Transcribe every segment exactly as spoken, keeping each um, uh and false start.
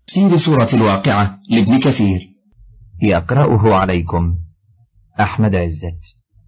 تفسير سورة الواقعة لابن كثير. يقرأه عليكم أحمد عزت.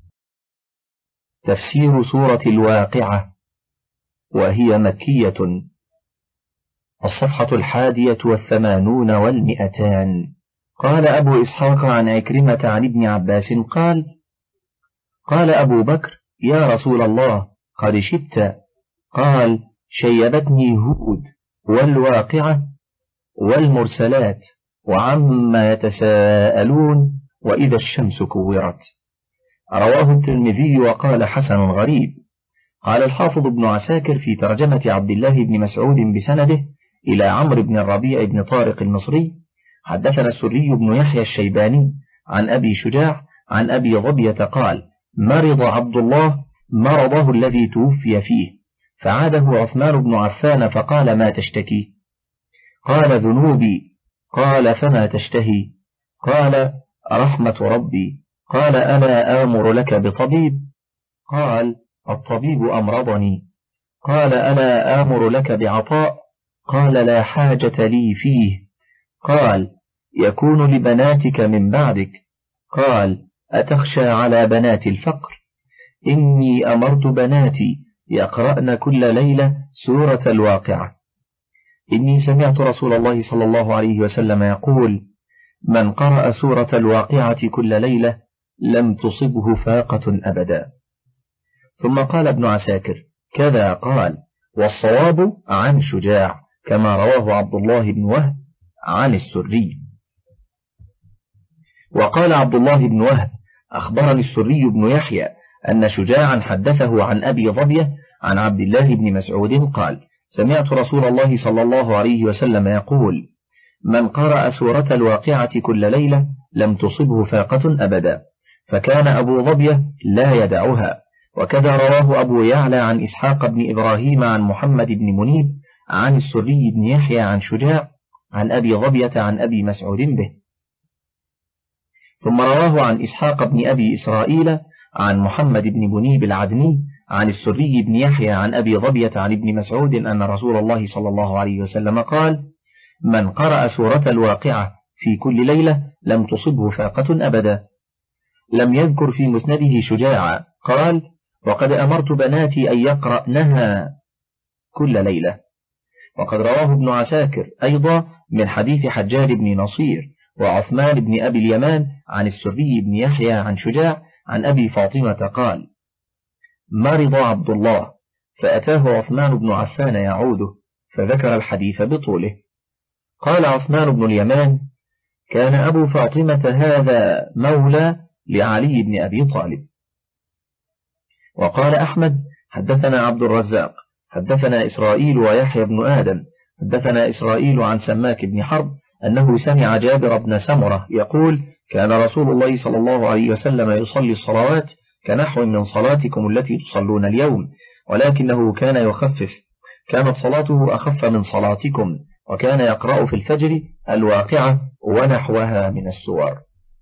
تفسير سورة الواقعة وهي مكية. الصفحة الحادية والثمانون والمئتان. قال أبو إسحاق عن عكرمة عن ابن عباس قال: قال أبو بكر: يا رسول الله، قد شبت. قال: شيبتني هود والواقعة والمرسلات وعما يتساءلون وإذا الشمس كورت. رواه الترمذي وقال حسن غريب. قال الحافظ ابن عساكر في ترجمة عبد الله بن مسعود بسنده إلى عمرو بن الربيع بن طارق المصري: حدثنا السري بن يحيى الشيباني عن أبي شجاع عن أبي ظبية قال: مرض عبد الله مرضه الذي توفي فيه، فعاده عثمان بن عفان فقال: ما تشتكي؟ قال: ذنوبي. قال: فما تشتهي؟ قال: رحمة ربي. قال: ألا آمر لك بطبيب؟ قال: الطبيب أمرضني. قال: ألا آمر لك بعطاء؟ قال: لا حاجة لي فيه. قال: يكون لبناتك من بعدك. قال: أتخشى على بنات الفقر؟ إني أمرت بناتي يقرأن كل ليلة سورة الواقعة. إني سمعت رسول الله صلى الله عليه وسلم يقول: من قرأ سورة الواقعة كل ليلة لم تصبه فاقة أبدا. ثم قال ابن عساكر: كذا قال، والصواب عن شجاع كما رواه عبد الله بن وهب عن السري. وقال عبد الله بن وهب: أخبرني السري بن يحيى أن شجاعا حدثه عن أبي ظبية عن عبد الله بن مسعود قال: سمعت رسول الله صلى الله عليه وسلم يقول: من قرأ سورة الواقعة كل ليلة لم تصبه فاقة أبدا. فكان أبو ظبية لا يدعها. وكذا رواه أبو يعلى عن إسحاق بن إبراهيم عن محمد بن منيب عن السري بن يحيى عن شجاع عن أبي ظبية عن أبي مسعود به. ثم رواه عن إسحاق بن أبي إسرائيل عن محمد بن منيب العدني عن السري بن يحيى عن أبي ظبية عن ابن مسعود أن رسول الله صلى الله عليه وسلم قال: من قرأ سورة الواقعة في كل ليلة لم تصبه فاقة أبدا. لم يذكر في مسنده شجاعا. قال: وقد أمرت بناتي أن يقرأنها كل ليلة. وقد رواه ابن عساكر أيضا من حديث حجاج بن نصير وعثمان بن أبي اليمان عن السري بن يحيى عن شجاع عن أبي فاطمة قال: مرض عبد الله، فأتاه عثمان بن عفان يعوده، فذكر الحديث بطوله. قال عثمان بن اليمان: كان أبو فاطمة هذا مولى لعلي بن أبي طالب. وقال أحمد: حدثنا عبد الرزاق حدثنا إسرائيل ويحيى بن آدم حدثنا إسرائيل عن سماك بن حرب أنه سمع جابر بن سمرة يقول: كان رسول الله صلى الله عليه وسلم يصلي الصلوات كنحو من صلاتكم التي تصلون اليوم، ولكنه كان يخفف، كانت صلاته أخف من صلاتكم، وكان يقرأ في الفجر الواقعة ونحوها من السور.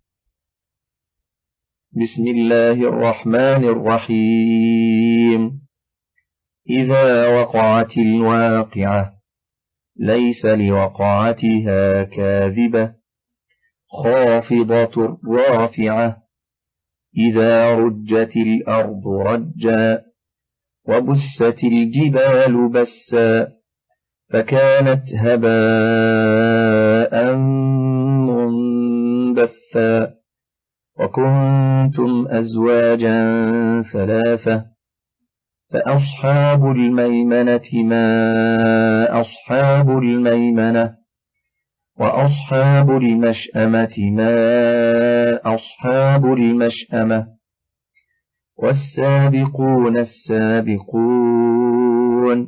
بسم الله الرحمن الرحيم. إذا وقعت الواقعة ليس لوقعتها كاذبة خافضة رافعة إذا رجت الأرض رجا وبست الجبال بسا فكانت هباء منبثا وكنتم أزواجا ثلاثة فأصحاب الميمنة ما أصحاب الميمنة وأصحاب المشأمة ما أصحاب المشأمة والسابقون السابقون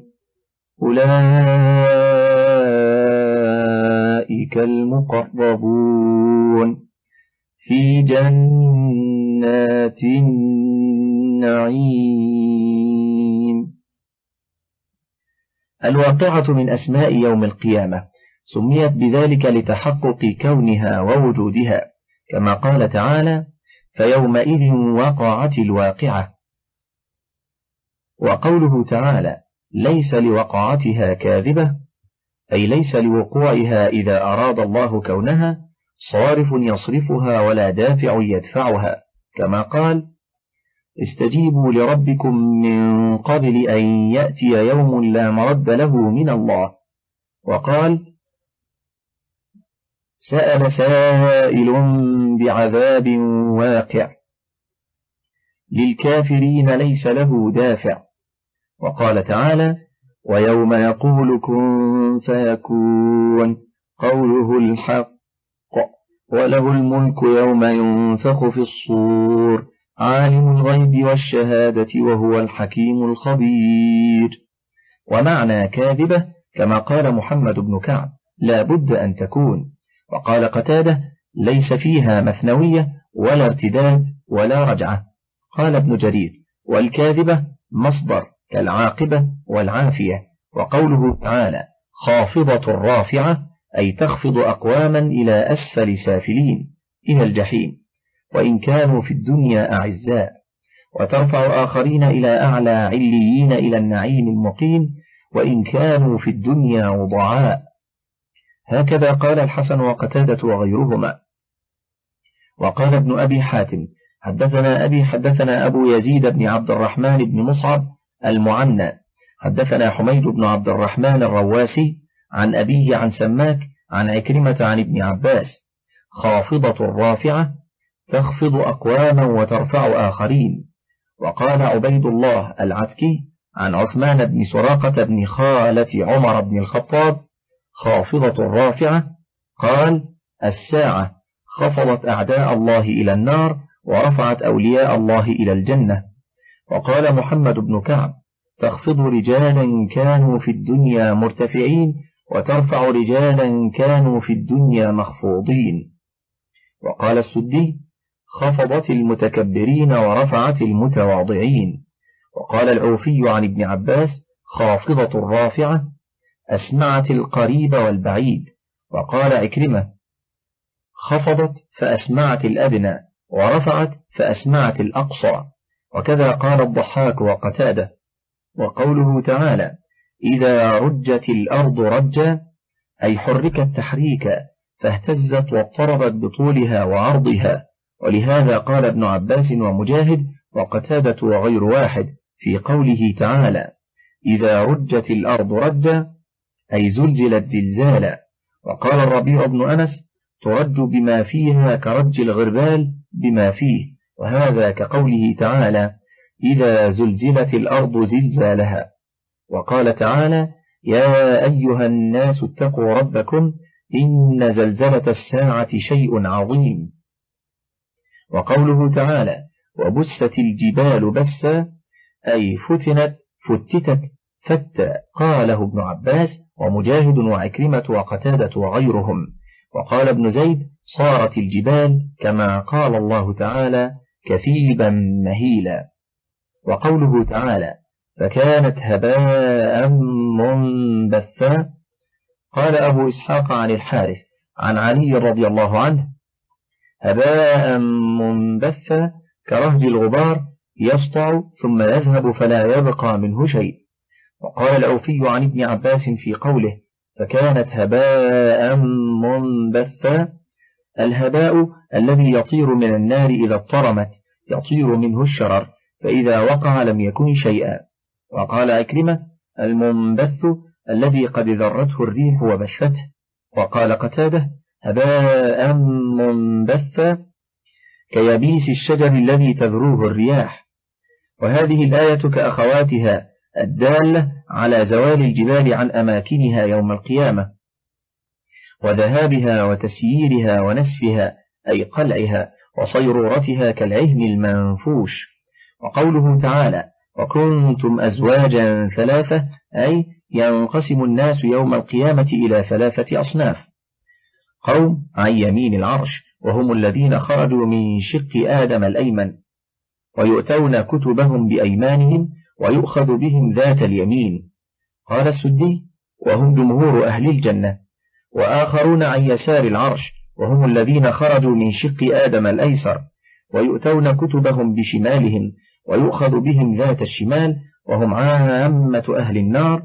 أولئك المقربون في جنات النعيم. الواقعة من أسماء يوم القيامة، سميت بذلك لتحقق كونها ووجودها، كما قال تعالى: فيومئذ وقعت الواقعة. وقوله تعالى: ليس لوقعتها كاذبة، أي ليس لوقوعها إذا أراد الله كونها صارف يصرفها ولا دافع يدفعها، كما قال: استجيبوا لربكم من قبل أن يأتي يوم لا مرد له من الله. وقال: سأل سائل بعذاب واقع للكافرين ليس له دافع. وقال تعالى: ويوم يقول كن فيكون قوله الحق وله الملك يوم ينفخ في الصور عالم الغيب والشهادة وهو الحكيم الخبير. ومعنى كاذبة كما قال محمد بن كعب لا بد أن تكون. وقال قتادة: ليس فيها مثنوية ولا ارتداد ولا رجعة. قال ابن جرير: والكاذبة مصدر كالعاقبة والعافية. وقوله تعالى: خافضة رافعة أي تخفض أقواما إلى أسفل سافلين إلى الجحيم وإن كانوا في الدنيا أعزاء، وترفع آخرين إلى أعلى عليين إلى النعيم المقيم وإن كانوا في الدنيا وضعاء. هكذا قال الحسن وقتادة وغيرهما. وقال ابن أبي حاتم: حدثنا أبي حدثنا أبو يزيد بن عبد الرحمن بن مصعب المعنى حدثنا حميد بن عبد الرحمن الرواسي عن أبيه عن سماك عن عكرمة عن ابن عباس: خافضة رافعة تخفض أقواما وترفع آخرين. وقال عبيد الله العتكي عن عثمان بن سراقة بن خالة عمر بن الخطاب: خافضة رافعة قال: الساعة خفضت أعداء الله إلى النار ورفعت أولياء الله إلى الجنة. وقال محمد بن كعب: تخفض رجالا كانوا في الدنيا مرتفعين وترفع رجالا كانوا في الدنيا مخفوضين. وقال السدي: خفضت المتكبرين ورفعت المتواضعين. وقال العوفي عن ابن عباس: خافضة رافعة أسمعت القريب والبعيد. وقال عكرمة: خفضت فأسمعت الأدنى ورفعت فأسمعت الأقصى. وكذا قال الضحاك وقتادة. وقوله تعالى: إذا رجت الأرض رجا أي حركت تحريكا فاهتزت واضطربت بطولها وعرضها. ولهذا قال ابن عباس ومجاهد وقتادة وغير واحد في قوله تعالى: إذا رجت الأرض رجا أي زلزلت زلزالا. وقال الربيع بن أنس: ترج بما فيها كرج الغربال بما فيه. وهذا كقوله تعالى: إذا زلزلت الأرض زلزالها. وقال تعالى: يا أيها الناس اتقوا ربكم إن زلزلة الساعة شيء عظيم. وقوله تعالى: وبست الجبال بسا أي فتنت فتتت فتا. قاله ابن عباس ومجاهد وعكرمة وقتادة وغيرهم. وقال ابن زيد: صارت الجبال كما قال الله تعالى: كثيبا مهيلا. وقوله تعالى: فكانت هباء منبثا. قال أبو إسحاق عن الحارث عن علي رضي الله عنه: هباء منبثا كرهج الغبار يسطع ثم يذهب فلا يبقى منه شيء. وقال العوفي عن ابن عباس في قوله: فكانت هباء منبثا: الهباء الذي يطير من النار إذا اضطرمت يطير منه الشرر فإذا وقع لم يكن شيئا. وقال عكرمة: المنبث الذي قد ذرته الريح وبثته. وقال قتادة: هباء منبثا كيبيس الشجر الذي تذروه الرياح. وهذه الآية كأخواتها الدالة على زوال الجبال عن أماكنها يوم القيامة وذهابها وتسييرها ونسفها أي قلعها وصيرورتها كالعهن المنفوش. وقوله تعالى: وكنتم أزواجا ثلاثة أي ينقسم الناس يوم القيامة إلى ثلاثة أصناف: قوم عن يمين العرش وهم الذين خرجوا من شق آدم الأيمن ويؤتون كتبهم بأيمانهم ويؤخذ بهم ذات اليمين. قال السدي: وهم جمهور أهل الجنة. وآخرون عن يسار العرش وهم الذين خرجوا من شق آدم الأيسر ويؤتون كتبهم بشمالهم ويؤخذ بهم ذات الشمال وهم عامة أهل النار.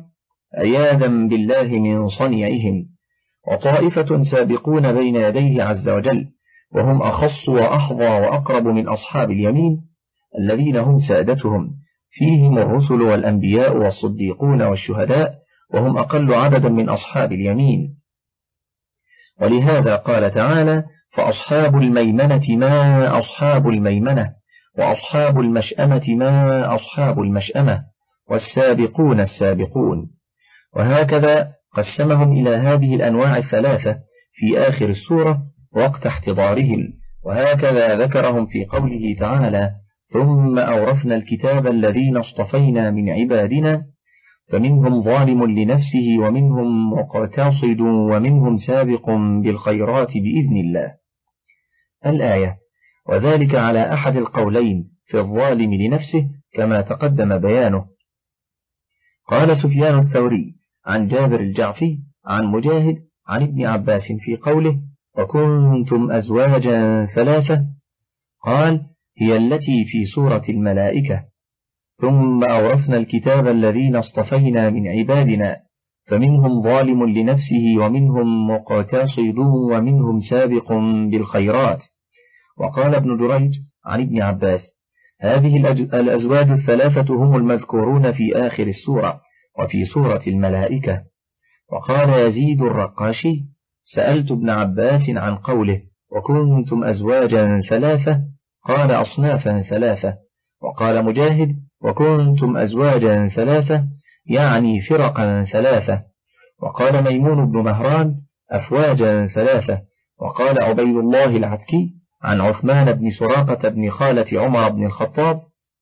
عياذا بالله من صنيعهم، وطائفة سابقون بين يديه عز وجل، وهم أخص وأحظى وأقرب من أصحاب اليمين الذين هم سادتهم، فيهم الرسل والأنبياء والصديقون والشهداء، وهم أقل عددا من أصحاب اليمين. ولهذا قال تعالى: فأصحاب الميمنة ما أصحاب الميمنة، وأصحاب المشأمة ما أصحاب المشأمة، والسابقون السابقون. وهكذا قسمهم إلى هذه الأنواع الثلاثة في آخر السورة وقت احتضارهم، وهكذا ذكرهم في قوله تعالى: ثم أورثنا الكتاب الذين اصطفينا من عبادنا فمنهم ظالم لنفسه ومنهم مقتصد ومنهم سابق بالخيرات بإذن الله. الآية. وذلك على أحد القولين في الظالم لنفسه كما تقدم بيانه. قال سفيان الثوري عن جابر الجعفي عن مجاهد عن ابن عباس في قوله: وكنتم أزواجا ثلاثة، قال: هي التي في سورة الملائكة: ثم أورثنا الكتاب الذين اصطفينا من عبادنا فمنهم ظالم لنفسه ومنهم مقتصد ومنهم سابق بالخيرات. وقال ابن جريج عن ابن عباس: هذه الأزواج الثلاثة هم المذكورون في آخر السورة وفي سورة الملائكة. وقال يزيد الرقاشي: سألت ابن عباس عن قوله: وكنتم أزواجا ثلاثة، قال: أصنافا ثلاثة. وقال مجاهد: وكنتم أزواجا ثلاثة، يعني فرقا ثلاثة. وقال ميمون بن مهران: أفواجا ثلاثة. وقال عبيد الله العتكي عن عثمان بن سراقة بن خالة عمر بن الخطاب: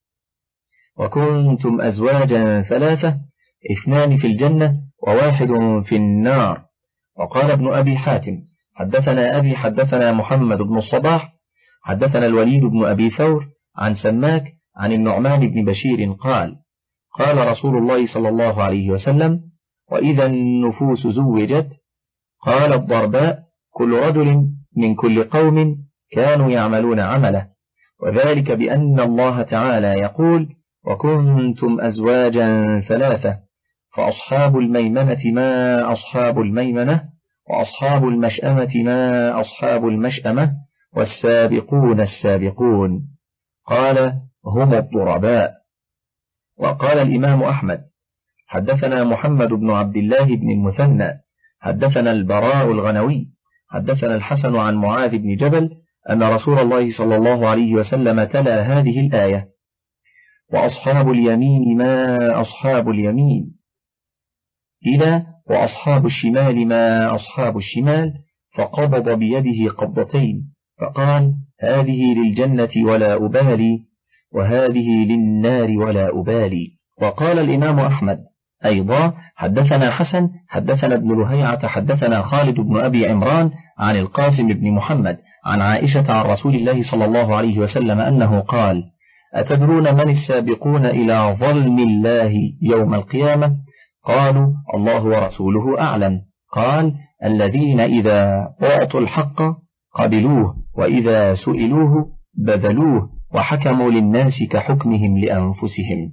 وكنتم أزواجا ثلاثة، اثنان في الجنة وواحد في النار. وقال ابن أبي حاتم: حدثنا أبي حدثنا محمد بن الصباح حدثنا الوليد بن أبي ثور عن سماك عن النعمان بن بشير قال: قال رسول الله صلى الله عليه وسلم: وإذا النفوس زوجت، قال الضرباء: كل رجل من كل قوم كانوا يعملون عمله، وذلك بأن الله تعالى يقول: وكنتم أزواجا ثلاثة، فأصحاب الميمنة ما أصحاب الميمنة، وأصحاب المشأمة ما أصحاب المشأمة، والسابقون السابقون. قال: هم الضرباء. وقال الإمام أحمد: حدثنا محمد بن عبد الله بن المثنى حدثنا البراء الغنوي حدثنا الحسن عن معاذ بن جبل أن رسول الله صلى الله عليه وسلم تلا هذه الآية: وأصحاب اليمين ما أصحاب اليمين، إلى وأصحاب الشمال ما أصحاب الشمال، فقبض بيده قبضتين فقال: هذه للجنة ولا أبالي، وهذه للنار ولا أبالي. وقال الإمام أحمد أيضا: حدثنا حسن حدثنا ابن لهيعة حدثنا خالد بن أبي عمران عن القاسم بن محمد عن عائشة عن رسول الله صلى الله عليه وسلم أنه قال: أتدرون من السابقون إلى ظلم الله يوم القيامة؟ قالوا: الله ورسوله أعلم. قال: الذين إذا أعطوا الحق قبلوه، وإذا سئلوه بذلوه، وحكموا للناس كحكمهم لأنفسهم.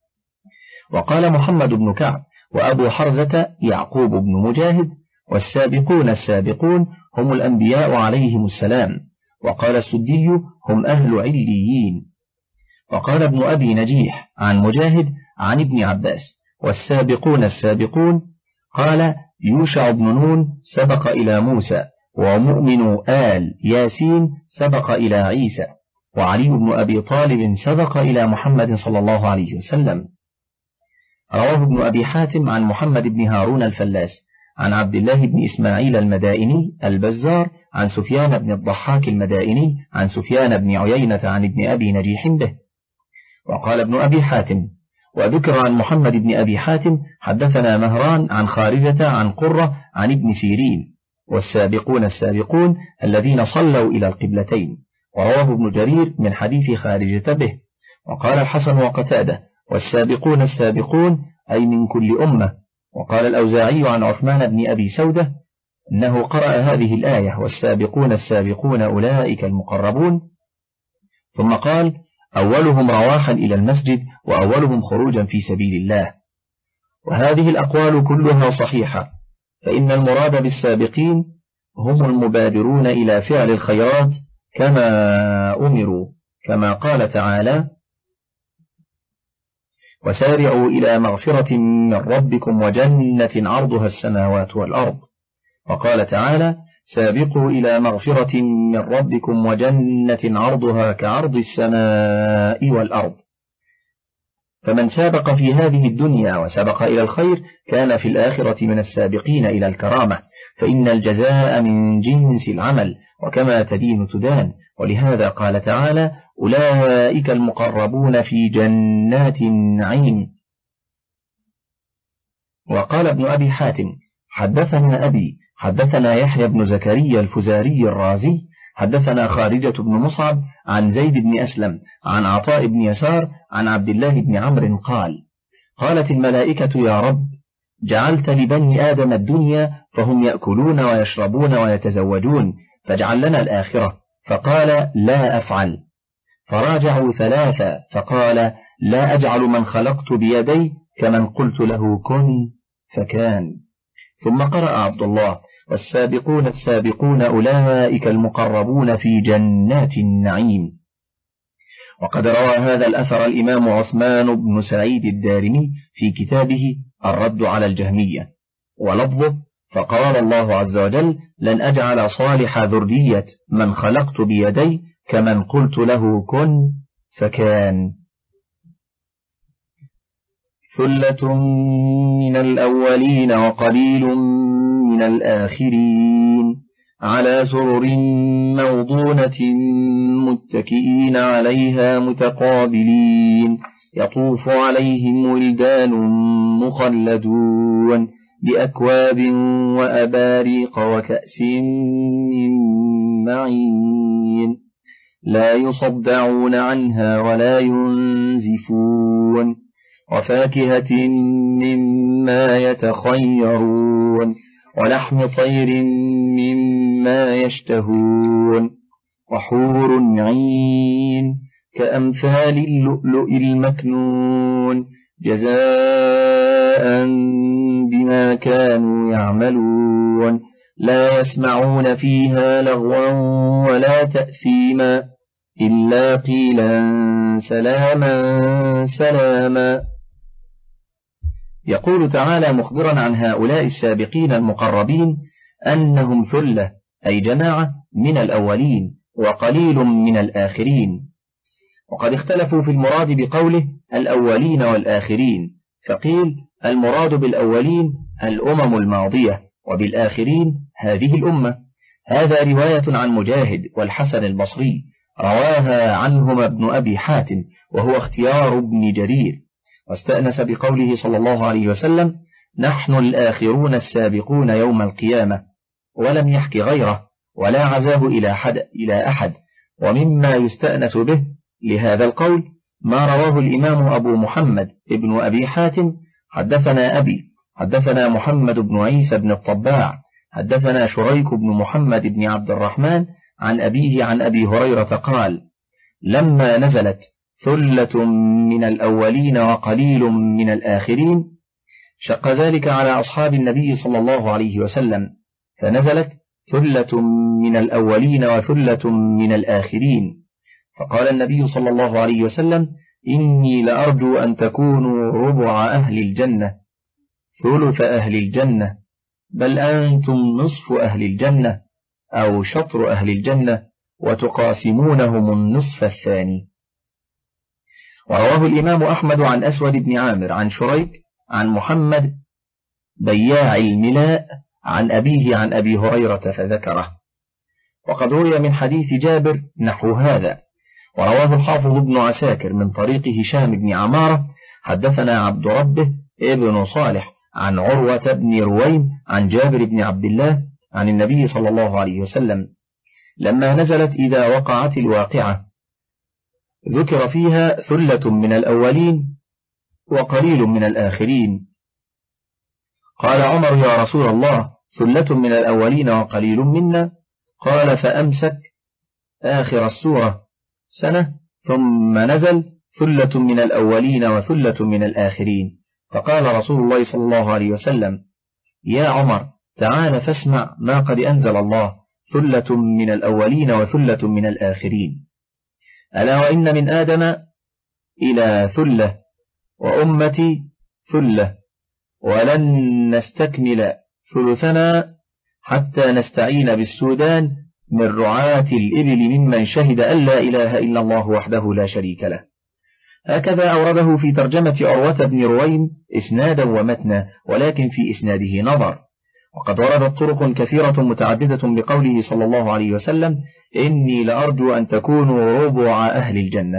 وقال محمد بن كعب وأبو حرزة يعقوب بن مجاهد: والسابقون السابقون هم الأنبياء عليهم السلام. وقال السدي: هم أهل عليين. وقال ابن أبي نجيح عن مجاهد عن ابن عباس: والسابقون السابقون، قال: يوشع بن نون سبق إلى موسى، ومؤمن آل ياسين سبق إلى عيسى، وعلي بن أبي طالب سبق إلى محمد صلى الله عليه وسلم. رواه ابن أبي حاتم عن محمد بن هارون الفلاس عن عبد الله بن إسماعيل المدائني البزار عن سفيان بن الضحاك المدائني عن سفيان بن عيينة عن ابن أبي نجيح به. وقال ابن أبي حاتم: وذكر عن محمد بن أبي حاتم حدثنا مهران عن خارجة عن قرة عن ابن سيرين: والسابقون السابقون الذين صلوا إلى القبلتين. ورواه ابن جرير من حديث خارجة به. وقال الحسن وقتادة: والسابقون السابقون أي من كل أمة. وقال الأوزاعي عن عثمان بن أبي سودة إنه قرأ هذه الآية: والسابقون السابقون أولئك المقربون، ثم قال: أولهم رواحا إلى المسجد، وأولهم خروجا في سبيل الله. وهذه الأقوال كلها صحيحة، فإن المراد بالسابقين هم المبادرون إلى فعل الخيرات كما أمروا، كما قال تعالى: وسارعوا إلى مغفرة من ربكم وجنة عرضها السماوات والأرض. وقال تعالى: سابقوا إلى مغفرة من ربكم وجنة عرضها كعرض السماء والأرض. فمن سابق في هذه الدنيا وسبق إلى الخير كان في الآخرة من السابقين إلى الكرامة، فإن الجزاء من جنس العمل، وكما تدين تدان. ولهذا قال تعالى: أولئك المقربون في جنات النعيم. وقال ابن أبي حاتم: حدثنا أبي حدثنا يحيى بن زكريا الفزاري الرازي حدثنا خارجة بن مصعب عن زيد بن أسلم عن عطاء بن يسار عن عبد الله بن عمرو قال: قالت الملائكة: يا رب، جعلت لبني آدم الدنيا فهم يأكلون ويشربون ويتزوجون، فاجعل لنا الآخرة. فقال: لا أفعل. فراجعوا ثلاثة، فقال: لا أجعل من خلقت بيدي كمن قلت له كن فكان. ثم قرأ عبد الله: والسابقون السابقون أولئك المقربون في جنات النعيم. وقد روى هذا الأثر الإمام عثمان بن سعيد الدارمي في كتابه الرد على الجهمية، ولفظه: فقال الله عز وجل: لن أجعل صالح ذرية من خلقت بيدي كمن قلت له كن فكان. ثلة من الأولين وقليل من الآخرين، على سرر موضونة متكئين عليها متقابلين، يطوف عليهم ولدان مخلدون بأكواب وأباريق وكأس من معين، لا يصدعون عنها ولا ينزفون، وفاكهة مما يتخيرون، ولحم طير مما يشتهون، وحور عين كأمثال اللؤلؤ المكنون، جزاء بما كانوا يعملون، لا يسمعون فيها لغوا ولا تأثيما، إلا قيلا سلاما سلاما. يقول تعالى مخبرا عن هؤلاء السابقين المقربين أنهم ثلة، أي جماعة من الأولين، وقليل من الآخرين. وقد اختلفوا في المراد بقوله الأولين والآخرين، فقيل المراد بالأولين الأمم الماضية، وبالآخرين هذه الأمة. هذا رواية عن مجاهد والحسن البصري، رواها عنهما ابن أبي حاتم، وهو اختيار ابن جرير. واستأنس بقوله صلى الله عليه وسلم: نحن الآخرون السابقون يوم القيامة، ولم يحك غيره ولا عزاه إلى أحد, إلى أحد. ومما يستأنس به لهذا القول ما رواه الإمام أبو محمد ابن أبي حاتم: حدثنا أبي حدثنا محمد بن عيسى بن الطباع حدثنا شريك بن محمد بن عبد الرحمن عن أبيه عن أبي هريرة قال: لما نزلت ثلة من الأولين وقليل من الآخرين، شق ذلك على أصحاب النبي صلى الله عليه وسلم، فنزلت ثلة من الأولين وثلة من الآخرين، فقال النبي صلى الله عليه وسلم: إني لأرجو أن تكونوا ربع أهل الجنة، ثلث أهل الجنة، بل أنتم نصف أهل الجنة أو شطر أهل الجنة، وتقاسمونهم النصف الثاني. ورواه الإمام أحمد عن أسود بن عامر عن شريك عن محمد بياع الملاء عن أبيه عن أبي هريرة فذكره. وقد روي من حديث جابر نحو هذا. ورواه الحافظ ابن عساكر من طريق هشام بن عمارة حدثنا عبد ربه ابن صالح عن عروة بن رويم عن جابر بن عبد الله عن النبي صلى الله عليه وسلم لما نزلت إذا وقعت الواقعة، ذكر فيها ثلة من الأولين وقليل من الآخرين. قال عمر: يا رسول الله، ثلة من الأولين وقليل منا؟ قال: فأمسك آخر السورة سنة، ثم نزل ثلة من الأولين وثلة من الآخرين. فقال رسول الله صلى الله عليه وسلم: يا عمر، تعال فاسمع ما قد أنزل الله، ثلة من الأولين وثلة من الآخرين. ألا وإن من آدم إلى ثلة وأمتي ثلة، ولن نستكمل ثلثنا حتى نستعين بالسودان من رعاة الإبل ممن شهد أن لا إله إلا الله وحده لا شريك له. هكذا أورده في ترجمة عروة بن رويم إسنادا ومتنا، ولكن في إسناده نظر. وقد وردت طرق كثيرة متعددة بقوله صلى الله عليه وسلم: إني لأرجو أن تكونوا ربع أهل الجنة،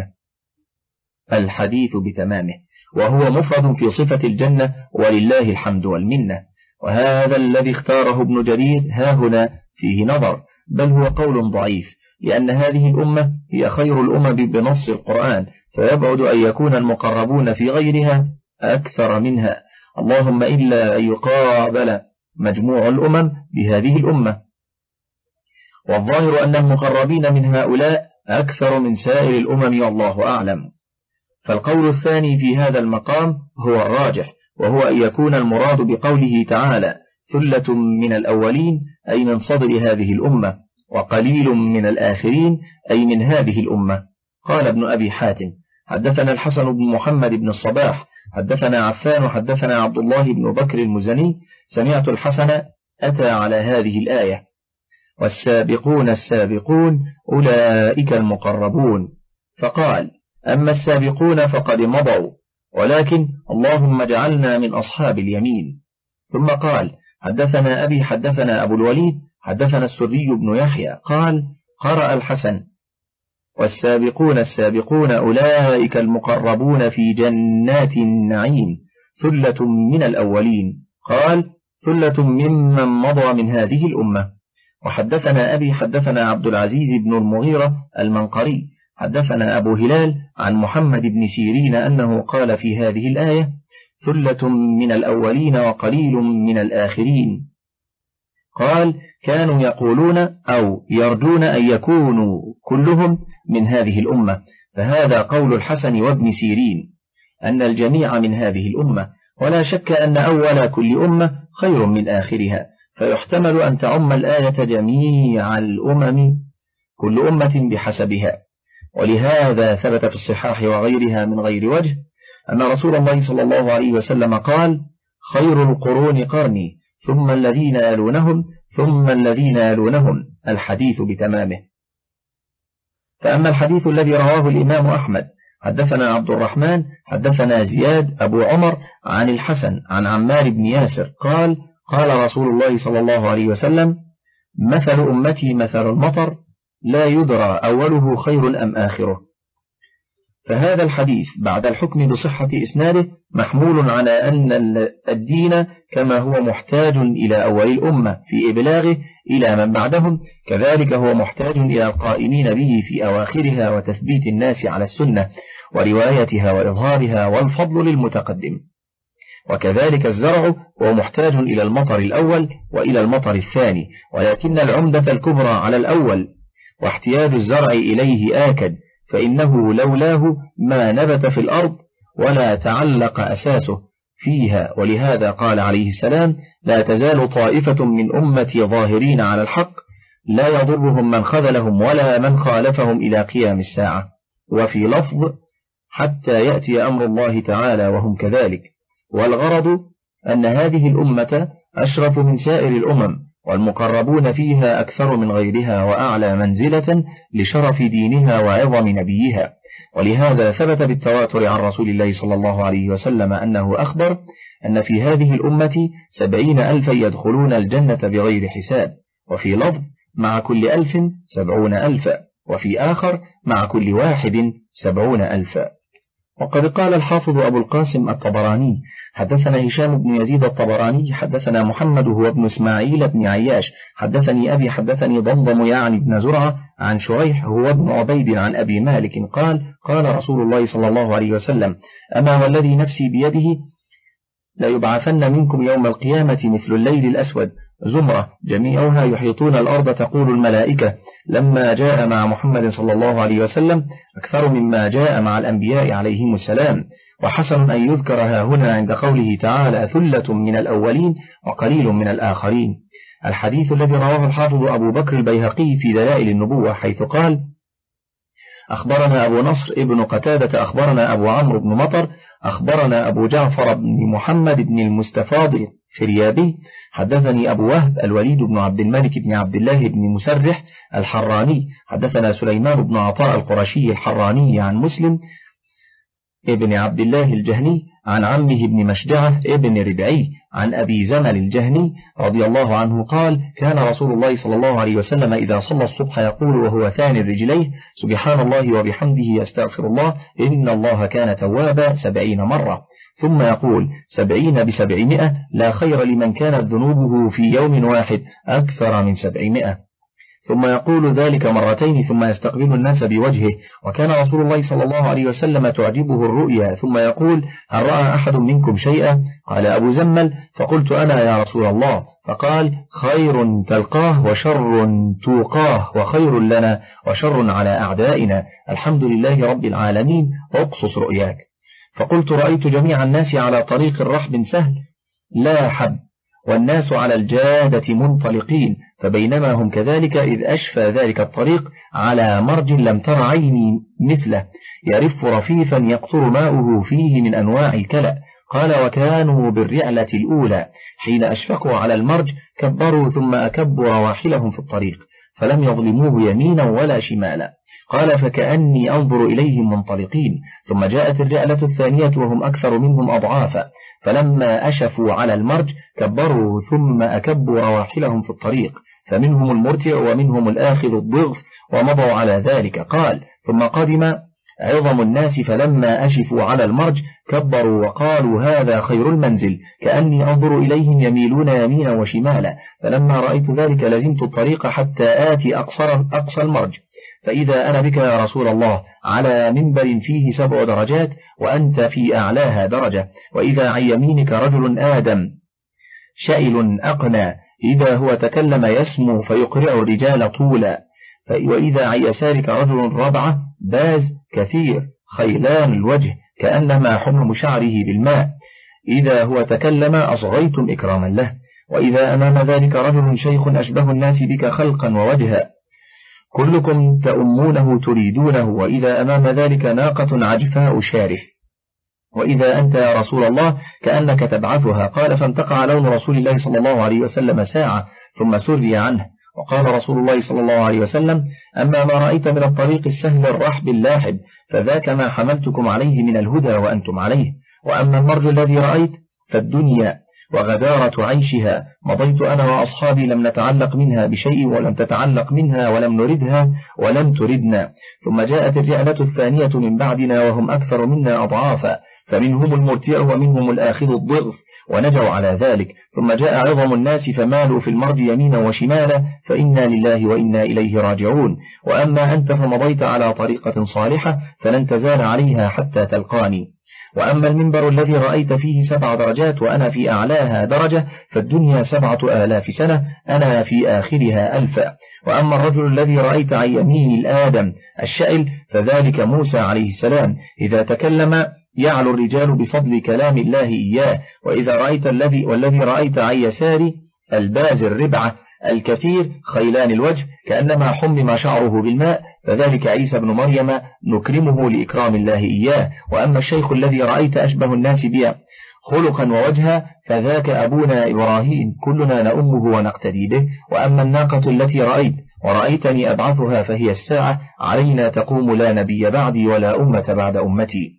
الحديث بتمامه، وهو مفرد في صفة الجنة، ولله الحمد والمنة. وهذا الذي اختاره ابن جرير ها هنا فيه نظر، بل هو قول ضعيف، لأن هذه الأمة هي خير الأمم بنص القرآن، فيبعد أن يكون المقربون في غيرها أكثر منها، اللهم إلا أن يقابل مجموع الأمم بهذه الأمة. والظاهر أن المقربين من هؤلاء أكثر من سائر الأمم، والله أعلم. فالقول الثاني في هذا المقام هو الراجح، وهو أن يكون المراد بقوله تعالى ثلة من الأولين أي من صدر هذه الأمة، وقليل من الآخرين أي من هذه الأمة. قال ابن أبي حاتم: حدثنا الحسن بن محمد بن الصباح حدثنا عفان وحدثنا عبد الله بن بكر المزني سمعت الحسن أتى على هذه الآية: والسابقون السابقون أولئك المقربون، فقال: أما السابقون فقد مضوا، ولكن اللهم اجعلنا من أصحاب اليمين. ثم قال: حدثنا أبي حدثنا أبو الوليد حدثنا السري بن يحيى قال: قرأ الحسن: والسابقون السابقون أولئك المقربون في جنات النعيم ثلة من الأولين، قال: ثلة ممن مضى من هذه الأمة. وحدثنا أبي حدثنا عبد العزيز بن المغيرة المنقري حدثنا أبو هلال عن محمد بن سيرين أنه قال في هذه الآية: ثلة من الأولين وقليل من الآخرين. قال: كانوا يقولون أو يرجون أن يكونوا كلهم من هذه الأمة، فهذا قول الحسن وابن سيرين أن الجميع من هذه الأمة، ولا شك أن أول كل أمة خير من آخرها، فيحتمل أن تعم الآية جميع الأمم كل أمة بحسبها. ولهذا ثبت في الصحاح وغيرها من غير وجه أن رسول الله صلى الله عليه وسلم قال: خير القرون قرني ثم الذين يلونهم ثم الذين يلونهم، الحديث بتمامه. فأما الحديث الذي رواه الإمام أحمد حدثنا عبد الرحمن حدثنا زياد أبو عمر عن الحسن عن عمار بن ياسر قال: قال رسول الله صلى الله عليه وسلم: مثل أمتي مثل المطر لا يدرى أوله خير أم آخره. فهذا الحديث بعد الحكم بصحة إسناده محمول على أن الدين كما هو محتاج إلى أول الأمة في إبلاغه إلى من بعدهم، كذلك هو محتاج إلى القائمين به في أواخرها وتثبيت الناس على السنة وروايتها وإظهارها، والفضل للمتقدم. وكذلك الزرع هو محتاج إلى المطر الأول وإلى المطر الثاني، ولكن العمدة الكبرى على الأول، واحتياج الزرع إليه آكد، فإنه لولاه ما نبت في الأرض ولا تعلق أساسه فيها. ولهذا قال عليه السلام: لا تزال طائفة من أمتي ظاهرين على الحق لا يضرهم من خذلهم ولا من خالفهم إلى قيام الساعة. وفي لفظ: حتى يأتي أمر الله تعالى وهم كذلك. والغرض أن هذه الأمة أشرف من سائر الأمم، والمقربون فيها أكثر من غيرها وأعلى منزلة لشرف دينها وعظم نبيها. ولهذا ثبت بالتواتر عن رسول الله صلى الله عليه وسلم أنه أخبر أن في هذه الأمة سبعين ألفا يدخلون الجنة بغير حساب، وفي لفظ: مع كل ألف سبعون ألفا، وفي آخر: مع كل واحد سبعون ألفا. وقد قال الحافظ أبو القاسم الطبراني: حدثنا هشام بن يزيد الطبراني حدثنا محمد هو ابن إسماعيل بن عياش حدثني أبي حدثني ضمضم يعني بن زرعة عن شريح هو ابن عبيد عن أبي مالك قال: قال رسول الله صلى الله عليه وسلم: أما والذي نفسي بيده ليبعثن منكم يوم القيامة مثل الليل الأسود زمرة جميعها يحيطون الأرض، تقول الملائكة: لما جاء مع محمد صلى الله عليه وسلم أكثر مما جاء مع الأنبياء عليهم السلام، وحسن أن يذكر ها هنا عند قوله تعالى ثلة من الأولين وقليل من الآخرين. الحديث الذي رواه الحافظ أبو بكر البيهقي في دلائل النبوة حيث قال أخبرنا أبو نصر ابن قتادة أخبرنا أبو عمرو بن مطر أخبرنا أبو جعفر بن محمد بن المستفاض فريابي حدثني أبو وهب الوليد بن عبد الملك بن عبد الله بن مسرح الحراني حدثنا سليمان بن عطاء القرشي الحراني عن مسلم ابن عبد الله الجهني عن عمه بن مشجعة ابن ربعي عن أبي زمل الجهني رضي الله عنه قال كان رسول الله صلى الله عليه وسلم إذا صلى الصبح يقول وهو ثاني رجليه سبحان الله وبحمده أستغفر الله إن الله كان توابا سبعين مرة، ثم يقول سبعين بسبعمائة لا خير لمن كانت ذنوبه في يوم واحد أكثر من سبعمائة، ثم يقول ذلك مرتين ثم يستقبل الناس بوجهه. وكان رسول الله صلى الله عليه وسلم تعجبه الرؤيا ثم يقول هل رأى أحد منكم شيئا؟ قال أبو زمل فقلت أنا يا رسول الله، فقال خير تلقاه وشر توقاه وخير لنا وشر على أعدائنا الحمد لله رب العالمين واقصص رؤياك. فقلت رأيت جميع الناس على طريق رحب سهل لا حب والناس على الجادة منطلقين، فبينما هم كذلك إذ أشفى ذلك الطريق على مرج لم تر عيني مثله يرف رفيفا يقطر ماؤه فيه من أنواع الكلأ. قال وكانوا بالرعلة الأولى حين أشفقوا على المرج كبروا ثم أكبوا رواحلهم في الطريق فلم يظلموه يمينا ولا شمالا. قال فكأني أنظر إليهم منطلقين، ثم جاءت الرعلة الثانية وهم أكثر منهم أضعافا فلما أشفوا على المرج كبروا ثم أكبوا رواحلهم في الطريق فمنهم المرتع ومنهم الآخذ الضغث ومضوا على ذلك. قال ثم قدم عظم الناس فلما أشفوا على المرج كبروا وقالوا هذا خير المنزل كأني أنظر إليهم يميلون يمينا وشمالا، فلما رأيت ذلك لزمت الطريق حتى آتي أقصى المرج فإذا أنا بك يا رسول الله على منبر فيه سبع درجات وأنت في أعلاها درجة، وإذا عن يمينك رجل آدم شائل أقنى إذا هو تكلم يسمو فيقرع الرجال طولا، وإذا عن يسارك رجل ربعة باز كثير خيلان الوجه كأنما حمم شعره بالماء إذا هو تكلم أصغيتم إكراما له، وإذا أمام ذلك رجل شيخ أشبه الناس بك خلقا ووجها كلكم تأمونه تريدونه، وإذا أمام ذلك ناقة عجفاء شارف، وإذا أنت يا رسول الله كأنك تبعثها. قال فانتقع لون رسول الله صلى الله عليه وسلم ساعة ثم سري عنه، وقال رسول الله صلى الله عليه وسلم أما ما رأيت من الطريق السهل الرحب اللاحب فذاك ما حملتكم عليه من الهدى وأنتم عليه، وأما المرج الذي رأيت فالدنيا وغدارة عيشها مضيت أنا وأصحابي لم نتعلق منها بشيء ولم تتعلق منها ولم نردها ولم تردنا، ثم جاءت الرعلة الثانية من بعدنا وهم أكثر منا أضعافا فمنهم المرتع ومنهم الآخذ الضغث ونجوا على ذلك، ثم جاء عظم الناس فمالوا في المرج يمينا وشمالا فإنا لله وإنا إليه راجعون، وأما أنت فمضيت على طريقة صالحة فلن تزال عليها حتى تلقاني، وأما المنبر الذي رأيت فيه سبع درجات وأنا في أعلاها درجة فالدنيا سبعة آلاف سنة أنا في آخرها ألفا، وأما الرجل الذي رأيت عن يمين الآدم الشائل فذلك موسى عليه السلام إذا تكلم يعلو الرجال بفضل كلام الله إياه، وإذا رأيت الذي والذي رأيت عن يساري الباز الربعة الكثير خيلان الوجه كأنما حمم شعره بالماء فذلك عيسى بن مريم نكرمه لإكرام الله إياه، وأما الشيخ الذي رأيت أشبه الناس بي خلقا ووجها فذاك أبونا إبراهيم كلنا نأمه ونقتدي به، وأما الناقة التي رأيت ورأيتني أبعثها فهي الساعة علينا تقوم لا نبي بعدي ولا أمة بعد أمتي.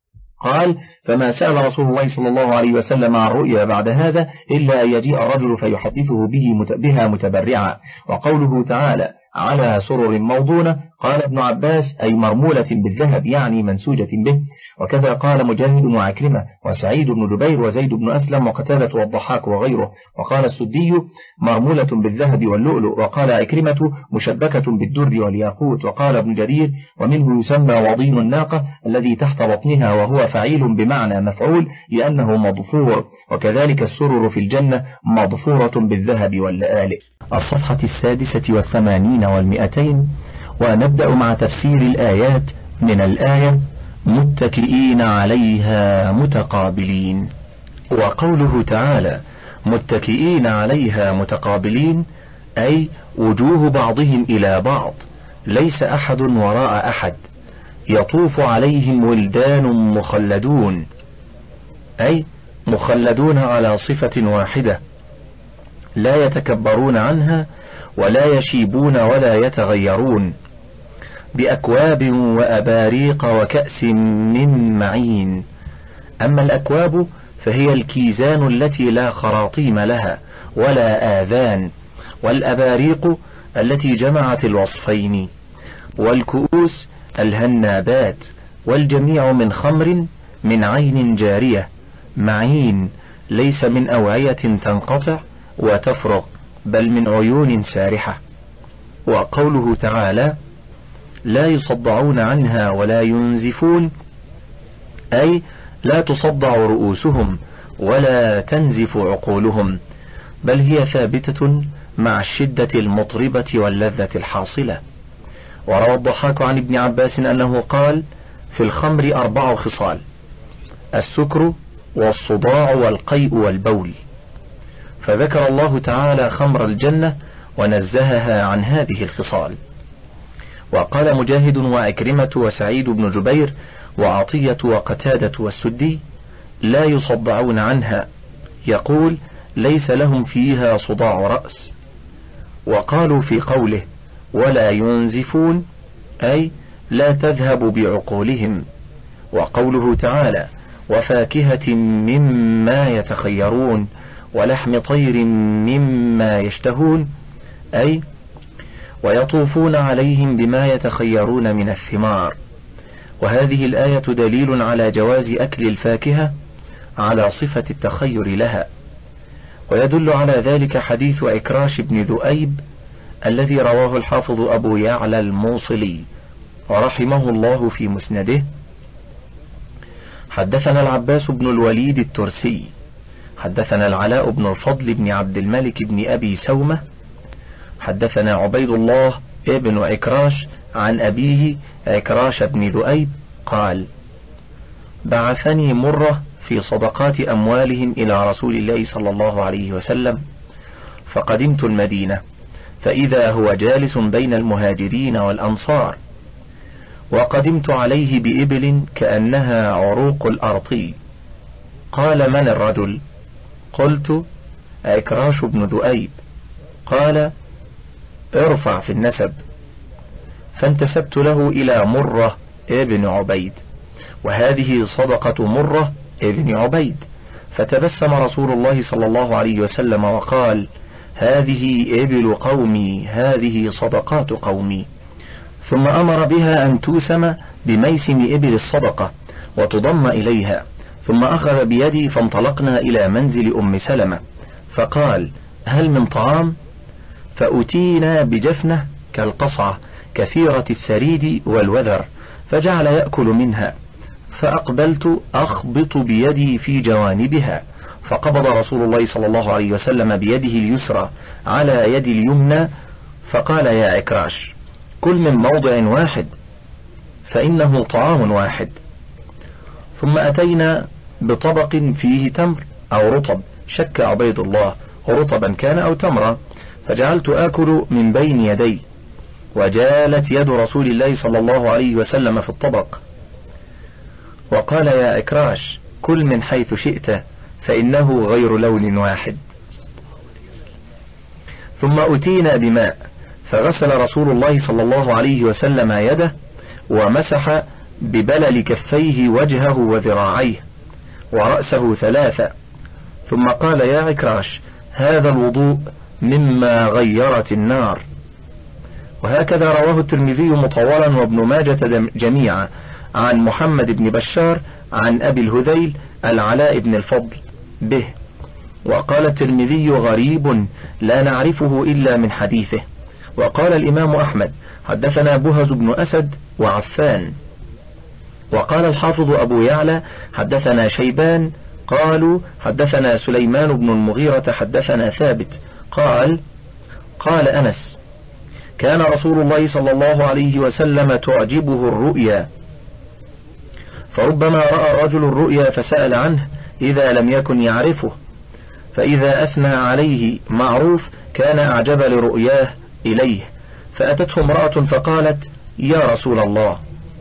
قال فما سأل رسول الله صلى الله عليه وسلم عن رؤيا بعد هذا إلا أن يجيء الرجل فيحدثه به بها متبرعا. وقوله تعالى على سرر موضونة قال ابن عباس أي مرمولة بالذهب يعني منسوجة به، وكذا قال مجاهد وعكرمة وسعيد بن جبير وزيد بن أسلم وقتادة والضحاك وغيره، وقال السدي مرمولة بالذهب واللؤلؤ، وقال عكرمة مشبكة بالدر والياقوت، وقال ابن جرير ومنه يسمى وضين الناقة الذي تحت بطنها وهو فعيل بمعنى مفعول لأنه مضفور، وكذلك السرر في الجنة مضفورة بالذهب واللآلئ. الصفحة السادسة والثمانين والمئتين. ونبدأ مع تفسير الآيات من الآية متكئين عليها متقابلين. وقوله تعالى متكئين عليها متقابلين أي وجوه بعضهم إلى بعض، ليس أحد وراء أحد، يطوف عليهم ولدان مخلدون، أي مخلدون على صفة واحدة لا يتكبرون عنها ولا يشيبون ولا يتغيرون، بأكواب وأباريق وكأس من معين. أما الأكواب فهي الكيزان التي لا خراطيم لها ولا آذان، والأباريق التي جمعت الوصفين، والكؤوس الهنابات، والجميع من خمر من عين جارية معين، ليس من أوعية تنقطع وتفرغ، بل من عيون سارحة. وقوله تعالى لا يصدعون عنها ولا ينزفون، أي لا تصدع رؤوسهم ولا تنزف عقولهم، بل هي ثابتة مع الشدة المطربة واللذة الحاصلة. وروى الضحاك عن ابن عباس أنه قال في الخمر أربع خصال: السكر والصداع والقيء والبول، فذكر الله تعالى خمر الجنة ونزهها عن هذه الخصال. وقال مجاهد وأكرمة وسعيد بن جبير وعطية وقتادة والسدي لا يصدعون عنها، يقول ليس لهم فيها صداع رأس. وقالوا في قوله ولا ينزفون أي لا تذهب بعقولهم. وقوله تعالى وفاكهة مما يتخيرون ولحم طير مما يشتهون، أي ويطوفون عليهم بما يتخيرون من الثمار. وهذه الآية دليل على جواز أكل الفاكهة على صفة التخير لها. ويدل على ذلك حديث عكراش بن ذؤيب الذي رواه الحافظ أبو يعلى الموصلي ورحمه الله في مسنده: حدثنا العباس بن الوليد الترسي حدثنا العلاء بن الفضل بن عبد الملك بن أبي سومة حدثنا عبيد الله ابن عكراش عن أبيه عكراش بن ذؤيب قال: بعثني مرة في صدقات أموالهم إلى رسول الله صلى الله عليه وسلم، فقدمت المدينة فإذا هو جالس بين المهاجرين والأنصار، وقدمت عليه بإبل كأنها عروق الأرطي. قال: من الرجل؟ قلت: عكراش بن ذؤيب. قال: ارفع في النسب. فانتسبت له إلى مرة ابن عبيد، وهذه صدقة مرة ابن عبيد. فتبسم رسول الله صلى الله عليه وسلم وقال: هذه إبل قومي، هذه صدقات قومي. ثم أمر بها أن توسم بميسم إبل الصدقة وتضم إليها، ثم أخذ بيدي فانطلقنا إلى منزل أم سلمة، فقال: هل من طعام؟ فأتينا بجفنة كالقصعة كثيرة الثريد والوذر، فجعل يأكل منها، فأقبلت أخبط بيدي في جوانبها، فقبض رسول الله صلى الله عليه وسلم بيده اليسرى على يد اليمنى، فقال: يا عكراش، كل من موضع واحد فإنه طعام واحد. ثم أتينا بطبق فيه تمر أو رطب، شك عبيد الله رطبا كان أو تمرا، فجعلت آكل من بين يدي، وجالت يد رسول الله صلى الله عليه وسلم في الطبق، وقال: يا عكراش، كل من حيث شئت فإنه غير لون واحد. ثم أتينا بماء، فغسل رسول الله صلى الله عليه وسلم يده، ومسح ببلل كفيه وجهه وذراعيه ورأسه ثلاثة، ثم قال: يا عكراش، هذا الوضوء مما غيرت النار. وهكذا رواه الترمذي مطولا وابن ماجة جميعا عن محمد بن بشار عن أبي الهذيل العلاء بن الفضل به. وقال الترمذي: غريب لا نعرفه إلا من حديثه. وقال الإمام أحمد: حدثنا بهز بن أسد وعفان. وقال الحافظ أبو يعلى: حدثنا شيبان. قالوا: حدثنا سليمان بن المغيرة حدثنا ثابت قال: قال أنس: كان رسول الله صلى الله عليه وسلم تعجبه الرؤيا، فربما رأى رجل الرؤيا فسأل عنه إذا لم يكن يعرفه، فإذا أثنى عليه معروف كان أعجب لرؤياه إليه. فأتته امرأة فقالت: يا رسول الله،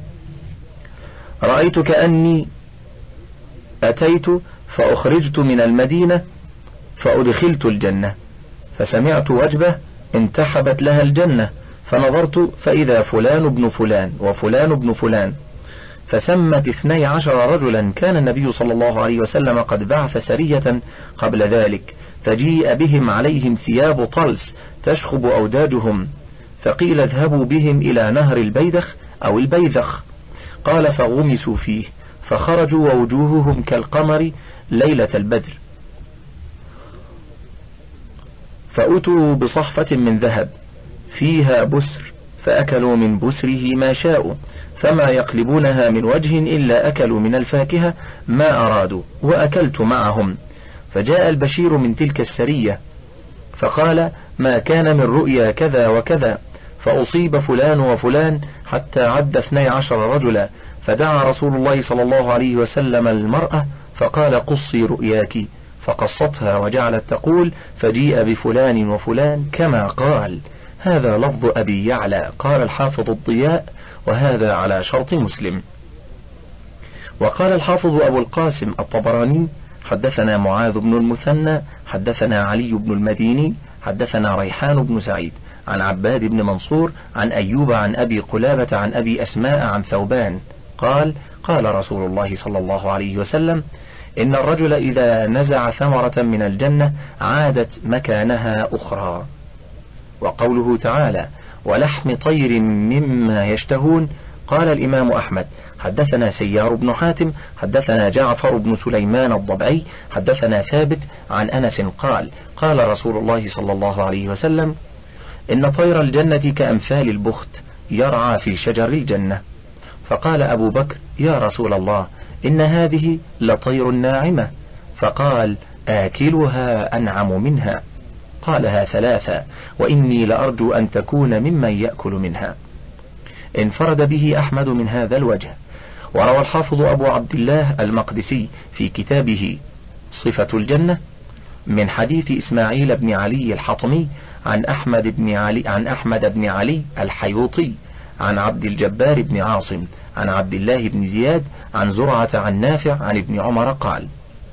رأيت كأني أتيت فأخرجت من المدينة فأدخلت الجنة، فسمعت وجبة انتحبت لها الجنة، فنظرت فإذا فلان ابن فلان وفلان ابن فلان، فسمت اثني عشر رجلا. كان النبي صلى الله عليه وسلم قد بعث سرية قبل ذلك، فجيء بهم عليهم ثياب طلس تشخب أوداجهم، فقيل اذهبوا بهم إلى نهر البيدخ أو البيذخ. قال: فغمسوا فيه، فخرجوا ووجوههم كالقمر ليلة البدر، فأتوا بصحفة من ذهب فيها بسر، فأكلوا من بسره ما شاءوا، فما يقلبونها من وجه إلا أكلوا من الفاكهة ما أرادوا، وأكلت معهم. فجاء البشير من تلك السرية فقال: ما كان من رؤيا كذا وكذا، فأصيب فلان وفلان، حتى عد اثني عشر رجلا. فدعا رسول الله صلى الله عليه وسلم المرأة فقال: قصي رؤياك، فقصتها وجعلت تقول: فجيء بفلان وفلان كما قال. هذا لفظ أبي يعلى. قال الحافظ الضياء: وهذا على شرط مسلم. وقال الحافظ أبو القاسم الطبراني: حدثنا معاذ بن المثنى حدثنا علي بن المديني حدثنا ريحان بن سعيد عن عباد بن منصور عن أيوب عن أبي قلابة عن أبي أسماء عن ثوبان قال: قال رسول الله صلى الله عليه وسلم: إن الرجل إذا نزع ثمرة من الجنة عادت مكانها أخرى. وقوله تعالى: ولحم طير مما يشتهون. قال الإمام أحمد: حدثنا سيار بن حاتم حدثنا جعفر بن سليمان الضبعي حدثنا ثابت عن أنس قال: قال رسول الله صلى الله عليه وسلم: إن طير الجنة كأمثال البخت يرعى في شجر الجنة. فقال أبو بكر: يا رسول الله، إن هذه لطير ناعمة. فقال: آكلها أنعم منها. قالها ثلاثة، وإني لأرجو أن تكون ممن يأكل منها. انفرد به أحمد من هذا الوجه. وروى الحافظ أبو عبد الله المقدسي في كتابه صفة الجنة من حديث إسماعيل بن علي الحطمي عن أحمد بن علي عن أحمد بن علي الحيوطي عن عبد الجبار بن عاصم عن عبد الله بن زياد عن زرعة عن نافع عن ابن عمر قال: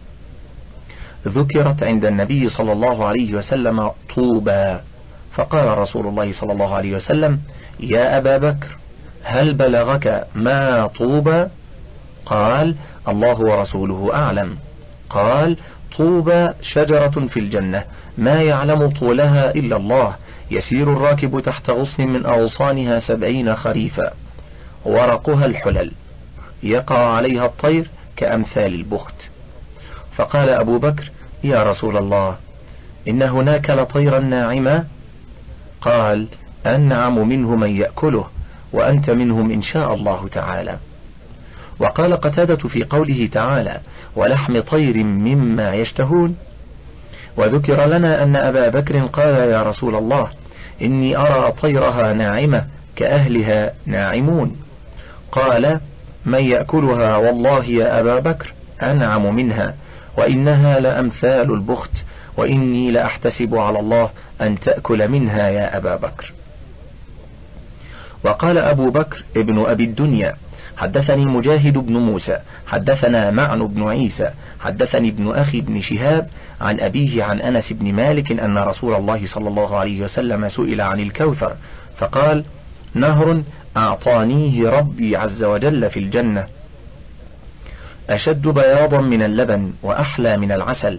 ذكرت عند النبي صلى الله عليه وسلم طوبى، فقال رسول الله صلى الله عليه وسلم: يا أبا بكر، هل بلغك ما طوبى؟ قال: الله ورسوله أعلم. قال: طوبى شجرة في الجنة ما يعلم طولها إلا الله، يسير الراكب تحت غصن من أغصانها سبعين خريفا، ورقها الحلل، يقع عليها الطير كأمثال البخت. فقال أبو بكر: يا رسول الله، إن هناك لطيرا ناعما؟ قال: أنعم منه من يأكله، وأنت منهم إن شاء الله تعالى. وقال قتادة في قوله تعالى: ولحم طير مما يشتهون. وذكر لنا أن أبا بكر قال: يا رسول الله، إني أرى طيرها ناعمة كأهلها ناعمون. قال: من يأكلها والله يا أبا بكر أنعم منها، وإنها لأمثال البخت، وإني لأحتسب على الله أن تأكل منها يا أبا بكر. وقال أبو بكر ابن أبي الدنيا: حدثني مجاهد بن موسى حدثنا معن بن عيسى حدثني ابن أخي بن شهاب عن أبيه عن أنس بن مالك أن رسول الله صلى الله عليه وسلم سئل عن الكوثر فقال: نهر أعطانيه ربي عز وجل في الجنة، أشد بياضا من اللبن وأحلى من العسل،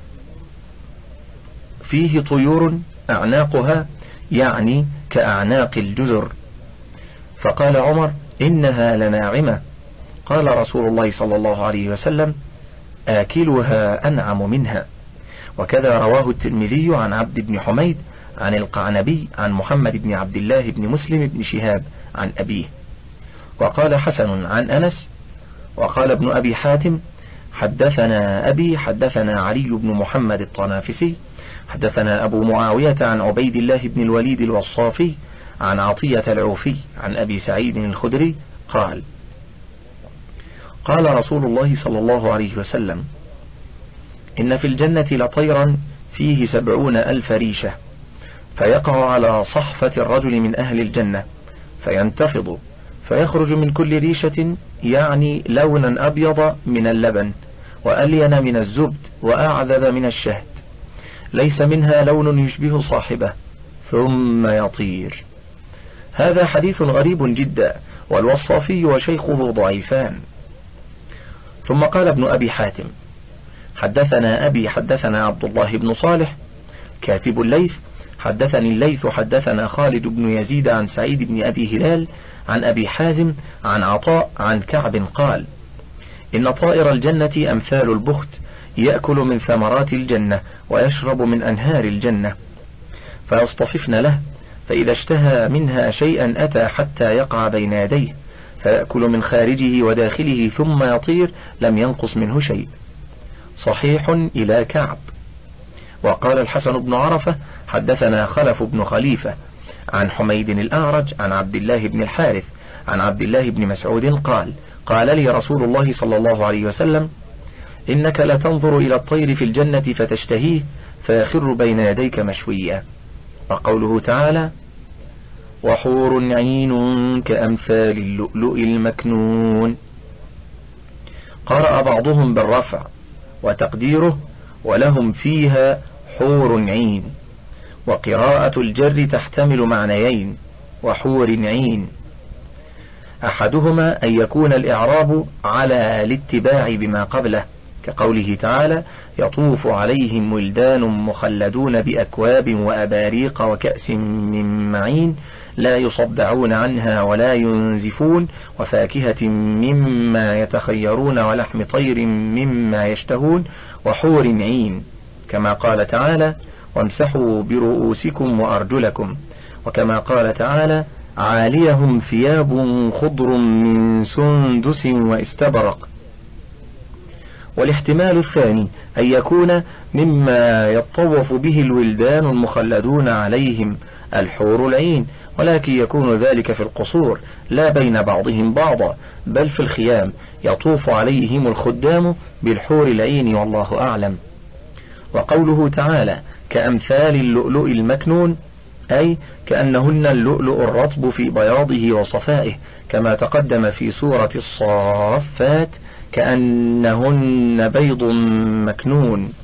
فيه طيور أعناقها يعني كأعناق الجزر. فقال عمر: إنها لناعمة. قال رسول الله صلى الله عليه وسلم: آكلها أنعم منها. وكذا رواه الترمذي عن عبد بن حميد عن القعنبي عن محمد بن عبد الله بن مسلم بن شهاب عن أبيه. وقال حسن عن أنس. وقال ابن أبي حاتم: حدثنا أبي حدثنا علي بن محمد الطنافسي حدثنا أبو معاوية عن عبيد الله بن الوليد الوصافي عن عطية العوفي عن أبي سعيد الخدري قال: قال رسول الله صلى الله عليه وسلم: إن في الجنة لطيرا فيه سبعون ألف ريشة، فيقع على صحفة الرجل من أهل الجنة فينتفض، فيخرج من كل ريشة يعني لونا أبيض من اللبن، وألين من الزبد، وأعذب من الشهد، ليس منها لون يشبه صاحبه، ثم يطير. هذا حديث غريب جدا، والوصافي وشيخه ضعيفان. ثم قال ابن أبي حاتم: حدثنا أبي حدثنا عبد الله بن صالح كاتب الليث حدثني الليث حدثنا خالد بن يزيد عن سعيد بن أبي هلال عن أبي حازم عن عطاء عن كعب قال: إن طائر الجنة أمثال البخت، يأكل من ثمرات الجنة ويشرب من أنهار الجنة، فيصطففن له، فإذا اشتهى منها شيئا أتى حتى يقع بين يديه، فيأكل من خارجه وداخله ثم يطير، لم ينقص منه شيء. صحيح إلى كعب. وقال الحسن بن عرفة: حدثنا خلف بن خليفة عن حميد الأعرج عن عبد الله بن الحارث عن عبد الله بن مسعود قال: قال لي رسول الله صلى الله عليه وسلم: إنك لتنظر إلى الطير في الجنة فتشتهيه، فيخر بين يديك مشويا. وقوله تعالى: وحور عين كأمثال اللؤلؤ المكنون. قرأ بعضهم بالرفع، وتقديره: ولهم فيها حور عين. وقراءة الجر تحتمل معنيين: وحور عين. أحدهما أن يكون الإعراب على الاتباع بما قبله، كقوله تعالى: يطوف عليهم ولدان مخلدون بأكواب وأباريق وكأس من معين لا يصدعون عنها ولا ينزفون، وفاكهة مما يتخيرون ولحم طير مما يشتهون، وحور عين، كما قال تعالى: وامسحوا برؤوسكم وأرجلكم، وكما قال تعالى: عاليهم ثياب خضر من سندس واستبرق. والاحتمال الثاني أن يكون مما يطوف به الولدان المخلدون عليهم الحور العين، ولكن يكون ذلك في القصور لا بين بعضهم بعضا، بل في الخيام يطوف عليهم الخدام بالحور العين، والله أعلم. وقوله تعالى: كأمثال اللؤلؤ المكنون، أي كأنهن اللؤلؤ الرطب في بياضه وصفائه، كما تقدم في سورة الصافات: كأنهن بيض مكنون.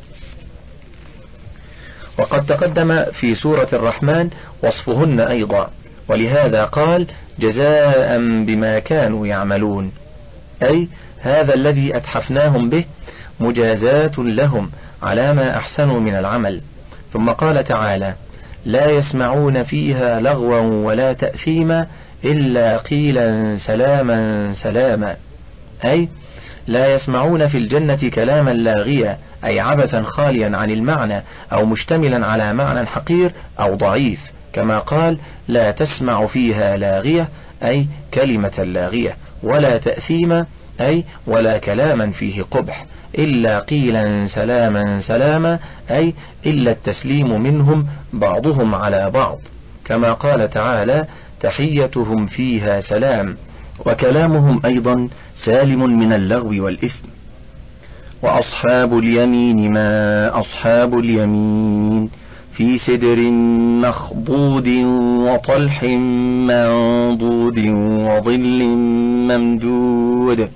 وقد تقدم في سورة الرحمن وصفهن أيضا، ولهذا قال: جزاء بما كانوا يعملون، أي هذا الذي أتحفناهم به مجازاة لهم على ما أحسنوا من العمل. ثم قال تعالى: لا يسمعون فيها لغوا ولا تأثيما إلا قيلا سلاما سلاما، أي لا يسمعون في الجنة كلاما لاغيا، أي عبثا خاليا عن المعنى أو مشتملا على معنى حقير أو ضعيف، كما قال: لا تسمع فيها لاغية، أي كلمة لاغية، ولا تأثيما، أي ولا كلاما فيه قبح، إلا قيلا سلاما سلاما، أي إلا التسليم منهم بعضهم على بعض، كما قال تعالى: تحيتهم فيها سلام. وكلامهم أيضا سالم من اللغو والإثم. وأصحاب اليمين ما أصحاب اليمين، في سدر مخضود وطلح منضود وظل ممدود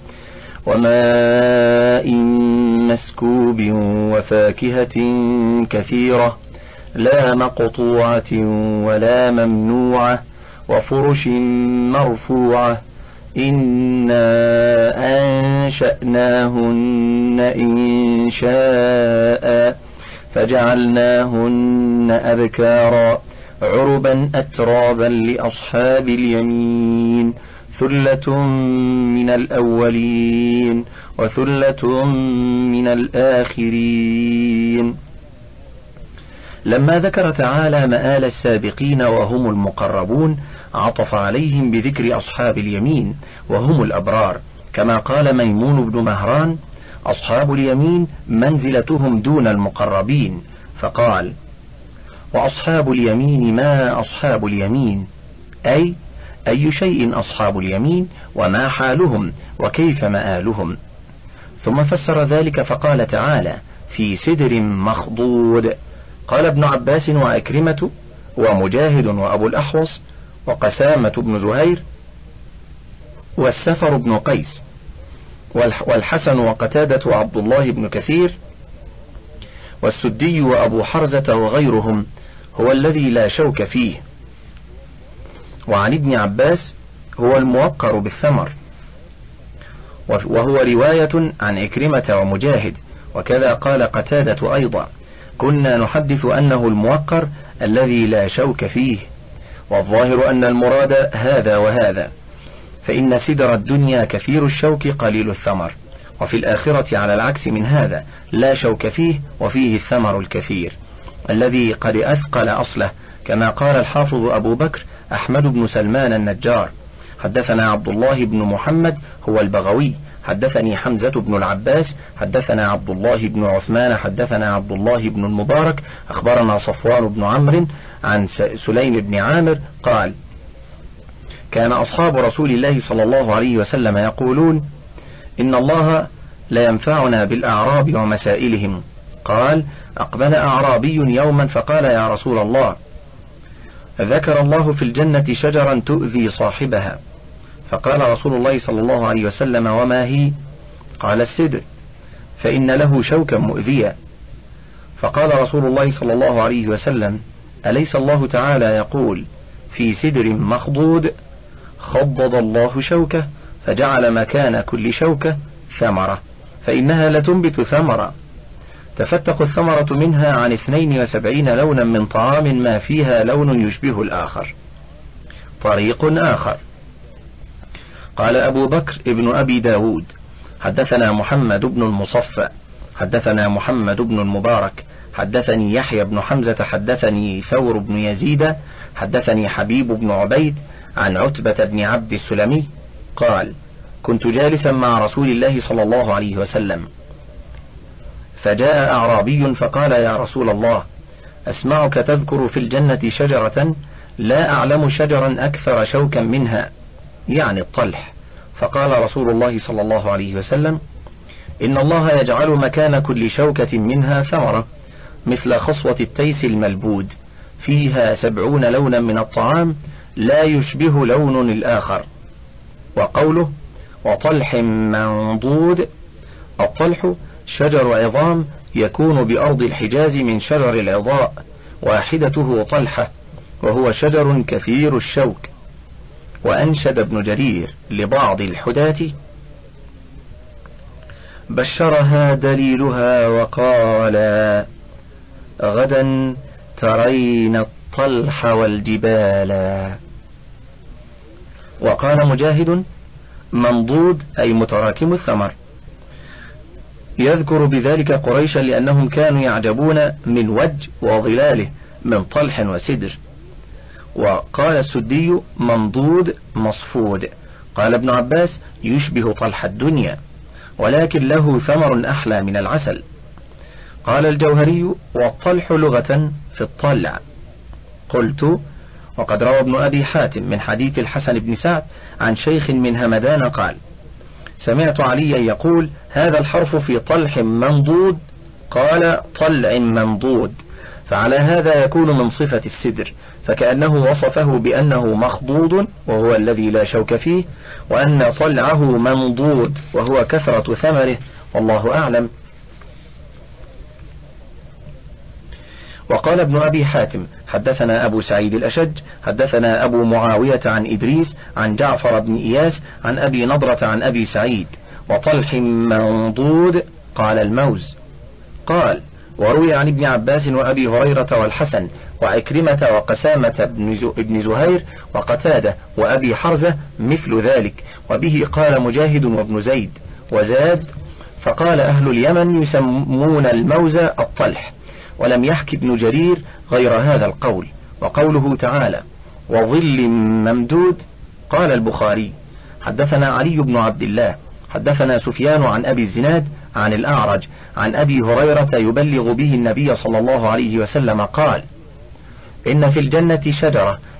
وماء مسكوب وفاكهة كثيرة لا مقطوعة ولا ممنوعة وفرش مرفوعة. إنا أنشأناهن إنشاء فجعلناهن أبكارا عربا أترابا لأصحاب اليمين، ثلة من الأولين وثلة من الآخرين. لما ذكر تعالى مآل السابقين وهم المقربون، عطف عليهم بذكر أصحاب اليمين وهم الأبرار، كما قال ميمون بن مهران: أصحاب اليمين منزلتهم دون المقربين، فقال: وأصحاب اليمين ما أصحاب اليمين، أي أي شيء أصحاب اليمين وما حالهم وكيف مآلهم. ثم فسر ذلك فقال تعالى في سدر مخضود. قال ابن عباس وأكرمة ومجاهد وأبو الأحوص وقسامة بن زهير والسفر بن قيس والحسن وقتادة وعبد الله بن كثير والسدي وأبو حرزة وغيرهم هو الذي لا شوك فيه. وعن ابن عباس هو الموقر بالثمر، وهو رواية عن إكرمة ومجاهد، وكذا قال قتادة أيضا: كنا نحدث أنه الموقر الذي لا شوك فيه، والظاهر أن المراد هذا وهذا، فإن سدر الدنيا كثير الشوك قليل الثمر، وفي الآخرة على العكس من هذا لا شوك فيه وفيه الثمر الكثير الذي قد أثقل أصله، كما قال الحافظ أبو بكر أحمد بن سلمان النجار: حدثنا عبد الله بن محمد هو البغوي، حدثني حمزة بن العباس، حدثنا عبد الله بن عثمان، حدثنا عبد الله بن المبارك، أخبرنا صفوان بن عمرو عن سليم بن عامر قال: كان أصحاب رسول الله صلى الله عليه وسلم يقولون: إن الله لا ينفعنا بالأعراب ومسائلهم. قال: أقبل أعرابي يوما فقال: يا رسول الله، ذكر الله في الجنة شجرا تؤذي صاحبها. فقال رسول الله صلى الله عليه وسلم: وما هي؟ قال: السدر، فإن له شوكا مؤذيا. فقال رسول الله صلى الله عليه وسلم: أليس الله تعالى يقول في سدر مخضود: خضض الله شوكه فجعل مكان كل شوكة ثمرة، فإنها لتنبت ثمرة تفتق الثمرة منها عن اثنين وسبعين لونا من طعام ما فيها لون يشبه الآخر. طريق آخر. قال أبو بكر ابن أبي داود: حدثنا محمد بن المصفى، حدثنا محمد بن المبارك، حدثني يحيى بن حمزة، حدثني ثور بن يزيد، حدثني حبيب بن عبيد عن عتبة بن عبد السلمي قال: كنت جالسا مع رسول الله صلى الله عليه وسلم، فجاء أعرابي فقال: يا رسول الله، أسمعك تذكر في الجنة شجرة لا أعلم شجرا أكثر شوكا منها، يعني الطلح. فقال رسول الله صلى الله عليه وسلم: إن الله يجعل مكان كل شوكة منها ثمرة مثل خصوة التيس الملبود، فيها سبعون لونا من الطعام لا يشبه لون الآخر. وقوله: وطلح منضود، الطلح شجر عظام يكون بأرض الحجاز من شجر العضاء، واحدته طلحة، وهو شجر كثير الشوك. وأنشد ابن جرير لبعض الحداة: بشرها دليلها وقال: غدا ترين الطلح والجبال. وقال مجاهد: منضود أي متراكم الثمر، يذكر بذلك قريشا لأنهم كانوا يعجبون من وج وظلاله من طلح وسدر. وقال السدي: منضود مصفود. قال ابن عباس: يشبه طلح الدنيا، ولكن له ثمر أحلى من العسل. قال الجوهري: والطلح لغة في الطلع. قلت: وقد روى ابن أبي حاتم من حديث الحسن بن سعد عن شيخ من همدان قال: سمعت عليا يقول: هذا الحرف في طلح منضود، قال: طلع منضود، فعلى هذا يكون من صفة السدر، فكأنه وصفه بأنه مخضوض وهو الذي لا شوك فيه، وأن طلعه منضود وهو كثرة ثمره، والله أعلم. وقال ابن أبي حاتم: حدثنا أبو سعيد الأشج، حدثنا أبو معاوية عن إدريس عن جعفر بن إياس عن أبي نضرة عن أبي سعيد: وطلح منضود، قال: الموز. قال: وروي عن ابن عباس وأبي هريرة والحسن وعكرمة وقسامة بن زهير وقتادة وأبي حرزة مثل ذلك، وبه قال مجاهد وابن زيد. وزاد: فقال أهل اليمن يسمون الموز الطلح. ولم يحك ابن جرير غير هذا القول. وقوله تعالى: وظل ممدود، قال البخاري: حدثنا علي بن عبد الله، حدثنا سفيان عن أبي الزناد عن الأعرج عن أبي هريرة يبلغ به النبي صلى الله عليه وسلم قال: إن في الجنة شجرة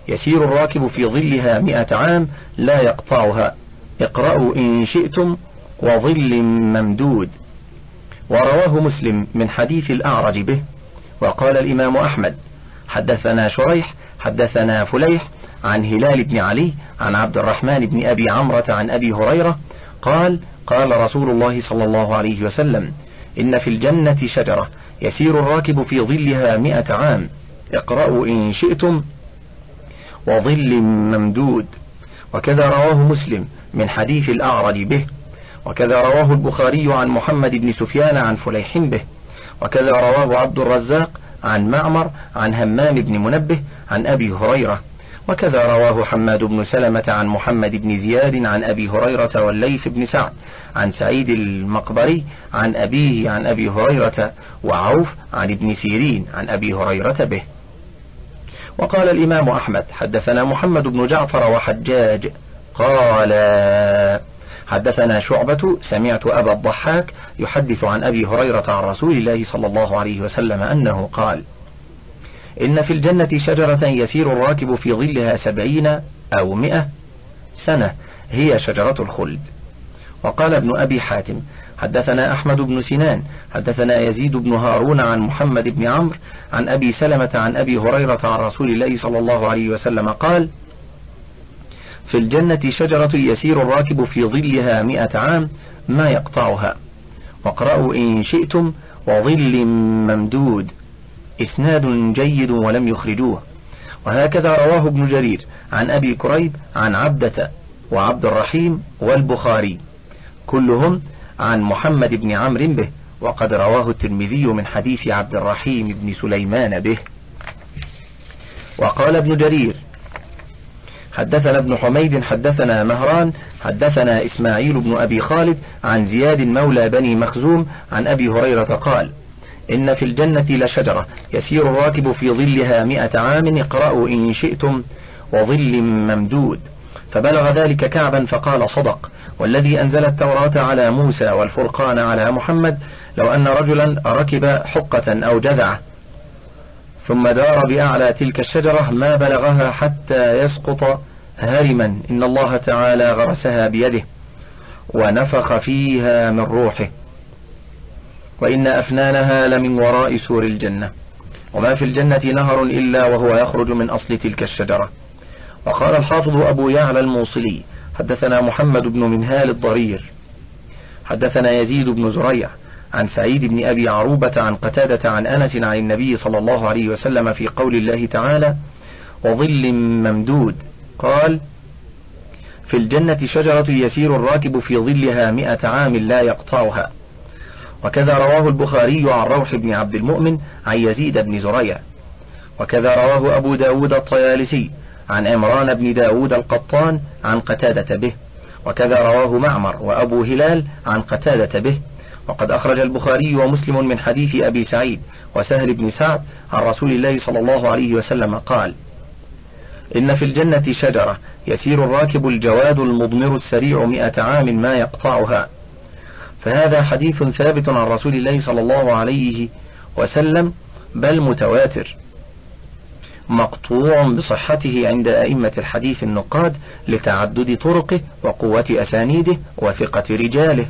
يسير الراكب في ظلها مئة عام لا يقطعها، اقرأوا إن شئتم، وظل ممدود. ورواه مسلم من حديث الأعرج به. وقال الإمام أحمد حدثنا شريح حدثنا فليح عن هلال بن علي عن عبد الرحمن بن أبي عمرة عن أبي هريرة قال قال رسول الله صلى الله عليه وسلم: إن في الجنة شجرة يسير الراكب في ظلها مئة عام، اقرأوا إن شئتم، وظل ممدود. وكذا رواه مسلم من حديث الأعرج به. وكذا رواه البخاري عن محمد بن سفيان عن فليح به. وكذا رواه عبد الرزاق عن معمر عن همام بن منبه عن أبي هريرة. وكذا رواه حماد بن سلمة عن محمد بن زياد عن أبي هريرة والليث بن سعد عن سعيد المقبري عن أبيه عن أبي هريرة وعوف عن ابن سيرين عن أبي هريرة به. وقال الإمام أحمد حدثنا محمد بن جعفر وحجاج قال حدثنا شعبة سمعت أبا الضحاك يحدث عن أبي هريرة عن رسول الله صلى الله عليه وسلم أنه قال: إن في الجنة شجرة يسير الراكب في ظلها سبعين أو مئة سنة، هي شجرة الخلد. وقال ابن أبي حاتم حدثنا أحمد بن سنان حدثنا يزيد بن هارون عن محمد بن عمرو عن أبي سلمة عن أبي هريرة عن رسول الله صلى الله عليه وسلم قال: في الجنة شجرة يسير الراكب في ظلها مئة عام ما يقطعها، واقرأوا إن شئتم، وظل ممدود. إسناد جيد ولم يخرجوه. وهكذا رواه ابن جرير عن أبي كريب عن عبدة وعبد الرحيم والبخاري كلهم عن محمد بن عمرو به. وقد رواه الترمذي من حديث عبد الرحيم بن سليمان به. وقال ابن جرير حدثنا ابن حميد حدثنا مهران حدثنا إسماعيل بن أبي خالد عن زياد مولى بني مخزوم عن أبي هريرة قال: إن في الجنة لشجرة يسير الراكب في ظلها مئة عام، اقرأوا إن شئتم، وظل ممدود. فبلغ ذلك كعبا فقال: صدق، والذي أنزل التوراة على موسى والفرقان على محمد، لو أن رجلا ركب حقة أو جذعة ثم دار بأعلى تلك الشجرة ما بلغها حتى يسقط هرما، إن الله تعالى غرسها بيده ونفخ فيها من روحه، وإن أفنانها لمن وراء سور الجنة، وما في الجنة نهر إلا وهو يخرج من أصل تلك الشجرة. وقال الحافظ أبو يعلى الموصلي حدثنا محمد بن منهال الضرير حدثنا يزيد بن زريع عن سعيد بن أبي عروبة عن قتادة عن أنس عن النبي صلى الله عليه وسلم في قول الله تعالى: وظل ممدود، قال: في الجنة شجرة يسير الراكب في ظلها مئة عام لا يقطعها. وكذا رواه البخاري عن روح بن عبد المؤمن عن يزيد بن زريع. وكذا رواه أبو داود الطيالسي عن عمران بن داود القطان عن قتادة به. وكذا رواه معمر وأبو هلال عن قتادة به. وقد أخرج البخاري ومسلم من حديث أبي سعيد وسهل بن سعد عن رسول الله صلى الله عليه وسلم قال: إن في الجنة شجرة يسير الراكب الجواد المضمر السريع مئة عام ما يقطعها. فهذا حديث ثابت عن رسول الله صلى الله عليه وسلم، بل متواتر، مقطوع بصحته عند أئمة الحديث النقاد لتعدد طرقه وقوة أسانيده وثقة رجاله.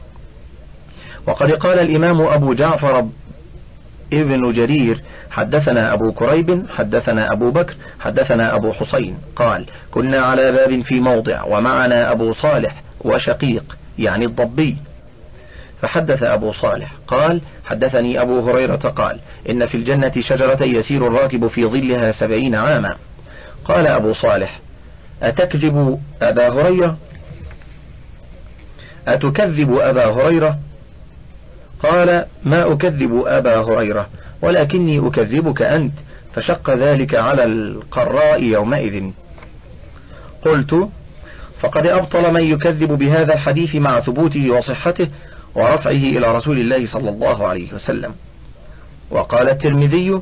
وقد قال الإمام أبو جعفر ابن جرير حدثنا أبو كريب حدثنا أبو بكر حدثنا أبو حسين قال: كنا على باب في موضع ومعنا أبو صالح وشقيق يعني الضبي. فحدث أبو صالح قال: حدثني أبو هريرة قال: إن في الجنة شجرة يسير الراكب في ظلها سبعين عاما. قال أبو صالح: أتكذب أبا هريرة؟ أتكذب أبا هريرة؟ قال: ما أكذب أبا هريرة، ولكني أكذبك أنت. فشق ذلك على القراء يومئذ. قلت: فقد أبطل من يكذب بهذا الحديث مع ثبوته وصحته ورفعه إلى رسول الله صلى الله عليه وسلم. وقال الترمذي: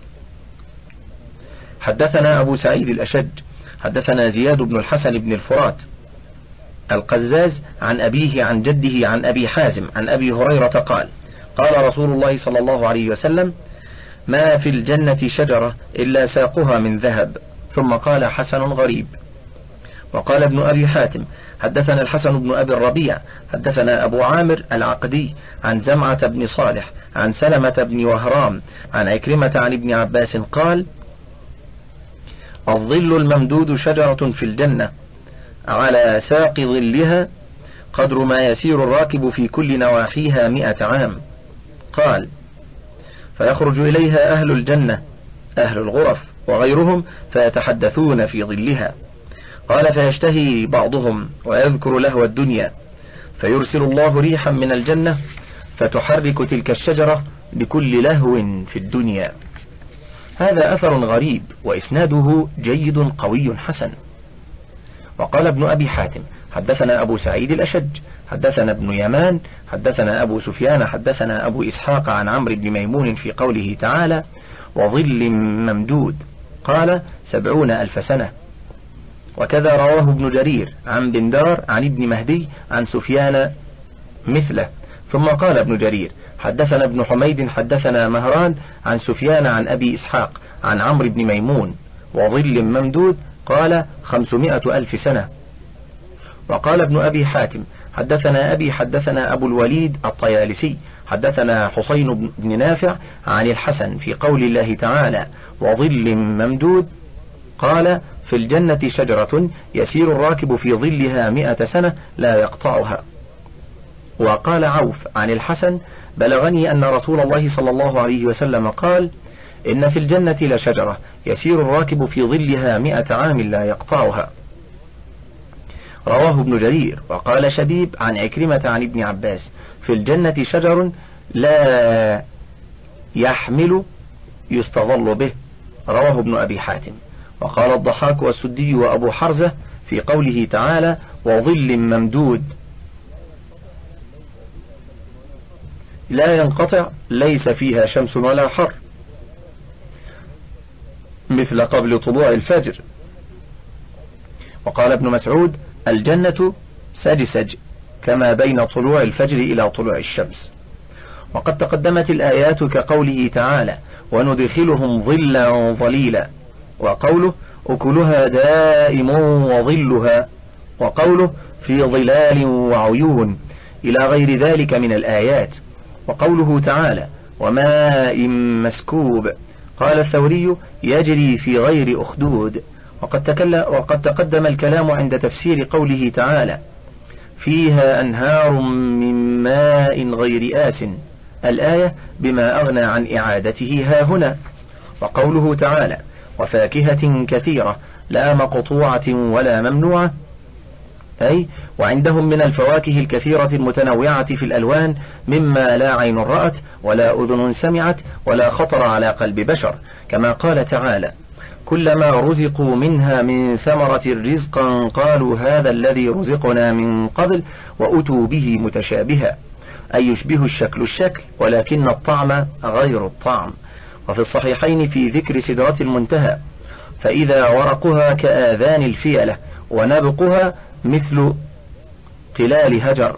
حدثنا أبو سعيد الأشج حدثنا زياد بن الحسن بن الفرات القزاز عن أبيه عن جده عن أبي حازم عن أبي هريرة قال: قال رسول الله صلى الله عليه وسلم: ما في الجنة شجرة إلا ساقها من ذهب، ثم قال حسن غريب. وقال ابن أبي حاتم حدثنا الحسن بن أبي الربيع حدثنا أبو عامر العقدي عن زمعة بن صالح عن سلمة بن وهرام عن عكرمة عن ابن عباس قال: الظل الممدود شجرة في الجنة على ساق ظلها قدر ما يسير الراكب في كل نواحيها مئة عام. قال: فيخرج إليها أهل الجنة أهل الغرف وغيرهم فيتحدثون في ظلها. قال: فيشتهي بعضهم ويذكر لهو الدنيا فيرسل الله ريحا من الجنة فتحرك تلك الشجرة بكل لهو في الدنيا. هذا أثر غريب وإسناده جيد قوي حسن. وقال ابن أبي حاتم حدثنا أبو سعيد الأشج حدثنا ابن يمان حدثنا أبو سفيان حدثنا أبو إسحاق عن عمرو بن ميمون في قوله تعالى: وظل ممدود، قال: سبعون ألف سنة. وكذا رواه ابن جرير عن بندار عن ابن مهدي عن سفيان مثله. ثم قال ابن جرير حدثنا ابن حميد حدثنا مهران عن سفيان عن أبي إسحاق عن عمرو بن ميمون: وظل ممدود، قال: خمسمائة ألف سنة. وقال ابن أبي حاتم حدثنا أبي حدثنا أبو الوليد الطيالسي حدثنا حسين بن نافع عن الحسن في قول الله تعالى: وظل ممدود، قال: في الجنة شجرة يسير الراكب في ظلها مئة سنة لا يقطعها. وقال عوف عن الحسن: بلغني أن رسول الله صلى الله عليه وسلم قال: إن في الجنة لشجرة يسير الراكب في ظلها مئة عام لا يقطعها. رواه ابن جرير. وقال شبيب عن عكرمة عن ابن عباس: في الجنة شجر لا يحمل يستظل به. رواه ابن أبي حاتم. وقال الضحاك والسدي وأبو حرزة في قوله تعالى: وظل ممدود لا ينقطع ليس فيها شمس ولا حر، مثل قبل طلوع الفجر. وقال ابن مسعود: الجنة سجسج كما بين طلوع الفجر إلى طلوع الشمس. وقد تقدمت الآيات كقوله تعالى: وندخلهم ظلا ظليلا، وقوله: أكلها دائم وظلها، وقوله: في ظلال وعيون، إلى غير ذلك من الآيات. وقوله تعالى: وماء مسكوب، قال الثوري: يجري في غير أخدود. وقد, تكل وقد تقدم الكلام عند تفسير قوله تعالى: فيها أنهار من ماء غير آس، الآية بما أغنى عن إعادته ها هنا. وقوله تعالى: وفاكهة كثيرة لا مقطوعة ولا ممنوعة، أي وعندهم من الفواكه الكثيرة المتنوعة في الألوان مما لا عين رأت ولا أذن سمعت ولا خطر على قلب بشر، كما قال تعالى: كلما رزقوا منها من ثمرة رزقا قالوا هذا الذي رزقنا من قبل وأتوا به متشابها، أي يشبه الشكل الشكل ولكن الطعم غير الطعم. وفي الصحيحين في ذكر سدرة المنتهى: فإذا ورقها كآذان الفيلة ونبقها مثل قلال هجر.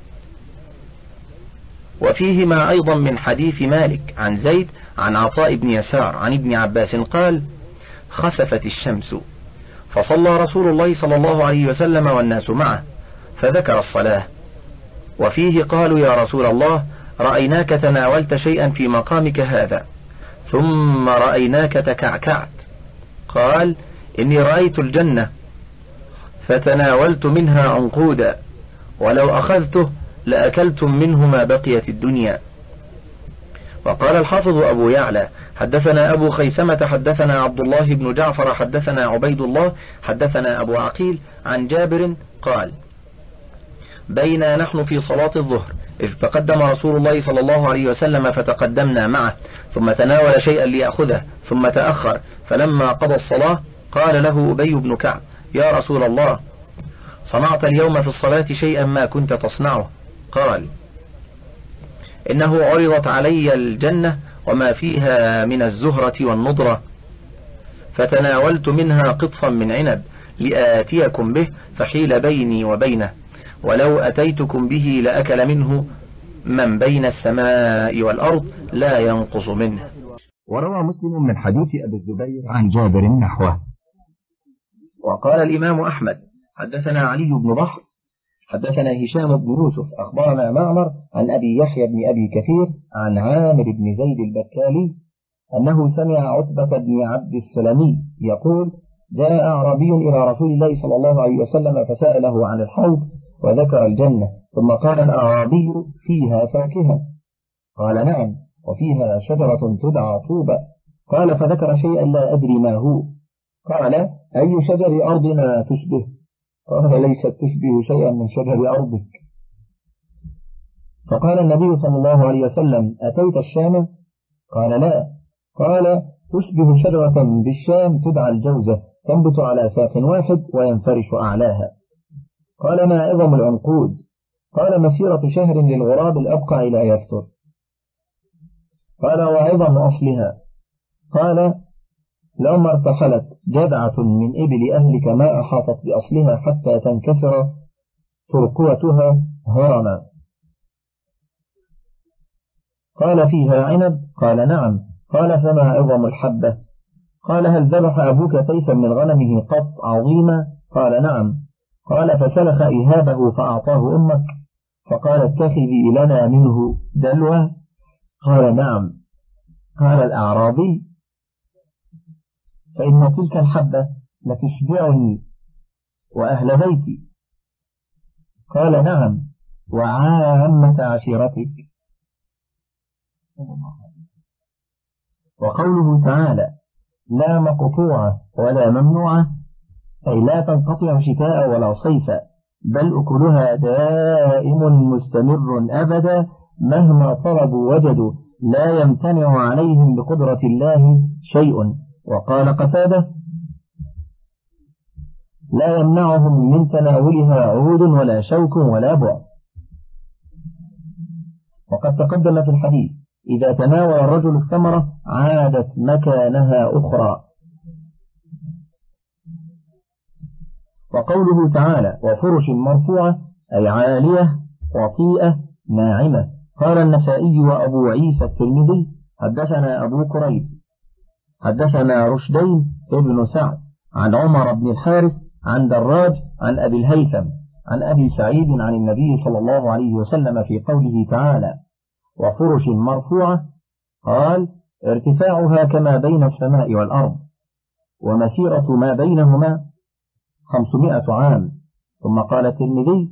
وفيهما أيضا من حديث مالك عن زيد عن عطاء بن يسار عن ابن عباس قال: خسفت الشمس فصلى رسول الله صلى الله عليه وسلم والناس معه فذكر الصلاة، وفيه قالوا: يا رسول الله، رأيناك تناولت شيئا في مقامك هذا ثم رأيناك تكعكعت. قال: إني رأيت الجنة فتناولت منها عنقودا، ولو أخذته لأكلتم منه ما بقيت الدنيا. وقال الحافظ أبو يعلى: حدثنا أبو خيثمة حدثنا عبد الله بن جعفر حدثنا عبيد الله حدثنا أبو عقيل عن جابر قال: بينا نحن في صلاة الظهر إذ تقدم رسول الله صلى الله عليه وسلم فتقدمنا معه، ثم تناول شيئا ليأخذه ثم تأخر، فلما قضى الصلاة قال له أبي بن كعب: يا رسول الله، صنعت اليوم في الصلاة شيئا ما كنت تصنعه؟ قال: إنه عرضت علي الجنة وما فيها من الزهرة والنضرة، فتناولت منها قطفا من عنب لآتيكم به فحيل بيني وبينه، ولو أتيتكم به لأكل منه من بين السماء والأرض لا ينقص منه. وروى مسلم من حديث أبي الزبير عن جابر نحوه. وقال الإمام أحمد حدثنا علي بن بحر حدثنا هشام بن يوسف أخبرنا معمر عن أبي يحيى بن أبي كثير عن عامر بن زيد البكالي أنه سمع عتبة بن عبد السلمي يقول جاء أعرابي إلى رسول الله صلى الله عليه وسلم فسأله عن الحوض وذكر الجنة، ثم قال الأعرابي فيها فاكهة؟ قال نعم، وفيها شجرة تدعى طوبى. قال فذكر شيئا لا أدري ما هو. قال أي شجر أرضنا تشبه؟ قال ليست تشبه شيئا من شجر أرضك. فقال النبي صلى الله عليه وسلم أتيت الشام؟ قال لا. قال تشبه شجرة بالشام تدعى الجوزة، تنبت على ساق واحد وينفرش أعلاها. قال ما عظم العنقود؟ قال مسيرة شهر للغراب الأبقع إلى يفتر. قال وعظم أصلها؟ قال لما ارتحلت جذعة من إبل أهلك ما أحاطت بأصلها حتى تنكسر ترقوتها هرما. قال فيها عنب؟ قال نعم. قال فما عظم الحبة؟ قال هل ذبح أبوك تيسا من غنمه قط عظيما؟ قال نعم. قال فسلخ إهابه فأعطاه أمك؟ فقال اتخذي لنا منه دلوة؟ قال نعم. قال الأعرابي فإن تلك الحبة لتشبعني وأهل بيتي. قال نعم، وعامة عشيرتك. وقوله تعالى لا مقطوعة ولا ممنوعة أي لا تنقطع شتاء ولا صيفا، بل أكلها دائم مستمر أبدا مهما طلبوا وجدوا، لا يمتنع عليهم بقدرة الله شيء. وقال قتادة لا يمنعهم من تناولها عود ولا شوك ولا بعد. وقد تقدم في الحديث إذا تناول الرجل الثمرة عادت مكانها أخرى. وقوله تعالى وفرش مرفوعة أي عالية وطيئة ناعمة. قال النسائي وأبو عيسى الترمذي حدثنا أبو كريب حدثنا رشدين ابن سعد عن عمر بن الحارث عن دراج عن أبي الهيثم عن أبي سعيد عن النبي صلى الله عليه وسلم في قوله تعالى وفرش مرفوعة قال ارتفاعها كما بين السماء والأرض ومسيرة ما بينهما خمسمائة عام. ثم قال الترمذي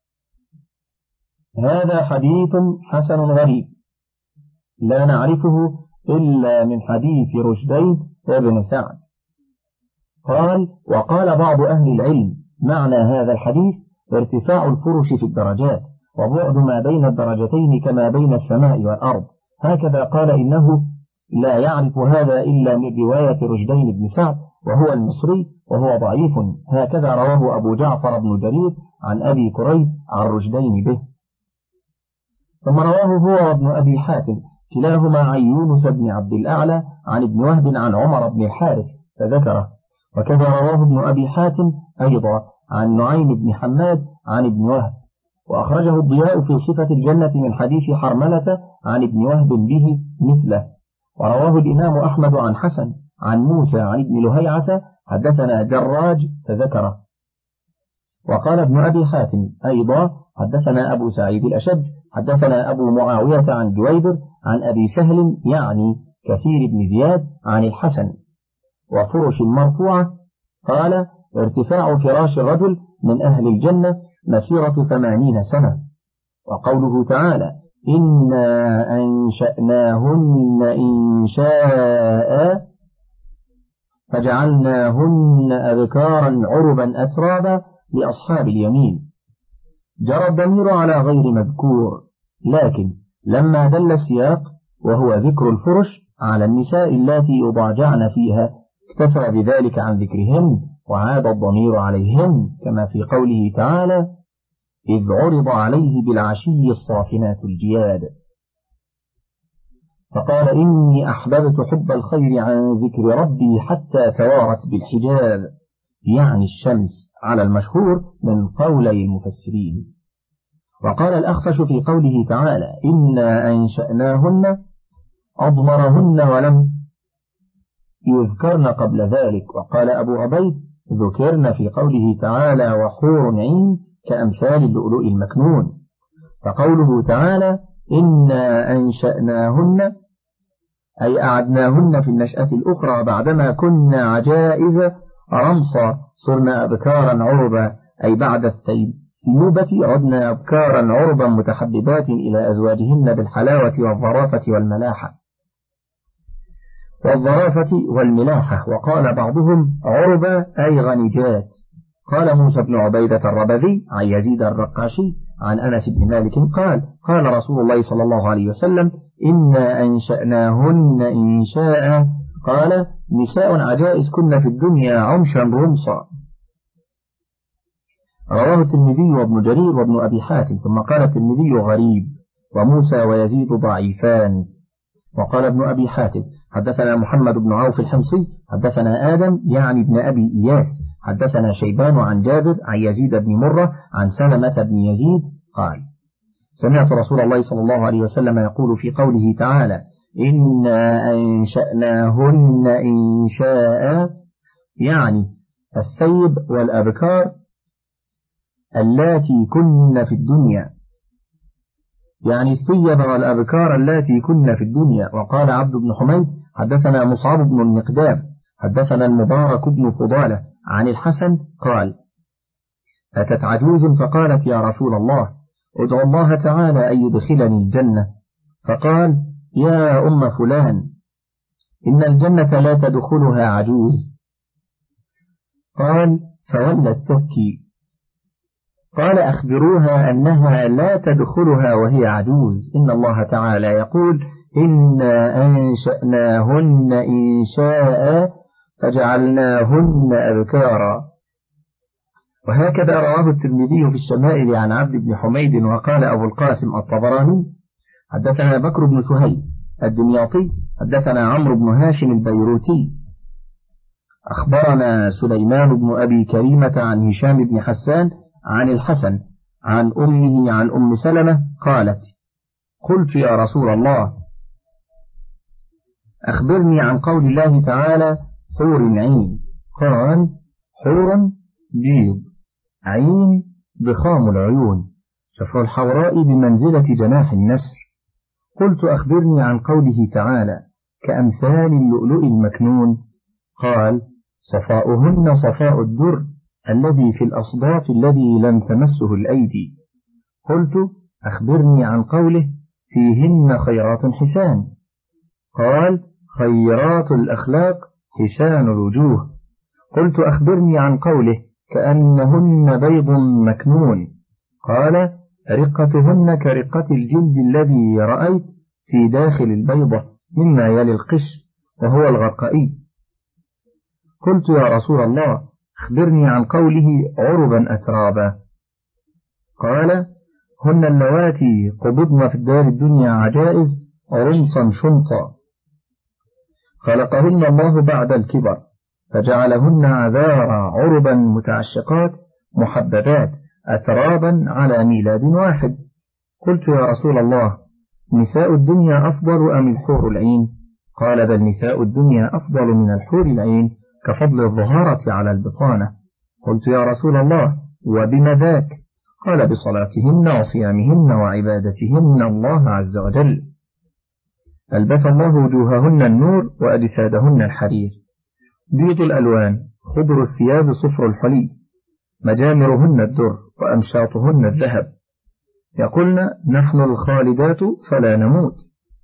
هذا حديث حسن غريب لا نعرفه إلا من حديث رشدين وابن سعد. قال وقال بعض أهل العلم معنى هذا الحديث ارتفاع الفرش في الدرجات وبعد ما بين الدرجتين كما بين السماء والأرض. هكذا قال إنه لا يعرف هذا إلا من رواية رشدين بن سعد وهو المصري وهو ضعيف. هكذا رواه أبو جعفر بن جرير عن أبي كريب عن رشدين به. ثم رواه هو وابن أبي حاتم كلاهما عن يونس بن عبد الأعلى عن ابن وهب عن عمر بن الحارث فذكره. وكذا رواه ابن أبي حاتم أيضا عن نعيم بن حماد عن ابن وهب. وأخرجه الضياء في صفة الجنة من حديث حرملة عن ابن وهب به مثله. ورواه الإمام أحمد عن حسن عن موسى عن ابن لهيعة حدثنا دراج فذكره. وقال ابن أبي حاتم أيضا حدثنا أبو سعيد الأشج حدثنا أبو معاوية عن جويبر عن أبي سهل يعني كثير بن زياد عن الحسن وفرش مرفوعة قال ارتفاع فراش الرجل من أهل الجنة مسيرة ثمانين سنة. وقوله تعالى إنا أنشأناهن إنشاء فجعلناهن أبكارا عربا أترابا لأصحاب اليمين. جرى الضمير على غير مذكور، لكن لما دل السياق وهو ذكر الفرش على النساء اللاتي يضاجعن فيها اكتفى بذلك عن ذكرهن وعاد الضمير عليهن كما في قوله تعالى إذ عرض عليه بالعشي الصافنات الجياد. فقال إني أحببت حب الخير عن ذكر ربي حتى توارت بالحجاب يعني الشمس على المشهور من قولي المفسرين. وقال الأخفش في قوله تعالى إنا أنشأناهن أضمرهن ولم يذكرن قبل ذلك. وقال أبو عبيد ذكرن في قوله تعالى وحور عين كأمثال اللؤلؤ المكنون. فقوله تعالى إنا أنشأناهن أي أعدناهن في النشأة الأخرى بعدما كنا عجائز رمصا صرنا أبكارا عربا، أي بعد الثيوبة عدنا أبكارا عربا متحببات إلى أزواجهن بالحلاوة والظرافة والملاحة والظرافة والملاحة. وقال بعضهم عربا أي غنجات. قال موسى بن عبيدة الربذي عن يزيد الرقاشي عن أنس بن مالك قال قال رسول الله صلى الله عليه وسلم إنا أنشأناهن إنشاء. قال نساء عجائز كن في الدنيا عمشا رمصا. رواه الترمذي وابن جرير وابن أبي حاتم. ثم قال الترمذي غريب، وموسى ويزيد ضعيفان. وقال ابن أبي حاتم حدثنا محمد بن عوف الحمصي حدثنا آدم يعني ابن أبي إياس حدثنا شيبان عن جابر عن يزيد بن مرة عن سلمة بن يزيد قال سمعت رسول الله صلى الله عليه وسلم يقول في قوله تعالى إنا أنشأناهن إنشاء، يعني الثيب والأبكار اللاتي كن في الدنيا، يعني الثيب والأبكار اللاتي كن في الدنيا. وقال عبد بن حميد حدثنا مصعب بن المقدام حدثنا المبارك بن فضالة عن الحسن قال أتت عجوز فقالت يا رسول الله ادعو الله تعالى أن يدخلني الجنة. فقال يا أم فلان إن الجنة لا تدخلها عجوز. قال فولت تبكي. قال أخبروها أنها لا تدخلها وهي عجوز، إن الله تعالى يقول إنا أنشأناهن إنشاء فجعلناهن أبكارا. وهكذا رواه الترمذي في الشمائل عن عبد بن حميد. وقال أبو القاسم الطبراني حدثنا بكر بن سهيل الدمياطي حدثنا عمرو بن هاشم البيروتي أخبرنا سليمان بن أبي كريمة عن هشام بن حسان عن الحسن عن أمه عن أم سلمة قالت قلت يا رسول الله أخبرني عن قول الله تعالى حور عين. قال حور بيض، عين ضخام العيون، شفر الحوراء بمنزلة جناح النسر. قلت أخبرني عن قوله تعالى كأمثال اللؤلؤ المكنون. قال صفاؤهن صفاء الدر الذي في الأصداف الذي لم تمسه الأيدي. قلت أخبرني عن قوله فيهن خيرات حسان. قال خيرات الأخلاق حسان الوجوه. قلت أخبرني عن قوله كأنهن بيض مكنون. قال رقتهن كرقة الجلد الذي رأيت في داخل البيضة مما يلي القشر وهو الغرقائي. قلت يا رسول الله أخبرني عن قوله عربا أترابا. قال هن اللواتي قبضن في الدار الدنيا عجائز رمصا شنطا، خلقهن الله بعد الكبر فجعلهن عذارا عربا متعشقات محببات أترابا على ميلاد واحد. قلت يا رسول الله نساء الدنيا أفضل أم الحور العين؟ قال بل نساء الدنيا أفضل من الحور العين كفضل الظهارة على البطانة. قلت يا رسول الله وبما ذاك؟ قال بصلاتهن وصيامهن وعبادتهن الله عز وجل. ألبس الله وجوههن النور وأجسادهن الحرير، بيض الألوان، خضر الثياب، صفر الحلي، مجامرهن الدر وأمشاطهن الذهب. يقولن نحن الخالدات فلا نموت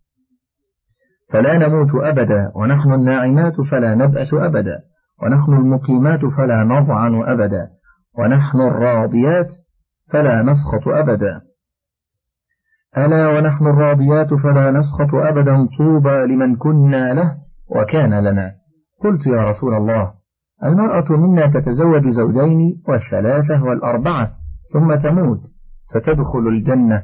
فلا نموت أبدا، ونحن الناعمات فلا نبأس أبدا، ونحن المقيمات فلا نضعن أبدا، ونحن الراضيات فلا نسخط أبدا. ألا ونحن الراضيات فلا نسخط أبدا طوبى لمن كنا له وكان لنا. قلت يا رسول الله المرأة منا تتزوج زوجين والثلاثة والأربعة ثم تموت فتدخل الجنة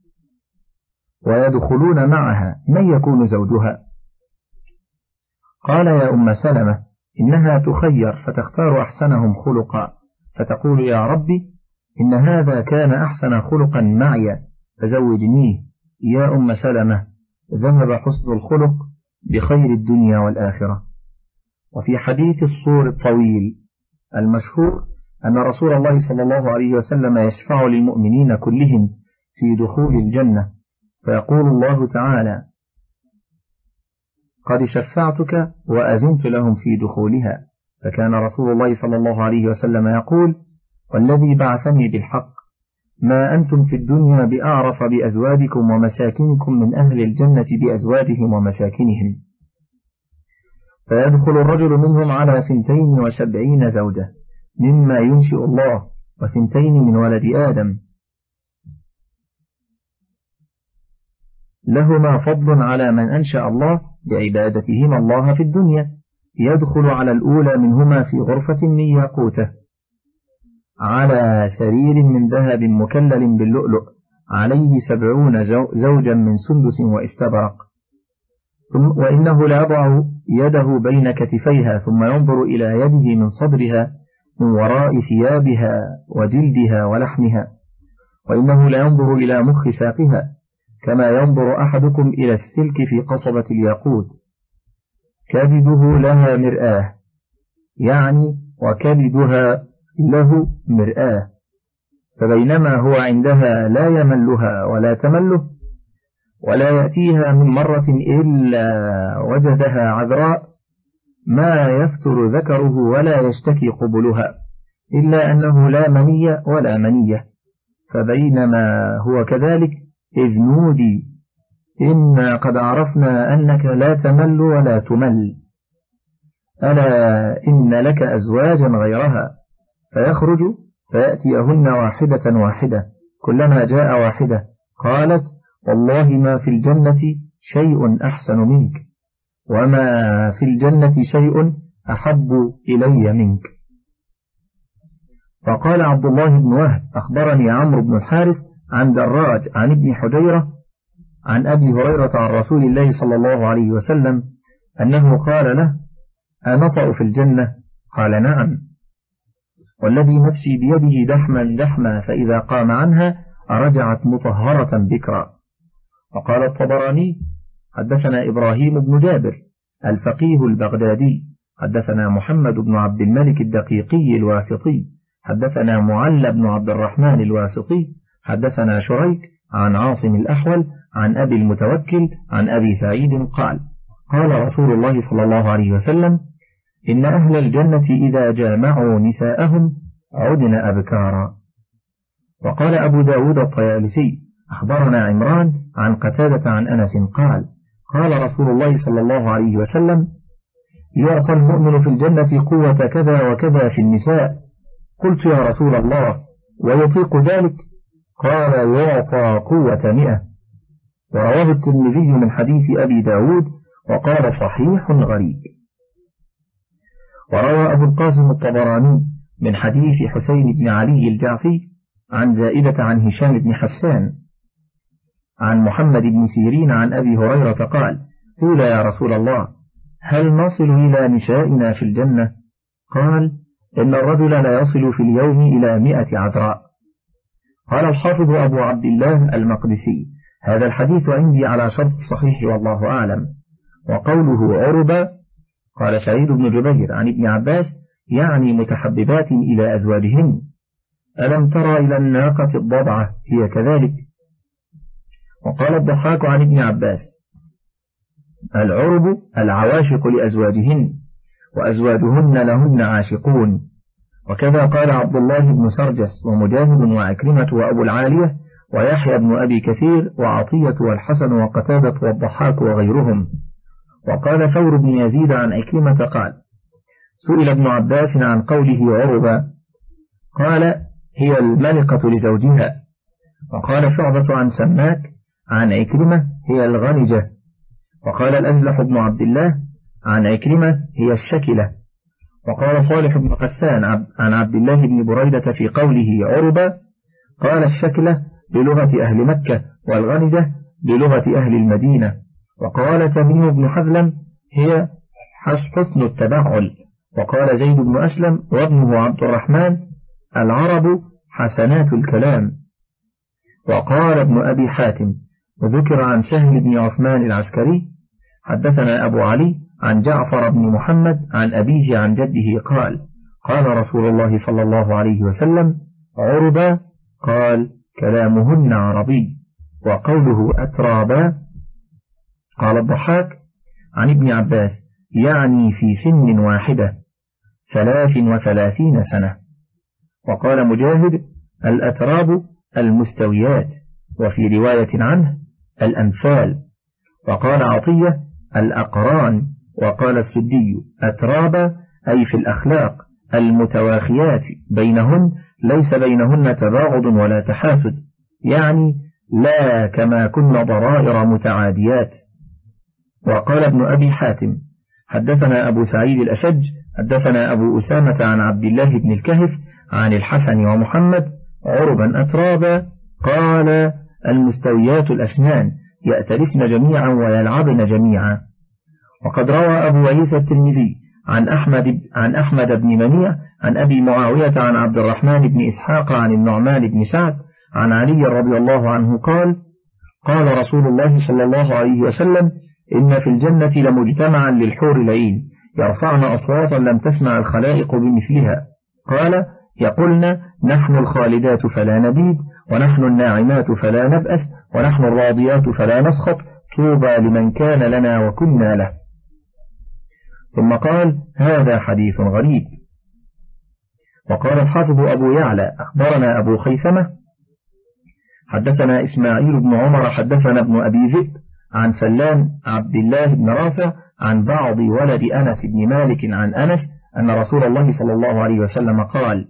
ويدخلون معها من يكون زوجها؟ قال يا أم سلمة إنها تخير فتختار أحسنهم خلقا فتقول يا ربي إن هذا كان أحسن خلقا معي فزوجنيه. يا أم سلمة ذهب حسن الخلق بخير الدنيا والآخرة. وفي حديث الصور الطويل المشهور أن رسول الله صلى الله عليه وسلم يشفع للمؤمنين كلهم في دخول الجنة، فيقول الله تعالى: قد شفعتك وأذنت لهم في دخولها. فكان رسول الله صلى الله عليه وسلم يقول: والذي بعثني بالحق ما أنتم في الدنيا بأعرف بأزواجكم ومساكنكم من أهل الجنة بأزواجهم ومساكنهم. فيدخل الرجل منهم على ثنتين وسبعين زوجة مما ينشئ الله، وثنتين من ولد آدم، لهما فضل على من أنشأ الله بعبادتهما الله في الدنيا. يدخل على الأولى منهما في غرفة من ياقوتة على سرير من ذهب مكلل باللؤلؤ، عليه سبعون زوجا من سندس واستبرق، وإنه ليضع يده بين كتفيها ثم ينظر إلى يده من صدرها من وراء ثيابها وجلدها ولحمها، وإنه لينظر إلى مخ ساقها كما ينظر أحدكم إلى السلك في قصبة الياقوت. كبده لها مرآة، يعني وكبدها له مرآة، فبينما هو عندها لا يملها ولا تمله، ولا يأتيها من مرة إلا وجدها عذراء ما يفتر ذكره ولا يشتكي قبلها، إلا أنه لا مني ولا منية. فبينما هو كذلك إذ نودي: إنا قد عرفنا أنك لا تمل ولا تمل، ألا إن لك أزواجا غيرها. فيخرج فيأتيهن واحدة واحدة، كلما جاء واحدة قالت: والله ما في الجنة شيء أحسن منك، وما في الجنة شيء أحب إلي منك. فقال عبد الله بن وهب: أخبرني عمرو بن الحارث عن دراج عن ابن حجيرة عن أبي هريرة عن رسول الله صلى الله عليه وسلم أنه قال له: أنطأ في الجنة؟ قال: نعم، والذي نفسي بيده دحما دحما، فإذا قام عنها رجعت مطهرة بكرا. وقال الطبراني: حدثنا إبراهيم بن جابر الفقيه البغدادي، حدثنا محمد بن عبد الملك الدقيقي الواسطي، حدثنا معل بن عبد الرحمن الواسطي، حدثنا شريك عن عاصم الأحول عن أبي المتوكل عن أبي سعيد قال: قال رسول الله صلى الله عليه وسلم: إن أهل الجنة إذا جامعوا نساءهم عدن أبكارا. وقال أبو داود الطيالسي: أخبرنا عمران عن قتادة عن أنس قال: قال رسول الله صلى الله عليه وسلم: يعطى المؤمن في الجنة قوة كذا وكذا في النساء. قلت: يا رسول الله، ويطيق ذلك؟ قال: يعطى قوة مئة. ورواه الترمذي من حديث أبي داود وقال: صحيح غريب. وروى أبو القاسم الطبراني من حديث حسين بن علي الجعفي عن زائدة عن هشام بن حسان عن محمد بن سيرين عن أبي هريرة قال: قيل: يا رسول الله، هل نصل إلى نسائنا في الجنة؟ قال: إن الرجل لا يصل في اليوم إلى مئة عذراء. قال الحافظ أبو عبد الله المقدسي: هذا الحديث عندي على شرط الصحيح والله أعلم. وقوله عربا، قال سعيد بن جبير عن ابن عباس: يعني متحببات إلى أزواجهن. ألم ترى إلى الناقة الضبعة هي كذلك؟ وقال الضحاك عن ابن عباس: العرب العواشق لأزواجهن، وأزواجهن لهن عاشقون. وكذا قال عبد الله بن سرجس ومجاهد وعكرمة وأبو العالية ويحيى بن أبي كثير وعطية والحسن وقتادة والضحاك وغيرهم. وقال ثور بن يزيد عن عكرمة قال: سئل ابن عباس عن قوله عربا، قال: هي الملقة لزوجها. وقال شعبة عن سماك عن عكرمة: هي الغنجة. وقال الأجلح بن عبد الله عن عكرمة: هي الشكلة. وقال صالح بن حسان عن عبد الله بن بريدة في قوله عربا: قال: الشكلة بلغة أهل مكة، والغنجة بلغة أهل المدينة. وقال تميم بن حذلم: هي حسن التبعل. وقال زيد بن أسلم وابنه عبد الرحمن: العرب حسنات الكلام. وقال ابن أبي حاتم: وذكر عن سهل بن عثمان العسكري: حدثنا أبو علي عن جعفر بن محمد عن أبيه عن جده قال: قال رسول الله صلى الله عليه وسلم: عربا؟ قال: كلامهن عربي. وقوله أترابا؟ قال الضحاك عن ابن عباس: يعني في سن واحدة، ثلاث وثلاثين سنة. وقال مجاهد: الأتراب المستويات، وفي رواية عنه الأمثال. وقال عطية: الأقران. وقال السدي: أترابا أي في الأخلاق المتواخيات بينهن، ليس بينهن تباغض ولا تحاسد، يعني لا كما كن ضرائر متعاديات. وقال ابن أبي حاتم: حدثنا أبو سعيد الأشج حدثنا أبو أسامة عن عبد الله بن الكهف عن الحسن ومحمد: عربا أترابا؟ قال: المستويات الأسنان، يأتلفن جميعا ويلعبن جميعا. وقد روى أبو عيسى الترمذي عن أحمد, عن أحمد بن منيع عن أبي معاوية عن عبد الرحمن بن إسحاق عن النعمان بن سعد عن علي رضي الله عنه قال: قال رسول الله صلى الله عليه وسلم: إن في الجنة لمجتمعا للحور العين، يرفعن أصواتا لم تسمع الخلائق بمثلها. قال: يقولن: نحن الخالدات فلا نبيد، ونحن الناعمات فلا نبأس، ونحن الراضيات فلا نسخط، طوبى لمن كان لنا وكنا له. ثم قال: هذا حديث غريب. وقال الحافظ أبو يعلى: أخبرنا أبو خيثمة حدثنا إسماعيل بن عمر حدثنا ابن أبي ذئب عن سلام عبد الله بن رافع عن بعض ولد أنس بن مالك عن أنس أن رسول الله صلى الله عليه وسلم قال: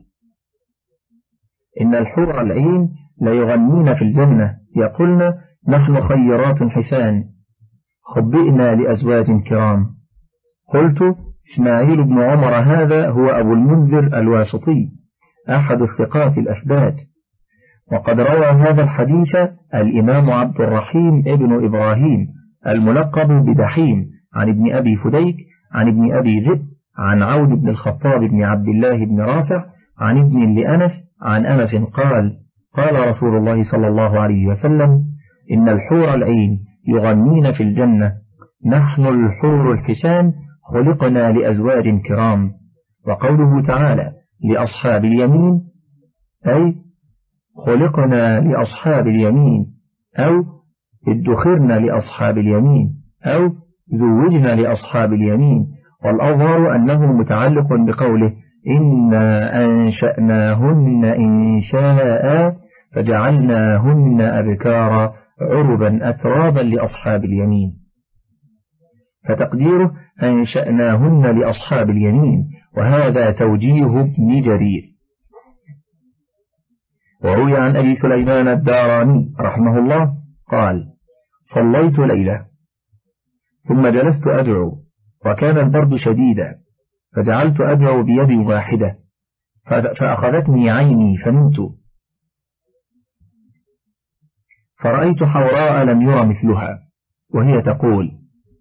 إن الحور العين ليغنين في الجنة، يقولن: نحن خيرات حسان، خبئنا لأزواج كرام. قلت: إسماعيل بن عمر هذا هو أبو المنذر الواسطي، أحد الثقات الأثبات. وقد روى هذا الحديث الإمام عبد الرحيم ابن إبراهيم الملقب بدحيم عن ابن أبي فديك عن ابن أبي ذئب عن عون بن الخطاب بن عبد الله بن رافع عن ابن لأنس عن أنس قال: قال رسول الله صلى الله عليه وسلم: إن الحور العين يغنين في الجنة، نحن الحور الحسان، خلقنا لأزواج كرام. وقوله تعالى: لأصحاب اليمين، أي خلقنا لأصحاب اليمين، أو ادخرنا لأصحاب اليمين، أو زوجنا لأصحاب اليمين. والأظهر أنه متعلق بقوله: إنا أنشأناهن إنشاء فجعلناهن أبكارا عربا أترابا لأصحاب اليمين. فتقديره: أنشأناهن لأصحاب اليمين، وهذا توجيه ابن جرير. وروي عن أبي سليمان الداراني رحمه الله قال: صليت ليلة ثم جلست أدعو، وكان البرد شديدا، فجعلت أدعو بيد واحدة، فأخذتني عيني فنمت، فرأيت حوراء لم ير مثلها، وهي تقول: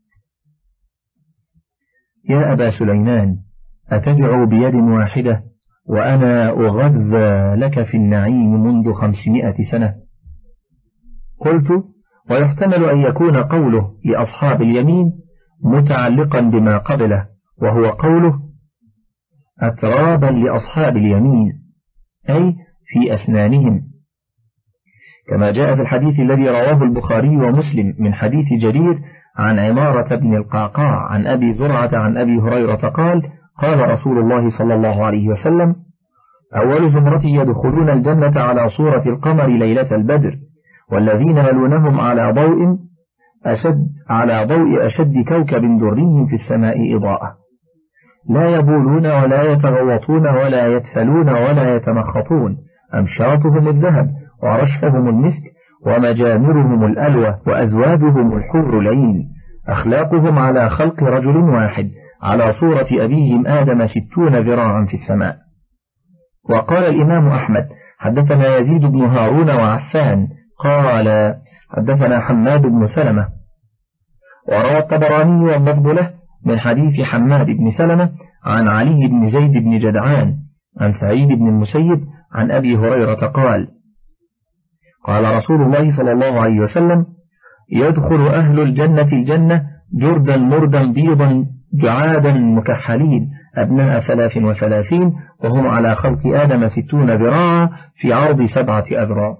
يا أبا سليمان، أتدعو بيد واحدة وأنا أغذى لك في النعيم منذ خمسمائة سنة؟ قلت: ويحتمل أن يكون قوله لأصحاب اليمين متعلقا بما قبله، وهو قوله أترابا لأصحاب اليمين، أي في أسنانهم، كما جاء في الحديث الذي رواه البخاري ومسلم من حديث جرير عن عمارة بن القعقاع عن أبي زرعة عن أبي هريرة قال: قال رسول الله صلى الله عليه وسلم: أول زمرة يدخلون الجنة على صورة القمر ليلة البدر، والذين يلونهم على ضوء أشد على ضوء أشد كوكب دري في السماء إضاءة، لا يبولون ولا يتغوطون ولا يتفلون ولا يتمخطون، أمشاطهم الذهب ورشحهم المسك ومجامرهم الألوة وأزواجهم الحور العين، أخلاقهم على خلق رجل واحد على صورة أبيهم آدم ستون ذراعا في السماء. وقال الإمام أحمد: حدثنا يزيد بن هارون وعفان قال: حدثنا حماد بن سلمة. وروى الطبراني واللفظ له من حديث حماد بن سلمة عن علي بن زيد بن جدعان عن سعيد بن المسيب عن أبي هريرة قال: قال رسول الله صلى الله عليه وسلم: يدخل أهل الجنة الجنة جردا مردا بيضا جعادا مكحلين أبناء ثلاث وثلاثين، وهم على خلق آدم ستون ذراعا في عرض سبعة أذرع.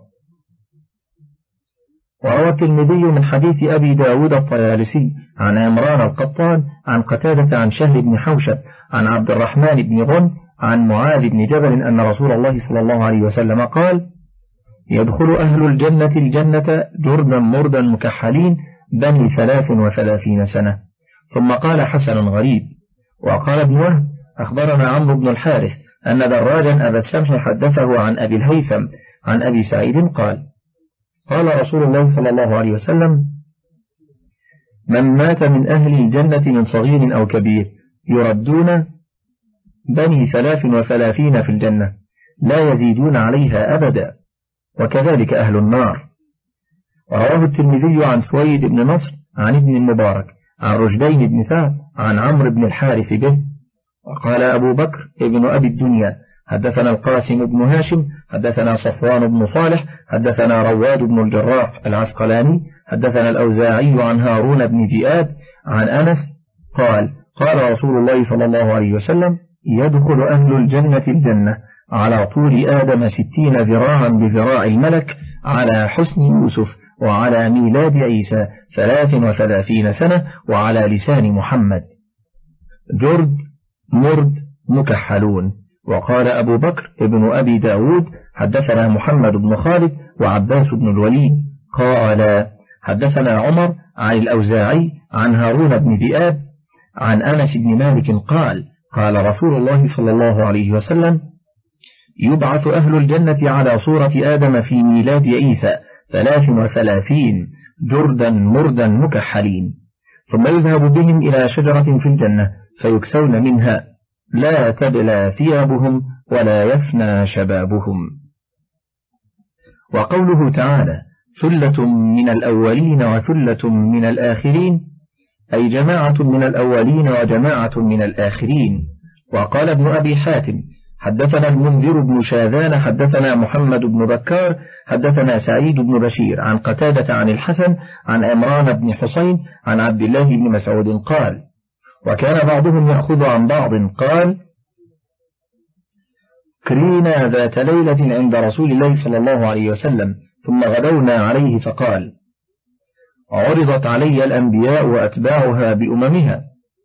وروى الترمذي من حديث أبي داود الطيالسي عن عمران القطان عن قتادة عن شهر بن حوشب عن عبد الرحمن بن غن عن معاذ بن جبل أن رسول الله صلى الله عليه وسلم قال: يدخل أهل الجنة الجنة جردا مردا مكحلين بني ثلاث وثلاثين سنة. ثم قال: حسن غريب. وقال ابن وهب: أخبرنا عمرو بن الحارث أن دراجا أبا السمح حدثه عن أبي الهيثم عن أبي سعيد قال: قال رسول الله صلى الله عليه وسلم: من مات من أهل الجنة من صغير أو كبير يردون بني ثلاث وثلاثين في الجنة لا يزيدون عليها أبدا، وكذلك أهل النار. ورواه الترمذي عن سويد بن نصر عن ابن المبارك عن رشدين بن سعد عن عمرو بن الحارث به. وقال أبو بكر ابن أبي الدنيا: حدثنا القاسم بن هاشم حدثنا صفوان بن صالح حدثنا رواد بن الجراح العسقلاني حدثنا الأوزاعي عن هارون بن ذئاب عن أنس قال: قال رسول الله صلى الله عليه وسلم: يدخل أهل الجنة الجنة على طول آدم ستين ذراعا بذراع الملك، على حسن يوسف، وعلى ميلاد عيسى ثلاث وثلاثين سنة، وعلى لسان محمد. جرد مرد مكحلون. وقال أبو بكر ابن أبي داود: حدثنا محمد بن خالد وعباس بن الوليد قال: حدثنا عمر عن الأوزاعي عن هارون بن ذئاب عن أنس بن مالك قال: قال رسول الله صلى الله عليه وسلم: يبعث أهل الجنة على صورة آدم في ميلاد عيسى ثلاث وثلاثين جردا مردا مكحلين، ثم يذهب بهم إلى شجرة في الجنة فيكسون منها لا تبلى ثيابهم ولا يفنى شبابهم. وقوله تعالى: ثلة من الأولين وثلة من الآخرين، أي جماعة من الأولين وجماعة من الآخرين. وقال ابن أبي حاتم: حدثنا المنذر بن شاذان حدثنا محمد بن بكار حدثنا سعيد بن بشير عن قتادة عن الحسن عن عمران بن حسين عن عبد الله بن مسعود قال: وكان بعضهم يأخذ عن بعض قال: كرينا ذات ليلة عند رسول الله صلى الله عليه وسلم، ثم غدونا عليه فقال: عرضت علي الأنبياء وأتباعها بأممها،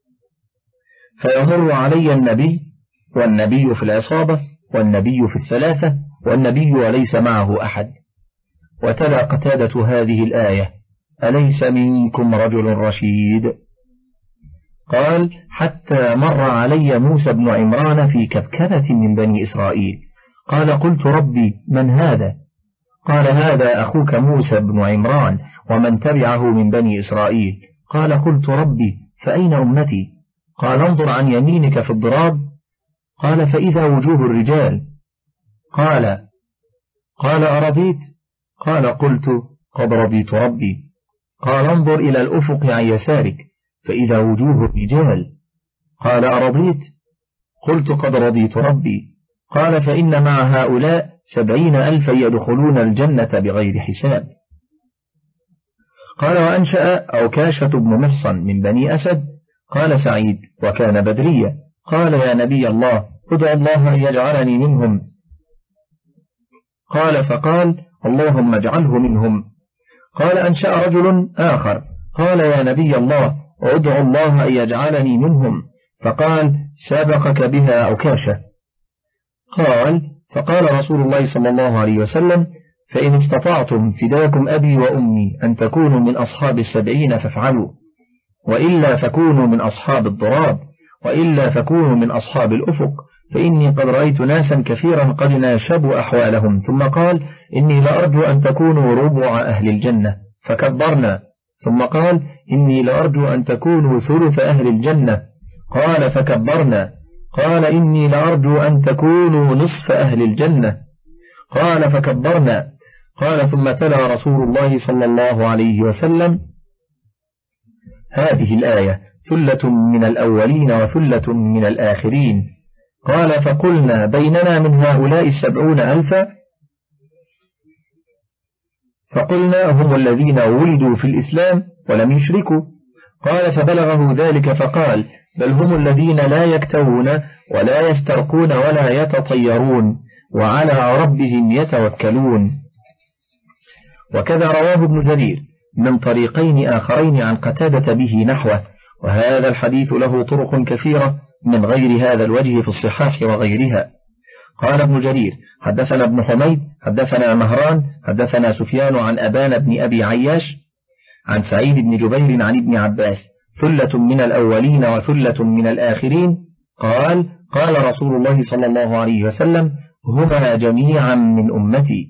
فيمر علي النبي، والنبي في العصابة، والنبي في الثلاثة، والنبي وليس معه أحد. وتلا قتادة هذه الآية: أليس منكم رجل رشيد؟ قال: حتى مر علي موسى بن عمران في كبكبة من بني إسرائيل. قال: قلت: ربي من هذا؟ قال: هذا أخوك موسى بن عمران ومن تبعه من بني إسرائيل. قال: قلت: ربي فأين أمتي؟ قال: انظر عن يمينك في الضراب. قال: فإذا وجوه الرجال. قال: قال: أرضيت؟ قال: قلت: قد رضيت ربي. قال: انظر إلى الأفق عن يسارك فإذا وجوه الرجال. قال: أرضيت؟ قلت: قد رضيت ربي. قال: فإن مع هؤلاء سبعين ألفا يدخلون الجنة بغير حساب. قال: وأنشأ عكاشة بن محصن من بني أسد. قال سعيد: وكان بدريا. قال: يا نبي الله، ادع الله أن يجعلني منهم. قال: فقال: اللهم اجعله منهم. قال: أنشأ رجل آخر. قال: يا نبي الله، ادع الله أن يجعلني منهم. فقال: سبقك بها عكاشة. قال: فقال رسول الله صلى الله عليه وسلم: فإن استطعتم فداكم أبي وأمي أن تكونوا من أصحاب السبعين فافعلوا، وإلا فكونوا من أصحاب الضراب، وإلا فكونوا من أصحاب الأفق، فإني قد رأيت ناسا كثيرا قد ناشبوا أحوالهم. ثم قال: إني لأرجو أن تكونوا ربع أهل الجنة، فكبرنا. ثم قال: إني لأرجو أن تكونوا ثلث أهل الجنة. قال: فكبرنا. قال: إني لأرجو أن تكونوا نصف أهل الجنة. قال: فكبرنا. قال: ثم تلا رسول الله صلى الله عليه وسلم هذه الآية: ثلة من الأولين وثلة من الآخرين. قال: فقلنا: بيننا من هؤلاء السبعون ألفا. فقلنا: هم الذين ولدوا في الإسلام ولم يشركوا. قال: فبلغه ذلك فقال: بل هم الذين لا يكتوون ولا يسترقون ولا يتطيرون وعلى ربهم يتوكلون. وكذا رواه ابن جرير من طريقين آخرين عن قتادة به نحوه، وهذا الحديث له طرق كثيرة من غير هذا الوجه في الصحاح وغيرها. قال ابن جرير حدثنا ابن حميد حدثنا مهران حدثنا سفيان عن أبان بن أبي عياش عن سعيد بن جبير عن ابن عباس ثلة من الأولين وثلة من الآخرين قال قال رسول الله صلى الله عليه وسلم هما جميعا من أمتي.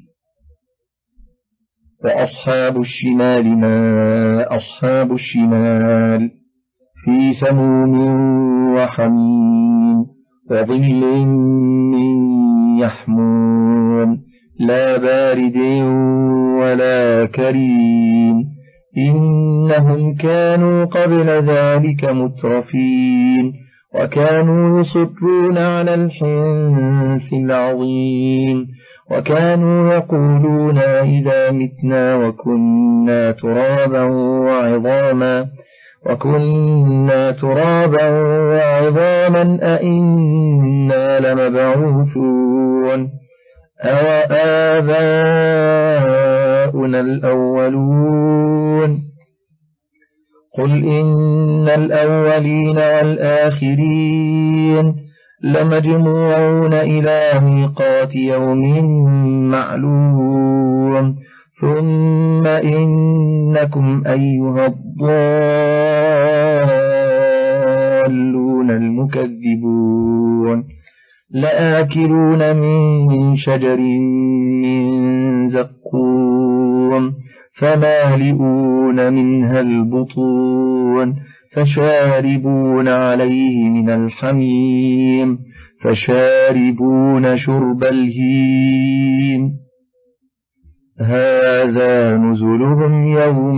وأصحاب الشمال ما أصحاب الشمال في سموم وحميم وظل من يحموم لا بارد ولا كريم إنهم كانوا قبل ذلك مترفين وكانوا يصرون على الحنث العظيم وكانوا يقولون إذا متنا وكنا ترابا وعظاما وكنا ترابا وعظاما أئنا لمبعوثون أو آباؤنا الأولون قل إن الأولين والآخرين لمجموعون إلى ميقات يوم معلوم ثم إنكم أيها الضالون المكذبون لآكلون من شجر من زقوم فمالئون منها البطون فشاربون عليه من الحميم فشاربون شرب الهيم هذا نزلهم يوم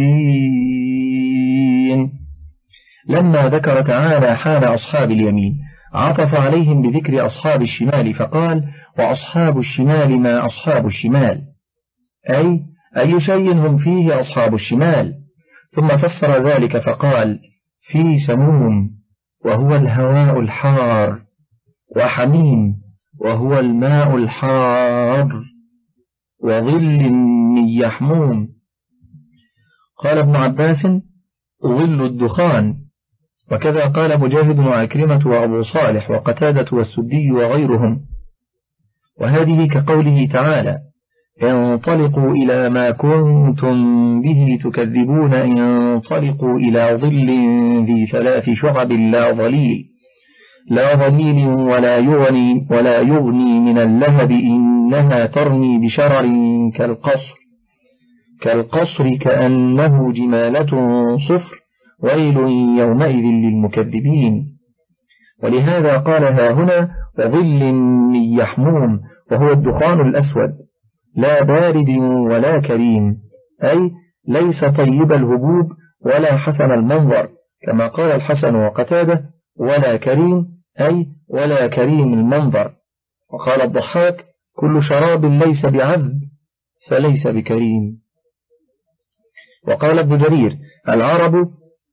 الدين. لما ذكر تعالى حال أصحاب اليمين عطف عليهم بذكر أصحاب الشمال فقال وأصحاب الشمال ما أصحاب الشمال أي أي شيء هم فيه أصحاب الشمال. ثم فسر ذلك فقال في سموم وهو الهواء الحار وحميم وهو الماء الحار وظل من يحموم. قال ابن عباس ظل الدخان. وكذا قال مجاهد وعكرمة وأبو صالح وقتادة والسدي وغيرهم. وهذه كقوله تعالى انطلقوا إلى ما كنتم به تكذبون انطلقوا إلى ظل ذي ثلاث شعب لا ظليل لا ظليل ولا يغني ولا يغني من اللهب إنها ترمي بشرر كالقصر كالقصر كأنه جمالة صفر ويل يومئذ للمكذبين. ولهذا قالها هنا وظل من يحموم وهو الدخان الأسود لا بارد ولا كريم أي ليس طيب الهبوب ولا حسن المنظر كما قال الحسن وقتاده ولا كريم أي ولا كريم المنظر. وقال الضحاك كل شراب ليس بعذب فليس بكريم. وقال ابن جرير العرب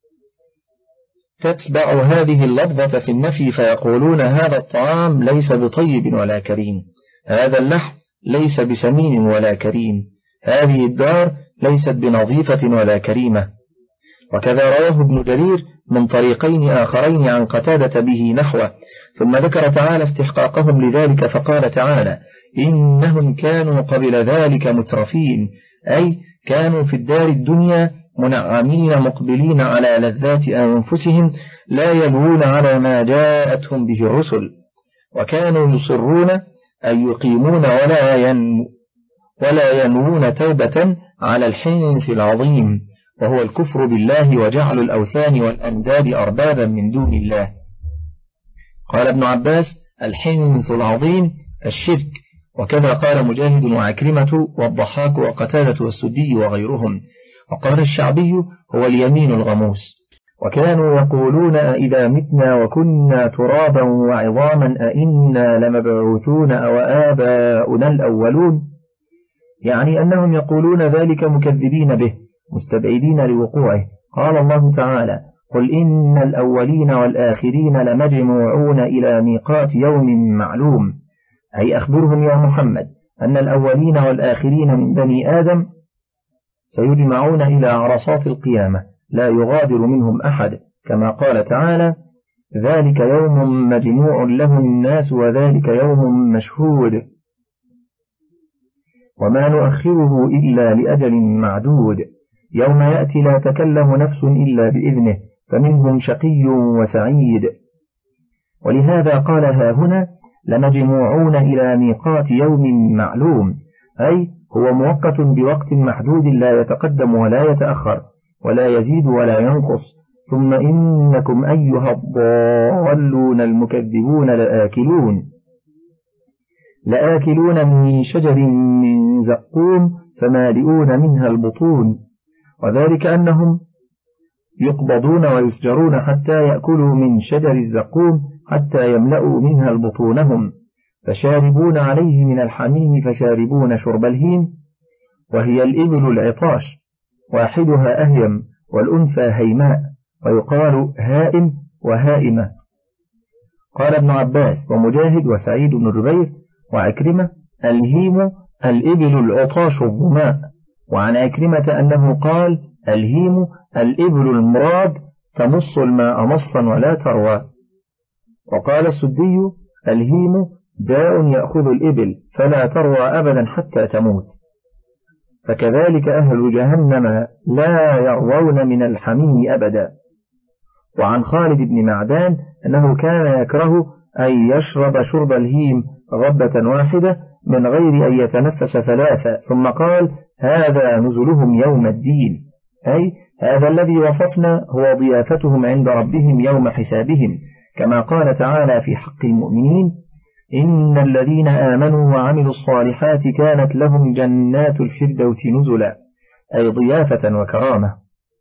تتبع هذه اللفظة في النفي فيقولون هذا الطعام ليس بطيب ولا كريم هذا اللحم ليس بسمين ولا كريم هذه الدار ليست بنظيفة ولا كريمة. وكذا رواه ابن جرير من طريقين آخرين عن قتادة به نحوه. ثم ذكر تعالى استحقاقهم لذلك فقال تعالى إنهم كانوا قبل ذلك مترفين أي كانوا في الدار الدنيا منعمين مقبلين على لذات أنفسهم لا يلوون على ما جاءتهم به الرسل وكانوا يصرون أن يقيمون ولا ينمو ولا ينوون توبة على الحنث العظيم وهو الكفر بالله وجعل الأوثان والأنداد أربابا من دون الله. قال ابن عباس الحنث العظيم الشرك. وكذا قال مجاهد وعكرمة والضحاك وقتادة والسدي وغيرهم. وقال الشعبي هو اليمين الغموس. وكانوا يقولون أئذا متنا وكنا ترابا وعظاما أئنا لمبعوثون أو آباؤنا الأولون يعني أنهم يقولون ذلك مكذبين به مستبعدين لوقوعه. قال الله تعالى قل إن الأولين والآخرين لمجموعون إلى ميقات يوم معلوم، أي أخبرهم يا محمد أن الأولين والآخرين من بني آدم سيجمعون إلى عرصات القيامة لا يغادر منهم أحد، كما قال تعالى: ذلك يوم مجموع له الناس وذلك يوم مشهود وما نؤخره إلا لأجل معدود، يوم يأتي لا تكلم نفس إلا بإذنه فمنهم شقي وسعيد. ولهذا قال ها هنا: لمجموعون إلى ميقات يوم معلوم، أي هو مؤقت بوقت محدود لا يتقدم ولا يتأخر ولا يزيد ولا ينقص. ثم إنكم أيها الضالون المكذبون لآكلون لآكلون من شجر من زقوم فمالئون منها البطون، وذلك أنهم يقبضون ويسجرون حتى يأكلوا من شجر الزقوم حتى يملأوا منها البطونهم، فشاربون عليه من الحميم فشاربون شرب الهيم، وهي الإبل العطاش، واحدها أهيم والأنثى هيماء، ويقال هائم وهائمة. قال ابن عباس ومجاهد وسعيد بن جبير وعكرمة: الهيم الإبل العطاش الظماء. وعن عكرمة أنه قال: الهيم الإبل المراد تمص الماء مصا ولا تروى. وقال السدي: الهيم داء يأخذ الإبل فلا تروى أبدا حتى تموت. فكذلك أهل جهنم لا يروون من الحميم أبدا. وعن خالد بن معدان أنه كان يكره أن يشرب شرب الهيم غبة واحدة من غير أن يتنفس ثلاثة، ثم قال: هذا نزلهم يوم الدين، أي هذا الذي وصفنا هو ضيافتهم عند ربهم يوم حسابهم، كما قال تعالى في حق المؤمنين: إن الذين آمنوا وعملوا الصالحات كانت لهم جنات الفردوس نزلا، أي ضيافة وكرامة.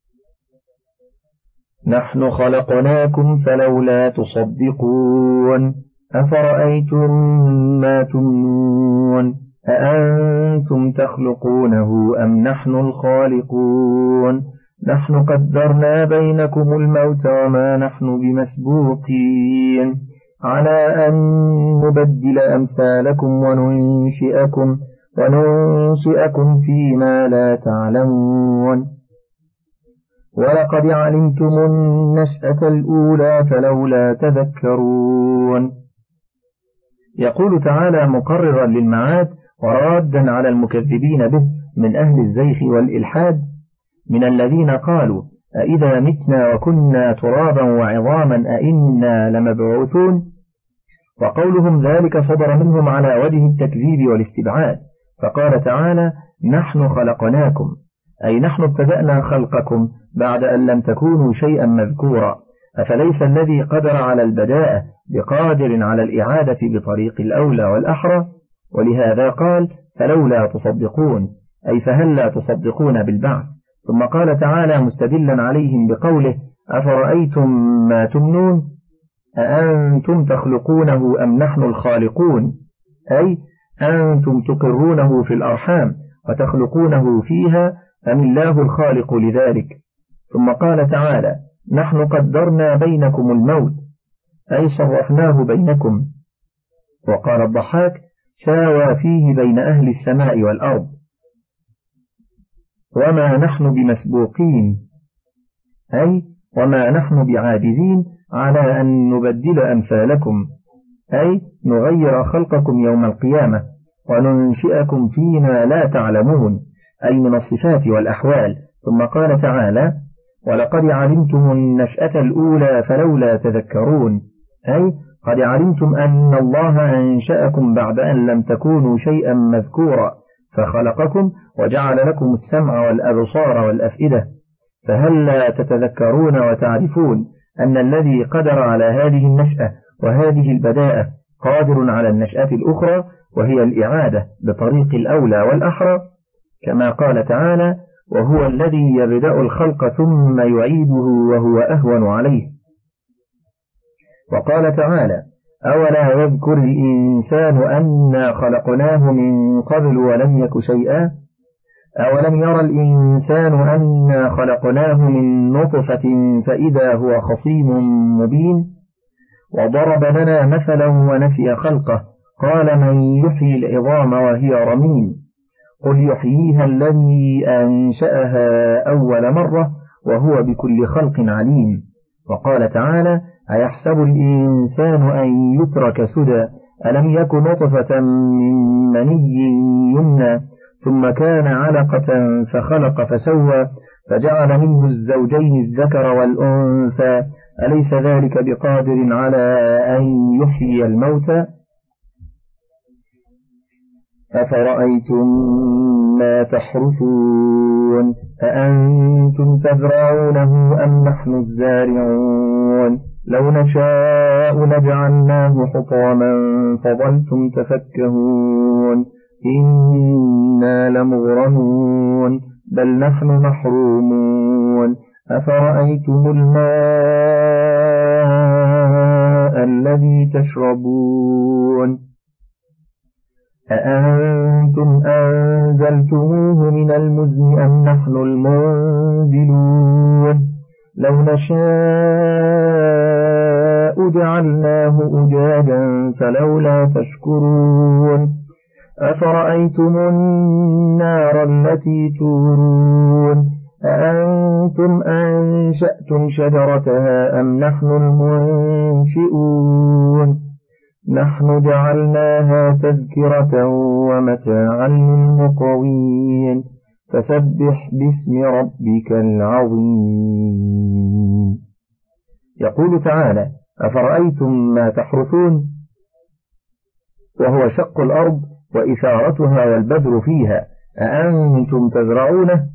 نحن خلقناكم فلولا تصدقون، أفرأيتم ما تمنون، أأنتم تخلقونه أم نحن الخالقون، نحن قدرنا بينكم الموت وما نحن بمسبوقين على أن نبدل أمثالكم وننشئكم وننشئكم فيما لا تعلمون، ولقد علمتم النشأة الأولى فلولا تذكرون. يقول تعالى مقررا للمعاد ورادا على المكذبين به من أهل الزيغ والإلحاد من الذين قالوا: أإذا متنا وكنا ترابا وعظاما أإنا لمبعوثون. وقولهم ذلك صدر منهم على وجه التكذيب والاستبعاد، فقال تعالى: نحن خلقناكم، أي نحن ابتدأنا خلقكم بعد أن لم تكونوا شيئا مذكورا، أفليس الذي قدر على البداءة بقادر على الإعادة بطريق الأولى والأحرى؟ ولهذا قال: فلولا تصدقون، أي فهل لا تصدقون بالبعث. ثم قال تعالى مستدلا عليهم بقوله: أفرأيتم ما تمنون، أأنتم تخلقونه أم نحن الخالقون، أي أنتم تقرونه في الأرحام وتخلقونه فيها أم الله الخالق لذلك. ثم قال تعالى: نحن قدرنا بينكم الموت، أي صرفناه بينكم. وقال الضحاك: ساوى فيه بين أهل السماء والأرض. وما نحن بمسبوقين، أي وما نحن بعاجزين على أن نبدل أمثالكم، أي نغير خلقكم يوم القيامة وننشئكم فيما لا تعلمون، أي من الصفات والأحوال. ثم قال تعالى: ولقد علمتم النشأة الأولى فلولا تذكرون، أي قد علمتم أن الله أنشأكم بعد أن لم تكونوا شيئا مذكورا فخلقكم وجعل لكم السمع والأبصار والأفئدة، فهل لا تتذكرون وتعرفون أن الذي قدر على هذه النشأة وهذه البداءة قادر على النشأة الأخرى وهي الإعادة بطريق الأولى والأحرى، كما قال تعالى: وهو الذي يبدأ الخلق ثم يعيده وهو أهون عليه. وقال تعالى: أولا يذكر الإنسان أنا خلقناه من قبل ولم يك شيئا، أولم يرى الإنسان أنا خلقناه من نطفة فإذا هو خصيم مبين وضرب لنا مثلا ونسي خلقه قال من يحيي العظام وهي رميم قل يحييها الذي أنشأها أول مرة وهو بكل خلق عليم. وقال تعالى أيحسب الإنسان أن يترك سدى ألم يك نطفة من مني يمنى ثم كان علقة فخلق فسوى فجعل منه الزوجين الذكر والأنثى أليس ذلك بقادر على أن يحيي الموتى أفرأيتم ما تحرثون أأنتم تزرعونه أم نحن الزارعون لو نشاء لجعلناه حطاما فظلتم تفكهون إنا لمغرمون بل نحن محرومون أفرأيتم الماء الذي تشربون أأنتم أنزلتموه من المزن أم نحن المنزلون لو نشاء جعلناه أجاجا فلولا تشكرون أفرأيتم النار التي تورون أأنتم أنشأتم شجرتها أم نحن المنشئون نحن جعلناها تذكرة ومتاعا للمقوين فسبح باسم ربك العظيم. يقول تعالى أفرأيتم ما تحرثون وهو شق الأرض وإثارتها والبذر فيها أأنتم تزرعونه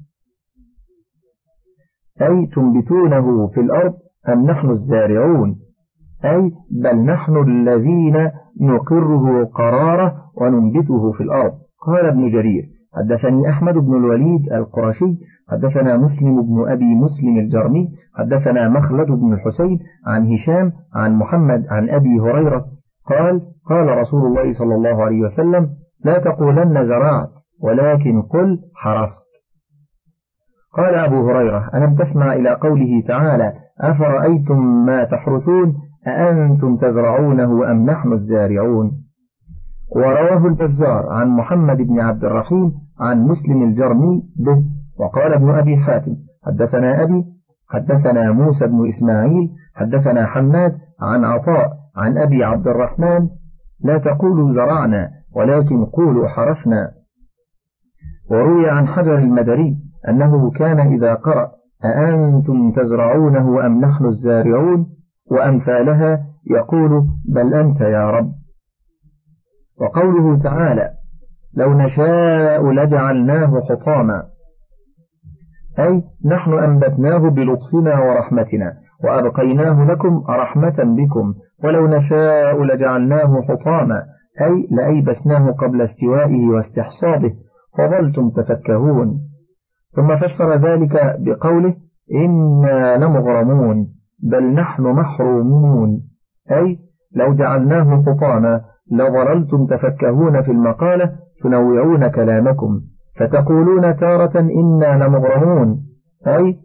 أي تنبتونه في الأرض أم نحن الزارعون أي بل نحن الذين نقره قراره وننبته في الأرض. قال ابن جرير حدثني أحمد بن الوليد القرشي حدثنا مسلم بن أبي مسلم الجرمي حدثنا مخلد بن الحسين عن هشام عن محمد عن أبي هريرة قال قال رسول الله صلى الله عليه وسلم لا تقولن زرعت ولكن قل حرثت. قال أبو هريرة ألم تسمع إلى قوله تعالى أفرأيتم ما تحرثون أأنتم تزرعونه أم نحن الزارعون. ورواه البزار عن محمد بن عبد الرحيم عن مسلم الجرمي به. وقال ابن أبي حاتم حدثنا أبي حدثنا موسى بن إسماعيل حدثنا حماد عن عطاء عن أبي عبد الرحمن لا تقولوا زرعنا ولكن قولوا حرثنا. وروي عن حجر المدري أنه كان إذا قرأ أأنتم تزرعونه أم نحن الزارعون وأمثالها يقول بل أنت يا رب. وقوله تعالى لو نشاء لجعلناه حطاما أي نحن أنبتناه بلطفنا ورحمتنا وأبقيناه لكم رحمة بكم ولو نشاء لجعلناه حطاما أي لأيبسناه قبل استوائه واستحصاده فظلتم تفكهون. ثم فسر ذلك بقوله إنا لمغرمون بل نحن محرومون أي لو جعلناه حطاما لظللتم تفكهون في المقالة تنوعون كلامكم فتقولون تارة إنا لمغرمون أي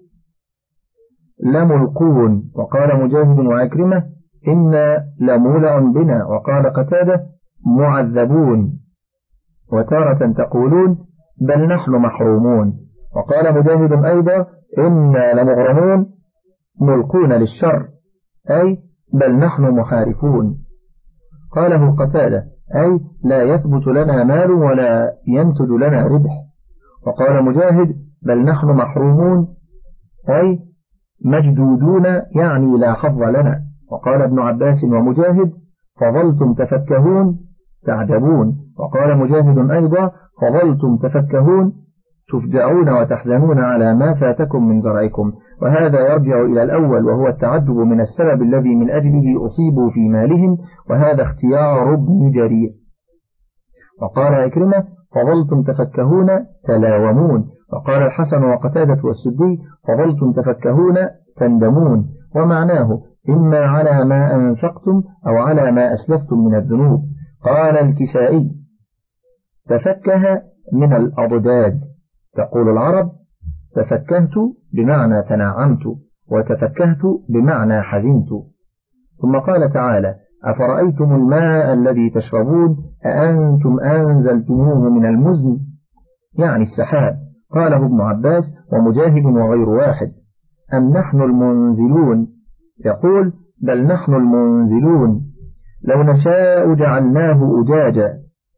لملقون. وقال مجاهد وعكرمة إنا لمولع بنا. وقال قتادة معذبون. وتارة تقولون بل نحن محرومون. وقال مجاهد أيضا إنا لمغرمون ملقون للشر أي بل نحن محارفون. قاله قتادة أي لا يثبت لنا مال ولا ينتج لنا ربح. وقال مجاهد بل نحن محرومون أي مجدودون يعني لا حظ لنا. وقال ابن عباس ومجاهد فظلتم تفكهون تعجبون. وقال مجاهد أيضا فظلتم تفكهون تفجعون وتحزنون على ما فاتكم من زرعكم. وهذا يرجع إلى الأول وهو التعجب من السبب الذي من أجله أصيبوا في مالهم وهذا اختيار ابن جرير. وقال عكرمة فظلتم تفكهون تلاومون. وقال الحسن وقتادة والسدي فظلتم تفكهون تندمون ومعناه إما على ما أنفقتم أو على ما أسلفتم من الذنوب. قال الكسائي تفكه من الأضداد تقول العرب: تفكهت بمعنى تنعمت، وتفكهت بمعنى حزنت. ثم قال تعالى: أفرأيتم الماء الذي تشربون أأنتم أنزلتموه من المزن، يعني السحاب. قاله ابن عباس ومجاهد وغير واحد. أم نحن المنزلون، يقول: بل نحن المنزلون، لو نشاء جعلناه أجاجا،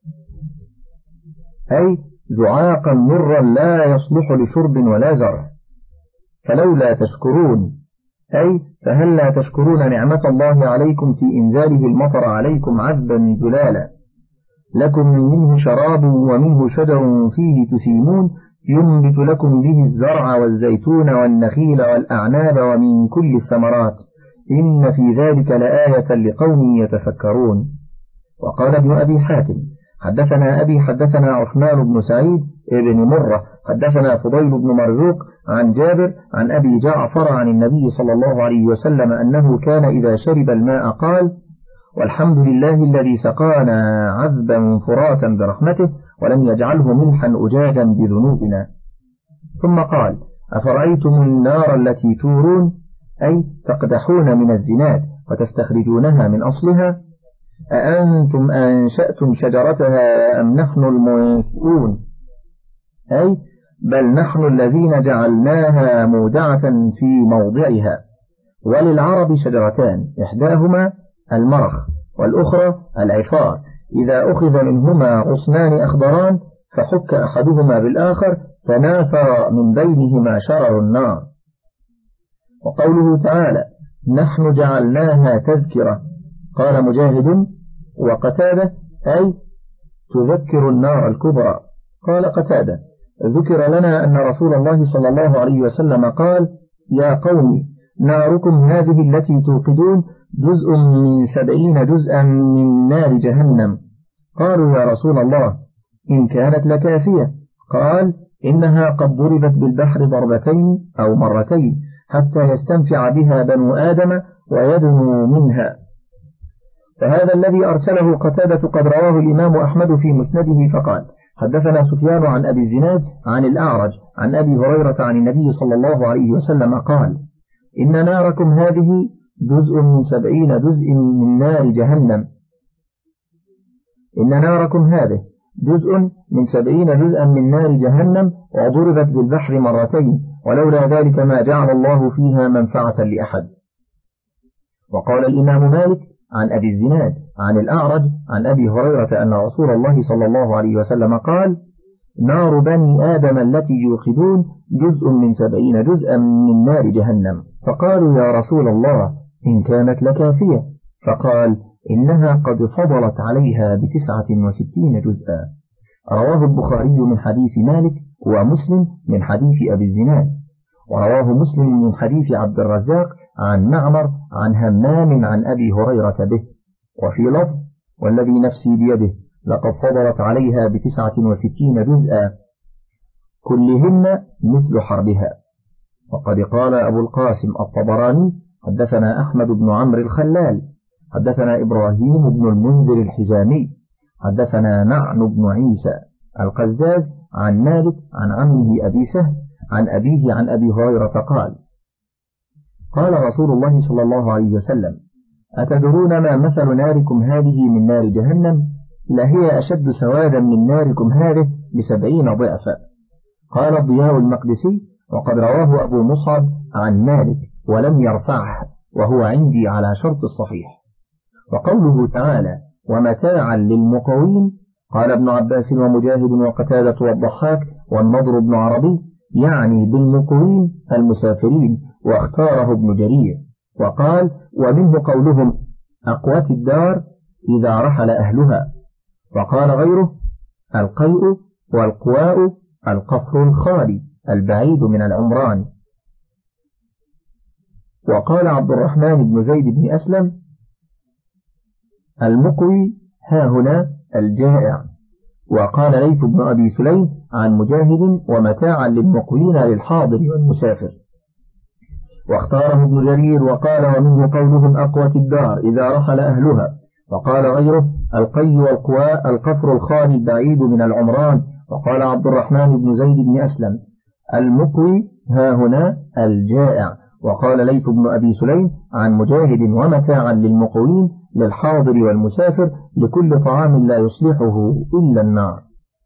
أي زعاقا مرا لا يصلح لشرب ولا زرع. فلولا تشكرون، أي فهل لا تشكرون نعمة الله عليكم في إنزاله المطر عليكم عذبا زلالا، لكم منه شراب ومنه شجر فيه تسيمون، ينبت لكم به الزرع والزيتون والنخيل والأعناب ومن كل الثمرات، إن في ذلك لآية لقوم يتفكرون. وقال ابن أبي حاتم: حدثنا أبي حدثنا عثمان بن سعيد ابن مرة حدثنا فضيل بن مرزوق عن جابر عن أبي جعفر عن النبي صلى الله عليه وسلم أنه كان إذا شرب الماء قال: والحمد لله الذي سقانا عذبا فراتا برحمته ولم يجعله ملحا أجاجا بذنوبنا. ثم قال: أفرأيتم النار التي تورون، أي تقدحون من الزناد وتستخرجونها من أصلها، أأنتم أنشأتم شجرتها أم نحن المنشئون، أي بل نحن الذين جعلناها مودعة في موضعها. وللعرب شجرتان، إحداهما المرخ والأخرى العفار، إذا أخذ منهما غصنان أخضران فحك أحدهما بالآخر تناثر من بينهما شرر النار. وقوله تعالى: نحن جعلناها تذكرة، قال مجاهد وقتادة: أي تذكر النار الكبرى. قال قتادة: ذكر لنا أن رسول الله صلى الله عليه وسلم قال: يا قوم، ناركم هذه التي توقدون جزء من سبعين جزءا من نار جهنم. قالوا: يا رسول الله، إن كانت لكافية. قال: إنها قد ضربت بالبحر ضربتين أو مرتين حتى يستنفع بها بنو آدم ويدنو منها. فهذا الذي أرسله قتادة قد رواه الإمام أحمد في مسنده فقال: حدثنا سفيان عن أبي الزناد عن الأعرج عن أبي هريرة عن النبي صلى الله عليه وسلم قال: إن ناركم هذه جزء من سبعين جزء من نار جهنم. إن ناركم هذه جزء من سبعين جزءا من نار جهنم وضربت بالبحر مرتين، ولولا ذلك ما جعل الله فيها منفعة لأحد. وقال الإمام مالك عن أبي الزناد عن الأعرج عن أبي هريرة أن رسول الله صلى الله عليه وسلم قال: نار بني آدم التي يوقدون جزء من سبعين جزءا من نار جهنم. فقالوا: يا رسول الله، إن كانت لكافية. فقال: إنها قد فضلت عليها بتسعة وستين جزءا. رواه البخاري من حديث مالك، ومسلم من حديث أبي الزناد، ورواه مسلم من حديث عبد الرزاق عن معمر عن همام عن أبي هريرة به. وفي لفظ: والذي نفسي بيده لقد فضلت عليها بتسعة وستين جزءا كلهن مثل حربها. وقد قال أبو القاسم الطبراني: حدثنا أحمد بن عمرو الخلال حدثنا إبراهيم بن المنذر الحزامي حدثنا معن بن عيسى القزاز عن مالك عن عمه أبي سهل عن أبيه عن أبي هريرة قال: قال رسول الله صلى الله عليه وسلم: أتدرون ما مثل ناركم هذه من نار جهنم؟ لهي أشد سوادا من ناركم هذه بسبعين ضعفا. قال الضياء المقدسي: وقد رواه أبو مصعب عن مالك ولم يرفعه، وهو عندي على شرط الصحيح. وقوله تعالى: ومتاعا للمقوين، قال ابن عباس ومجاهد وقتادة والضحاك والنضر بن عربي، يعني بالمقوين المسافرين، واختاره ابن جرير. وقال: ومنه قولهم: أقوت الدار إذا رحل أهلها. وقال غيره: القيء والقواء القفر الخالي البعيد من العمران. وقال عبد الرحمن بن زيد بن أسلم: المقوي ها هنا الجائع. وقال ليث بن أبي سليم عن مجاهد: ومتاعا للمقوين للحاضر والمسافر. واختاره ابن جرير وقال: ومنه قولهم: أقوت الدار إذا رحل أهلها. وقال غيره: القي والقواء القفر الخالي البعيد من العمران. وقال عبد الرحمن بن زيد بن أسلم: المقوي ها هنا الجائع. وقال ليث بن أبي سليم عن مجاهد: ومتاعا للمقوين للحاضر والمسافر لكل طعام لا يصلحه إلا النار.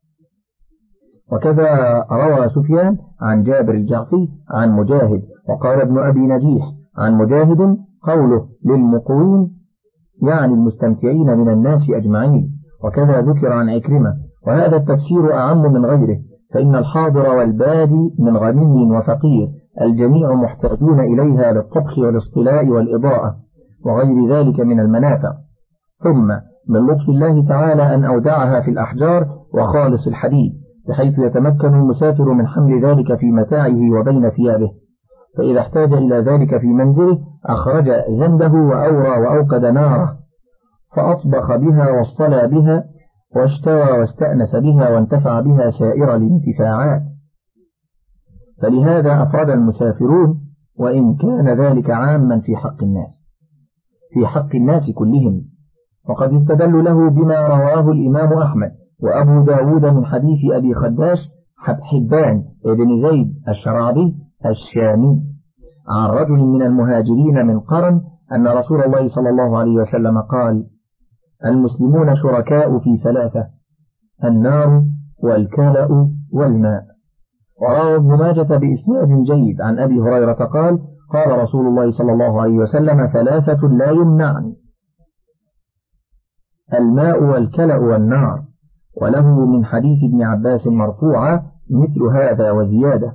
وكذا روى سفيان عن جابر الجعفي عن مجاهد. وقال ابن أبي نجيح عن مجاهد: قوله للمقوين يعني المستمتعين من الناس أجمعين. وكذا ذكر عن عكرمة. وهذا التفسير أعم من غيره، فإن الحاضر والبادي من غني وفقير الجميع محتاجون إليها للطبخ والاصطلاء والإضاءة وغير ذلك من المنافع. ثم من لطف الله تعالى أن أودعها في الأحجار وخالص الحديد، بحيث يتمكن المسافر من حمل ذلك في متاعه وبين ثيابه، فإذا احتاج إلى ذلك في منزله أخرج زنده وأورى وأوقد ناره فأطبخ بها واصطلى بها واشتوى واستأنس بها وانتفع بها سائر الانتفاعات. فلهذا أفرد المسافرون، وإن كان ذلك عاما في حق الناس في حق الناس كلهم. وقد استدل له بما رواه الإمام أحمد وأبو داود من حديث أبي خداش حبان بن زيد الشرعبي الشامي عن رجل من المهاجرين من قرن أن رسول الله صلى الله عليه وسلم قال: المسلمون شركاء في ثلاثة: النار والكلأ والماء. وروى ابن ماجة بإسناد جيد عن أبي هريرة قال: قال رسول الله صلى الله عليه وسلم: ثلاثة لا يمنعن: الماء والكلأ والنار. وله من حديث ابن عباس مرفوعا مثل هذا وزيادة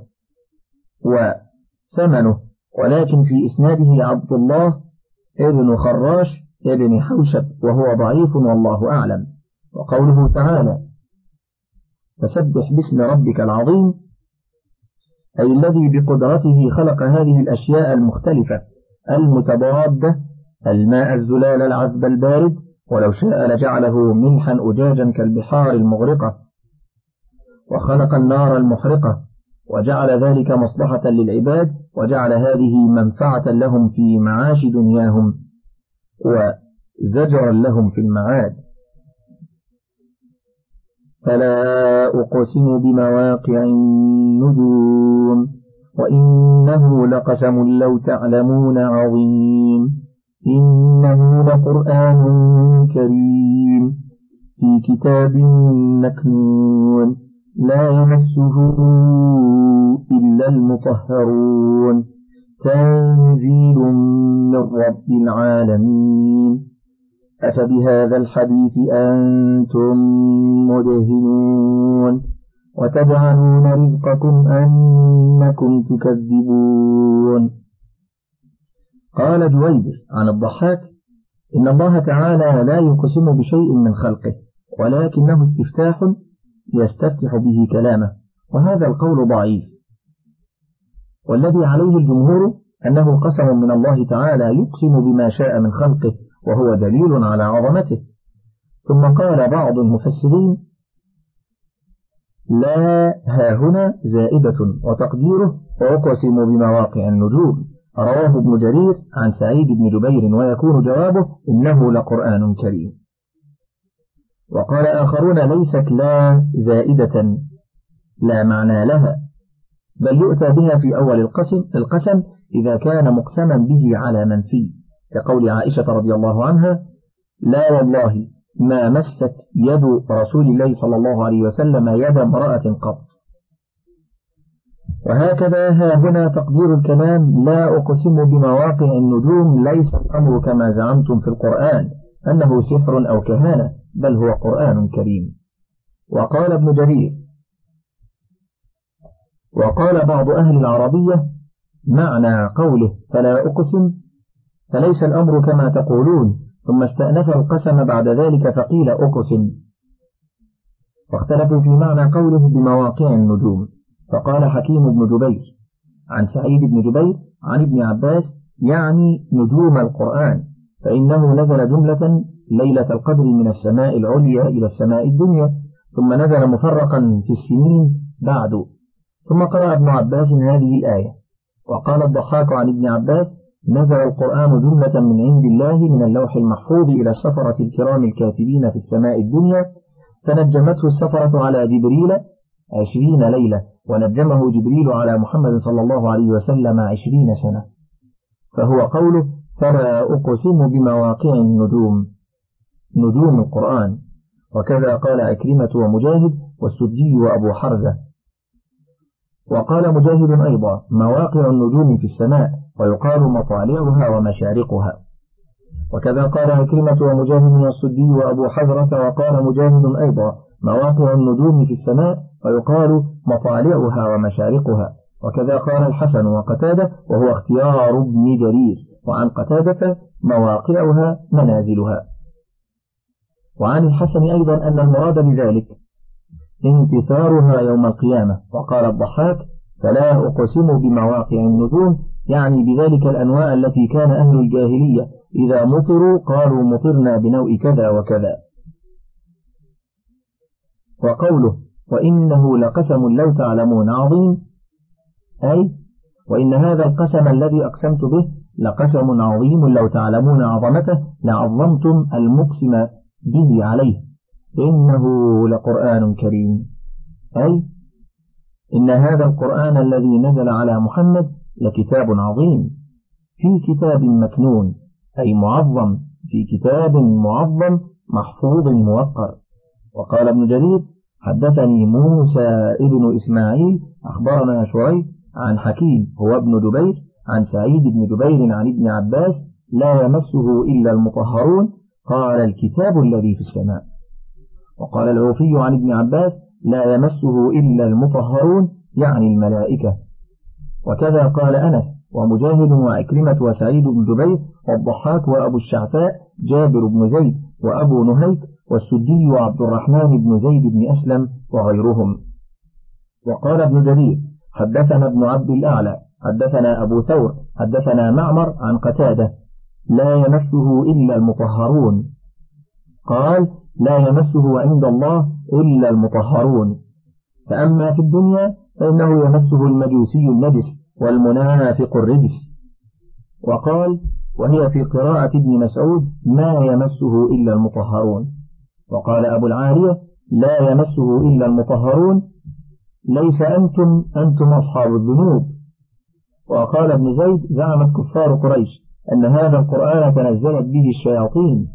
وثمنه، ولكن في إسناده عبد الله ابن خراش ابن حوشب وهو ضعيف والله أعلم. وقوله تعالى: فسبح باسم ربك العظيم، أي الذي بقدرته خلق هذه الأشياء المختلفة المتضادة: الماء الزلال العذب البارد، ولو شاء لجعله ملحا أجاجا كالبحار المغرقة، وخلق النار المحرقة وجعل ذلك مصلحة للعباد، وجعل هذه منفعة لهم في معاش دنياهم وزجرا لهم في المعاد. فلا أقسم بمواقع النجوم وإنه لقسم لو تعلمون عظيم إنه لقرآن كريم في كتاب مكنون لا يمسه إلا المطهرون تنزيل من رب العالمين أفبهذا الحديث أنتم مدهنون وتجعلون رزقكم أنكم تكذبون. قال جويبر عن الضحاك: إن الله تعالى لا يقسم بشيء من خلقه، ولكنه استفتاح يستفتح به كلامه، وهذا القول ضعيف، والذي عليه الجمهور أنه قسم من الله تعالى يقسم بما شاء من خلقه، وهو دليل على عظمته. ثم قال بعض المفسرين: لا هاهنا زائدة، وتقديره وأقسم بمواقع النجوم. رواه ابن جرير عن سعيد بن جبير، ويكون جوابه: إنه لقرآن كريم. وقال آخرون: ليست لا زائدة لا معنى لها، بل يؤتى بها في أول القسم, القسم إذا كان مقسما به على من فيه، كقول عائشة رضي الله عنها: لا والله ما مست يد رسول الله صلى الله عليه وسلم يد امرأة قط. وهكذا ها هنا تقدير الكلام: لا أقسم بمواقع النجوم ليس الأمر كما زعمتم في القرآن أنه سحر أو كهانة، بل هو قرآن كريم. وقال ابن جرير: وقال بعض أهل العربية معنى قوله فلا أقسم فليس الأمر كما تقولون، ثم استأنف القسم بعد ذلك فقيل أقسم. واختلفوا في معنى قوله بمواقع النجوم، فقال حكيم بن جبير عن سعيد بن جبير عن ابن عباس: يعني نجوم القرآن، فإنه نزل جملة ليلة القدر من السماء العليا إلى السماء الدنيا، ثم نزل مفرقا في السنين بعد. ثم قرأ ابن عباس هذه الآية. وقال الضحاك عن ابن عباس: نزل القرآن جملة من عند الله من اللوح المحفوظ إلى السفرة الكرام الكاتبين في السماء الدنيا، فنجمته السفرة على جبريل عشرين ليلة، ونجمه جبريل على محمد صلى الله عليه وسلم عشرين سنة. فهو قوله فلا أقسم بمواقع النجوم، نجوم القرآن. وكذا قال عكرمة ومجاهد والسدي وأبو حرزة. وقال مجاهد أيضا مواقع النجوم في السماء، ويقال مطالعها ومشارقها. وكذا قال عكرمة ومجاهد والسدي وأبو حزرة. وقال مجاهد أيضا مواقع النجوم في السماء، ويقال مطالعها ومشارقها. وكذا قال الحسن وقتادة، وهو اختيار ابن جرير. وعن قتادة مواقعها منازلها. وعن الحسن أيضا أن المراد بذلك انتثارها يوم القيامة. وقال الضحاك فلا أقسم بمواقع النجوم، يعني بذلك الأنواع التي كان أهل الجاهلية إذا مطروا قالوا مطرنا بنوء كذا وكذا. وقوله وإنه لقسم لو تعلمون عظيم، أي وإن هذا القسم الذي أقسمت به لقسم عظيم لو تعلمون عظمته لعظمتم المقسم به عليه، إنه لقرآن كريم. أي إن هذا القرآن الذي نزل على محمد لكتاب عظيم في كتاب مكنون، أي معظم في كتاب معظم محفوظ موقر. وقال ابن جرير حدثني موسى ابن إسماعيل أخبرنا شريح عن حكيم هو ابن جبير عن سعيد بن جبير عن ابن عباس لا يمسه إلا المطهرون، قال الكتاب الذي في السماء. وقال العوفي عن ابن عباس لا يمسه إلا المطهرون، يعني الملائكة. وكذا قال أنس ومجاهد وعكرمة وسعيد بن جبير والضحاك وأبو الشعثاء جابر بن زيد وأبو نهيك والسدي وعبد الرحمن بن زيد بن أسلم وغيرهم. وقال ابن جرير حدثنا ابن عبد الأعلى حدثنا أبو ثور حدثنا معمر عن قتادة لا يمسه إلا المطهرون، قال لا يمسه عند الله إلا المطهرون. فأما في الدنيا فإنه يمسه المجوسي النجس والمنافق الرجس. وقال وهي في قراءة ابن مسعود ما يمسه إلا المطهرون. وقال أبو العالية لا يمسه إلا المطهرون، ليس أنتم أنتم أصحاب الذنوب. وقال ابن زيد زعمت كفار قريش أن هذا القرآن تنزلت به الشياطين،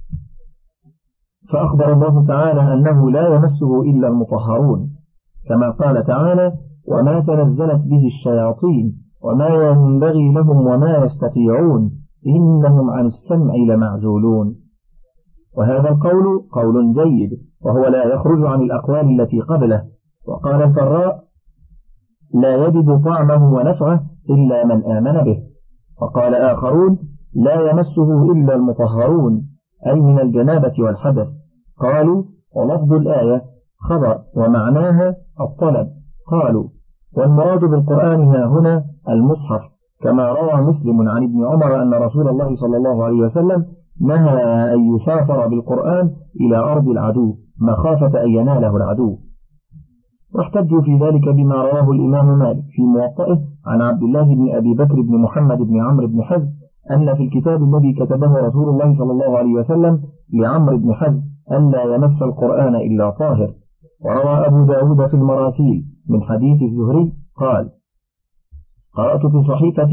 فأخبر الله تعالى أنه لا يمسه إلا المطهرون، كما قال تعالى وما تنزلت به الشياطين وما ينبغي لهم وما يستطيعون إنهم عن السمع لمعزولون. وهذا القول قول جيد، وهو لا يخرج عن الأقوال التي قبله. وقال الفراء لا يجد طعمه ونفعه إلا من آمن به. وقال آخرون لا يمسه إلا المطهرون، أي من الجنابة والحدث. قالوا ولفظ الآية خبر ومعناها الطلب. قالوا والمراد بالقرآن ها هنا المصحف، كما روى مسلم عن ابن عمر أن رسول الله صلى الله عليه وسلم نهى أن يسافر بالقرآن إلى أرض العدو مخافة أن يناله العدو. واحتجوا في ذلك بما رواه الإمام مالك في موطئه عن عبد الله بن أبي بكر بن محمد بن عمرو بن حزم أن في الكتاب الذي كتبه رسول الله صلى الله عليه وسلم لعمرو بن حزم أن لا يمس القرآن إلا طاهر. وروى أبو داود في المراسيل من حديث الزهري قال قرأت في صحيفة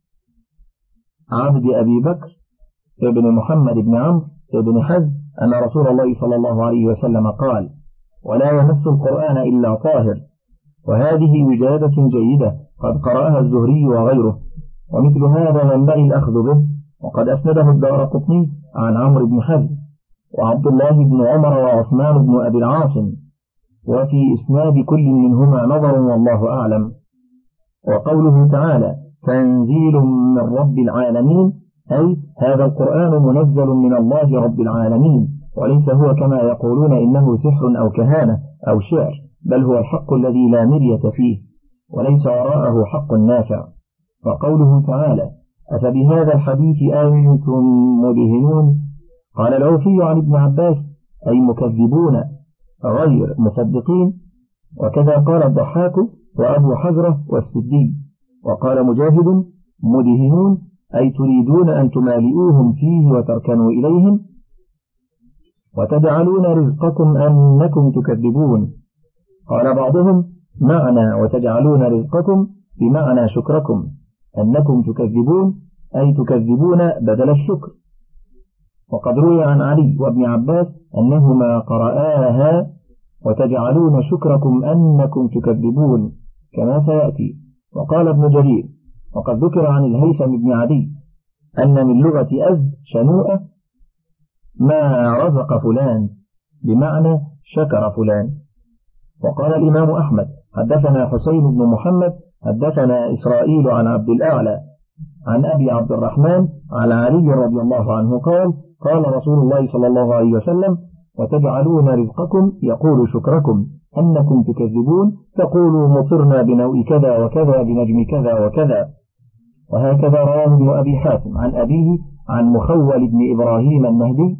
عبد أبي بكر ابن محمد بن عمرو بن حزم أن رسول الله صلى الله عليه وسلم قال ولا يمس القرآن إلا طاهر. وهذه وجادة جيدة قد قرأها الزهري وغيره، ومثل هذا ينبغي الأخذ به. وقد أسنده الدارقطني عن عمرو بن حزم وعبد الله بن عمر وعثمان بن أبي العاصم، وفي إسناد كل منهما نظر والله أعلم. وقوله تعالى تنزيل من رب العالمين، أي هذا القرآن منزل من الله رب العالمين، وليس هو كما يقولون إنه سحر أو كهانة أو شعر، بل هو الحق الذي لا مرية فيه وليس وراءه حق نافع. وقوله تعالى أفبهذا الحديث أنتم مدهنون، قال العوفي عن ابن عباس أي مكذبون غير مصدقين. وكذا قال الضحاك وأبو حزرة والسدي. وقال مجاهد مدهنون أي تريدون أن تمالئوهم فيه وتركنوا إليهم وتجعلون رزقكم أنكم تكذبون. قال بعضهم: معنى وتجعلون رزقكم بمعنى شكركم، أنكم تكذبون أي تكذبون بدل الشكر. وقد روي عن علي وابن عباس أنهما قرآها وتجعلون شكركم أنكم تكذبون كما سيأتي. وقال ابن جرير: وقد ذكر عن الهيثم بن عدي أن من لغة أزد شنوءة ما رزق فلان بمعنى شكر فلان. وقال الإمام أحمد: حدثنا حسين بن محمد حدثنا إسرائيل عن عبد الأعلى عن أبي عبد الرحمن عن علي رضي الله عنه قال: قال رسول الله صلى الله عليه وسلم: وتجعلون رزقكم يقول شكركم أنكم تكذبون تقولوا مطرنا بنوء كذا وكذا بنجم كذا وكذا. وهكذا رواه ابن أبي حاتم عن أبيه عن مخول بن إبراهيم النهدي،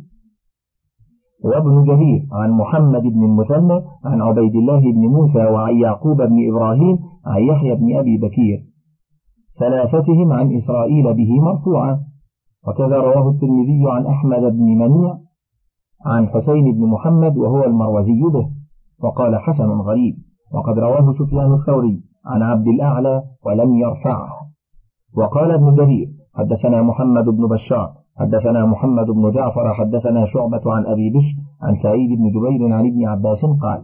وابن جرير عن محمد بن المثنى عن عبيد الله بن موسى وعن يعقوب بن إبراهيم عن يحيى بن أبي بكير، ثلاثتهم عن إسرائيل به مرفوعا. وكذا رواه الترمذي عن أحمد بن منيع عن حسين بن محمد وهو المروزي به، وقال: حسن غريب. وقد رواه سفيان الثوري عن عبد الأعلى ولم يرفعه. وقال ابن جرير: حدثنا محمد بن بشار حدثنا محمد بن جعفر حدثنا شعبة عن أبي بشر عن سعيد بن جبير عن ابن عباس قال: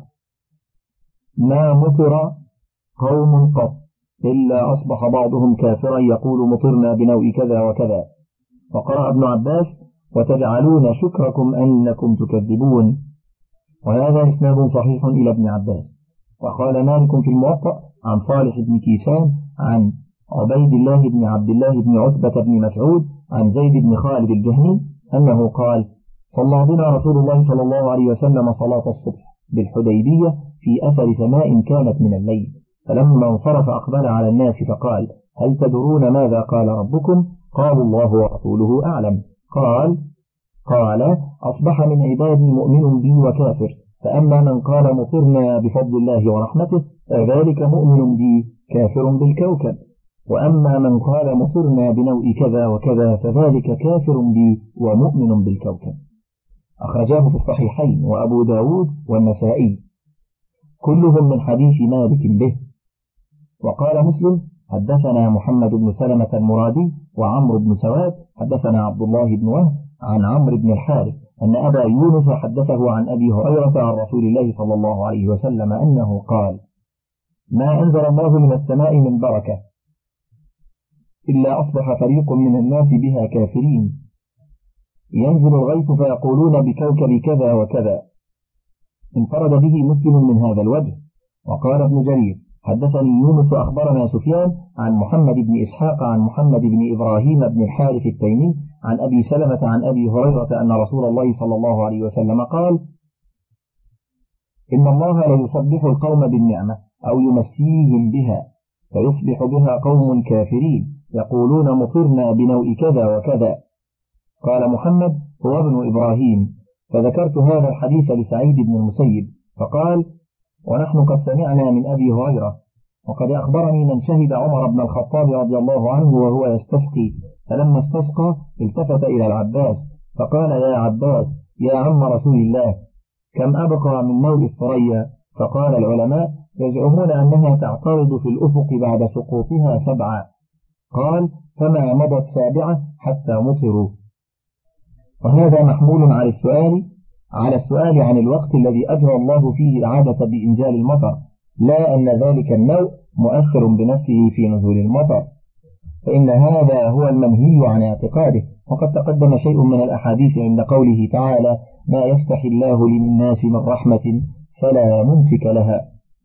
ما مطر قوم قط إلا أصبح بعضهم كافرا يقول مطرنا بنوء كذا وكذا. وقرأ ابن عباس: وتجعلون شكركم أنكم تكذبون. وهذا إسناد صحيح إلى ابن عباس. وقال مالك في الموطأ عن صالح بن كيسان عن عبيد الله بن عبد الله بن عتبة بن مسعود عن زيد بن خالد الجهني أنه قال: صلى بنا رسول الله صلى الله عليه وسلم صلاة الصبح بالحديبية في أثر سماء كانت من الليل، فلما انصرف أقبل على الناس فقال: هل تدرون ماذا قال ربكم؟ قالوا: الله ورسوله أعلم. قال قال أصبح من عبادي مؤمن بي وكافر، فأما من قال مطرنا بفضل الله ورحمته فذلك مؤمن بي كافر بالكوكب، وأما من قال مطرنا بنوء كذا وكذا فذلك كافر بي ومؤمن بالكوكب. أخرجاه في الصحيحين وأبو داود والنسائي كلهم من حديث مالك به. وقال مسلم: حدثنا محمد بن سلمة المرادي وعمرو بن سواد حدثنا عبد الله بن وهب عن عمرو بن الحارث أن أبا يونس حدثه عن أبي هريرة عن رسول الله صلى الله عليه وسلم أنه قال: ما أنزل الله من السماء من بركة إلا أصبح فريق من الناس بها كافرين، ينزل الغيث فيقولون بكوكب كذا وكذا. انفرد به مسلم من هذا الوجه. وقال ابن جرير: حدثني يونس أخبرنا سفيان عن محمد بن إسحاق عن محمد بن إبراهيم بن الحارث التيمي عن أبي سلمة عن أبي هريرة أن رسول الله صلى الله عليه وسلم قال: إن الله ليصبح القوم بالنعمة أو يمسيهم بها، فيصبح بها قوم كافرين يقولون مطرنا بنوء كذا وكذا. قال محمد: هو ابن إبراهيم. فذكرت هذا الحديث لسعيد بن المسيب فقال: ونحن قد سمعنا من أبي هريرة، وقد أخبرني من شهد عمر بن الخطاب رضي الله عنه وهو يستسقي، فلما استسقى التفت إلى العباس فقال: يا عباس يا عم رسول الله، كم أبقى من نوء الثريا؟ فقال العلماء: يزعمون أنها تعترض في الأفق بعد سقوطها سبعة. قال: فما مضت سابعة حتى مطروا. وهذا محمول على السؤال على السؤال عن الوقت الذي أجرى الله فيه العادة بإنزال المطر، لا أن ذلك النوء مؤثر بنفسه في نزول المطر، فإن هذا هو المنهي عن اعتقاده. وقد تقدم شيء من الأحاديث عند قوله تعالى: ما يفتح الله للناس من رحمة فلا ممسك لها.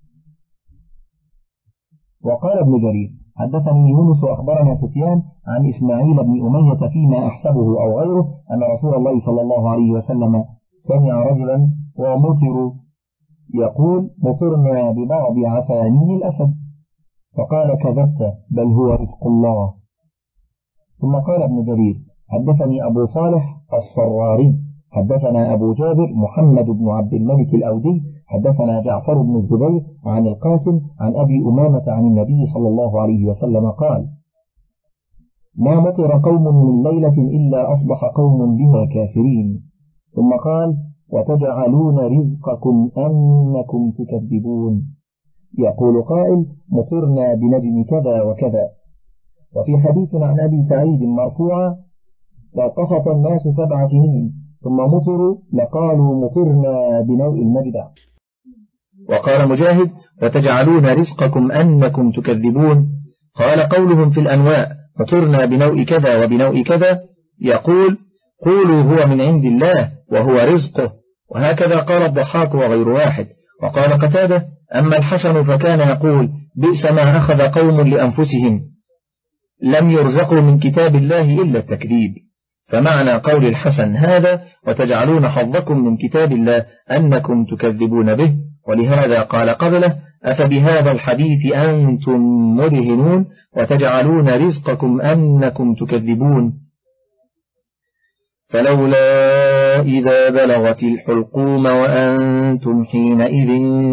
وقال ابن جرير: حدثني يونس أخبرنا سفيان عن إسماعيل بن أمية فيما أحسبه أو غيره أن رسول الله صلى الله عليه وسلم سمع رجلا ومطر يقول: مطرنا ببعض عفاني الأسد، فقال: كذبت، بل هو رزق الله. ثم قال ابن جرير: حدثني أبو صالح الصراري حدثنا أبو جابر محمد بن عبد الملك الأودي حدثنا جعفر بن الزبير عن القاسم عن أبي أمامة عن النبي صلى الله عليه وسلم قال: ما مطر قوم من ليلة إلا أصبح قوم بها كافرين. ثم قال: وتجعلون رزقكم أنكم تكذبون. يقول قائل: مطرنا بنجم كذا وكذا. وفي حديث عن أبي سعيد مرفوعا: لو قحط الناس سبع سنين ثم مطروا لقالوا مطرنا بنوء المجدع. وقال مجاهد: وتجعلون رزقكم أنكم تكذبون. قال قولهم في الأنواء: مطرنا بنوء كذا وبنوء كذا، يقول: قولوا هو من عند الله وهو رزقه. وهكذا قال الضحاك وغير واحد. وقال قتادة: أما الحسن فكان يقول: بئس ما أخذ قوم لأنفسهم لم يرزقوا من كتاب الله إلا التكذيب. فمعنى قول الحسن هذا: وتجعلون حظكم من كتاب الله أنكم تكذبون به. ولهذا قال قبله: أفبهذا الحديث أنتم مدهنون وتجعلون رزقكم أنكم تكذبون. فلولا إذا بلغت الحلقوم وأنتم حينئذ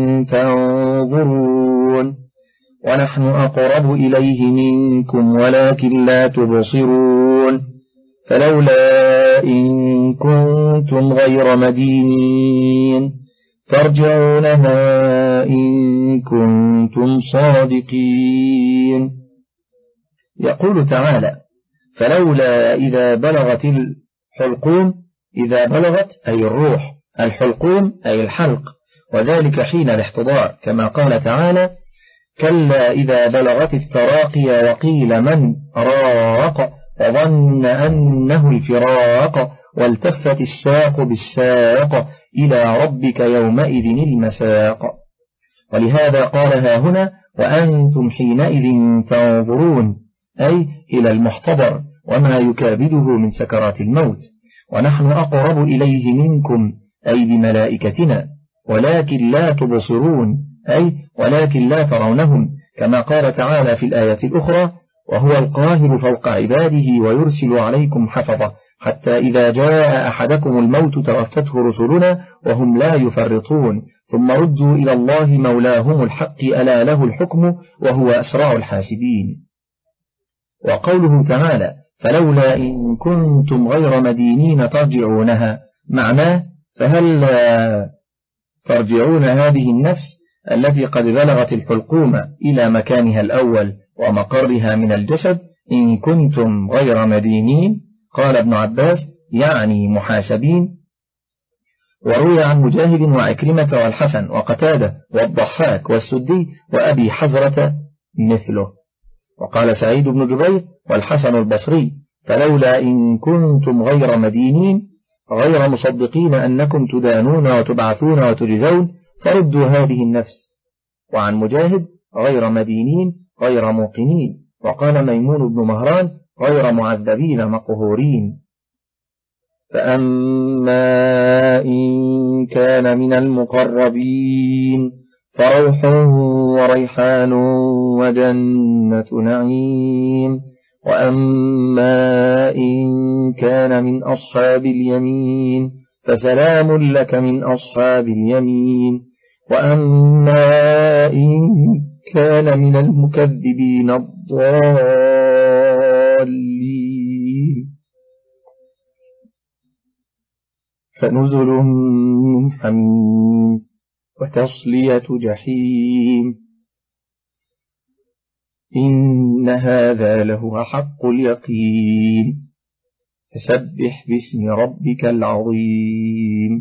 تنظرون ونحن أقرب إليه منكم ولكن لا تبصرون. فلولا إن كنتم غير مدينين ترجعونها إن كنتم صادقين. يقول تعالى: فلولا إذا بلغت الحلقوم. إذا بلغت أي الروح، الحلقوم أي الحلق، وذلك حين الاحتضار، كما قال تعالى: كلا إذا بلغت التراقي وقيل من راق وظن أنه الفراق والتفت الساق بالساق إلى ربك يومئذ المساق. ولهذا قالها هنا: وأنتم حينئذ تنظرون، أي إلى المحتضر وما يكابده من سكرات الموت. ونحن أقرب إليه منكم، أي بملائكتنا، ولكن لا تبصرون، أي ولكن لا ترونهم، كما قال تعالى في الآية الأخرى: وهو القاهر فوق عباده ويرسل عليكم حفظة حتى إذا جاء أحدكم الموت توفته رسلنا وهم لا يفرطون ثم ردوا إلى الله مولاهم الحق ألا له الحكم وهو أسرع الحاسبين. وقوله تعالى: فلولا إن كنتم غير مدينين ترجعونها، معناه: فهل ترجعون هذه النفس التي قد بلغت الحلقوم إلى مكانها الأول ومقرها من الجسد إن كنتم غير مدينين؟ قال ابن عباس: يعني محاسبين. وروي عن مجاهد وعكرمة والحسن وقتادة والضحاك والسدي وأبي حزرة مثله. وقال سعيد بن جبير والحسن البصري: فلولا إن كنتم غير مدينين، غير مصدقين أنكم تدانون وتبعثون وتجزون، فردوا هذه النفس. وعن مجاهد: غير مدينين غير موقنين. وقال ميمون بن مهران: غير معذبين مقهورين. فأما إن كان من المقربين فروح وريحان وجنة نعيم. وأما إن كان من أصحاب اليمين فسلام لك من أصحاب اليمين. وأما إن كان من المكذبين الضالين فنزل من حميم وتصلية جحيم. إن هذا لهو حق اليقين. فسبح باسم ربك العظيم.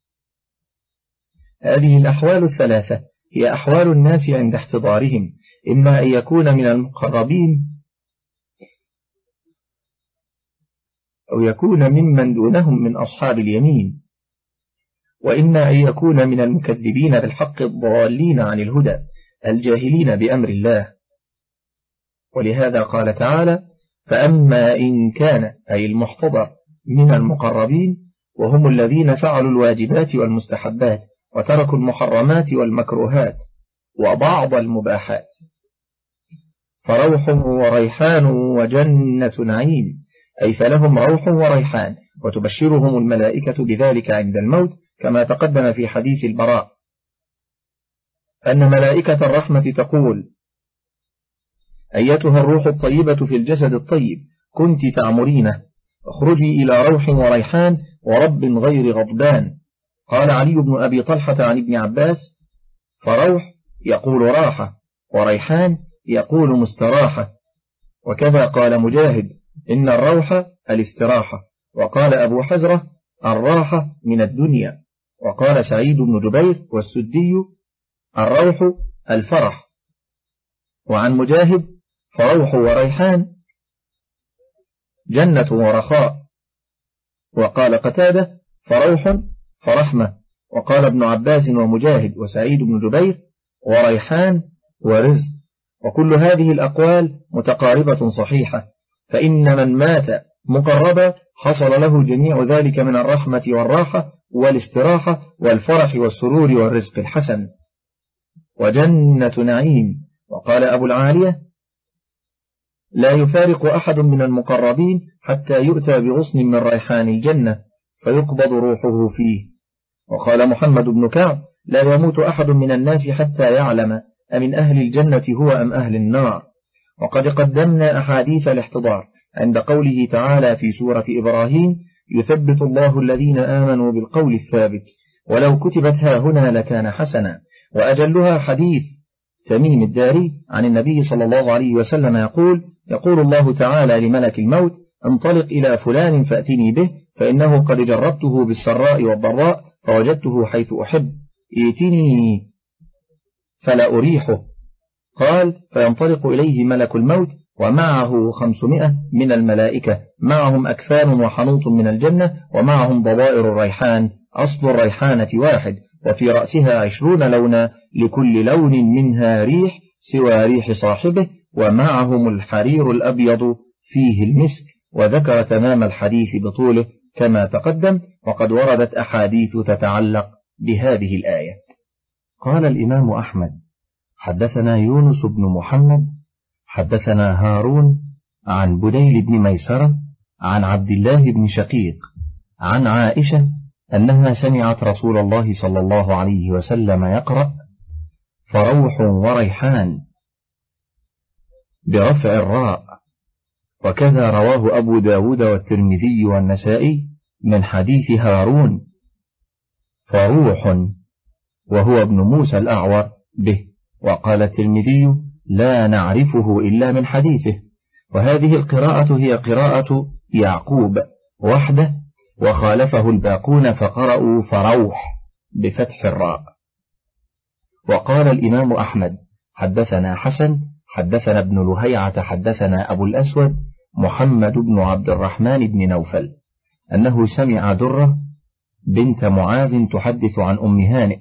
هذه الأحوال الثلاثة هي أحوال الناس عند احتضارهم، إما أن يكون من المقربين أو يكون ممن دونهم من أصحاب اليمين، وإما أن يكون من المكذبين بالحق الضالين عن الهدى الجاهلين بأمر الله. ولهذا قال تعالى: فأما إن كان أي المحتضر من المقربين، وهم الذين فعلوا الواجبات والمستحبات وتركوا المحرمات والمكروهات وبعض المباحات، فروح وريحان وجنة نعيم، أي فلهم روح وريحان، وتبشرهم الملائكة بذلك عند الموت، كما تقدم في حديث البراء أن ملائكة الرحمة تقول: أيتها الروح الطيبة في الجسد الطيب كنت تعمرينه، اخرجي إلى روح وريحان ورب غير غضبان. قال علي بن أبي طلحة عن ابن عباس: فروح يقول راحة، وريحان يقول مستراحة. وكذا قال مجاهد: إن الروح الاستراحة. وقال أبو حزرة: الراحة من الدنيا. وقال سعيد بن جبير والسدي: الروح الفرح. وعن مجاهد: فروح وريحان جنة ورخاء. وقال قتادة: فروح فرحمة. وقال ابن عباس ومجاهد وسعيد بن جبير: وريحان ورزق. وكل هذه الأقوال متقاربة صحيحة، فإن من مات مقربا حصل له جميع ذلك من الرحمة والراحة والاستراحة والفرح والسرور والرزق الحسن. وجنة نعيم. وقال أبو العالية: لا يفارق أحد من المقربين حتى يؤتى بغصن من ريحان الجنة فيقبض روحه فيه. وقال محمد بن كعب: لا يموت أحد من الناس حتى يعلم أمن أهل الجنة هو أم أهل النار. وقد قدمنا أحاديث الاحتضار عند قوله تعالى في سورة إبراهيم: يثبت الله الذين آمنوا بالقول الثابت ولو كتبت ها هنا لكان حسنا. وأجلها حديث تميم الداري عن النبي صلى الله عليه وسلم يقول: يقول الله تعالى لملك الموت: انطلق إلى فلان فأتني به فإنه قد جربته بالسراء والضراء فوجدته حيث أحب، ائتني فلا أريحه. قال: فينطلق إليه ملك الموت ومعه خمسمائة من الملائكة، معهم أكفان وحنوط من الجنة، ومعهم ضوائر الريحان، أصل الريحانة واحد، وفي رأسها عشرون لونا، لكل لون منها ريح سوى ريح صاحبه، ومعهم الحرير الأبيض فيه المسك. وذكر تمام الحديث بطوله كما تقدم، وقد وردت أحاديث تتعلق بهذه الآية. قال الإمام أحمد: حدثنا يونس بن محمد حدثنا هارون عن بديل بن ميسرة عن عبد الله بن شقيق عن عائشة أنها سمعت رسول الله صلى الله عليه وسلم يقرأ: فروح وريحان برفع الراء. وكذا رواه أبو داود والترمذي والنسائي من حديث هارون فروح، وهو ابن موسى الأعور به. وقال الترمذي: لا نعرفه إلا من حديثه. وهذه القراءة هي قراءة يعقوب وحده، وخالفه الباقون فقرأوا فروح بفتح الراء. وقال الإمام أحمد: حدثنا حسن حدثنا ابن لهيعة حدثنا أبو الأسود محمد بن عبد الرحمن بن نوفل أنه سمع درة بنت معاذ تحدث عن أم هانئ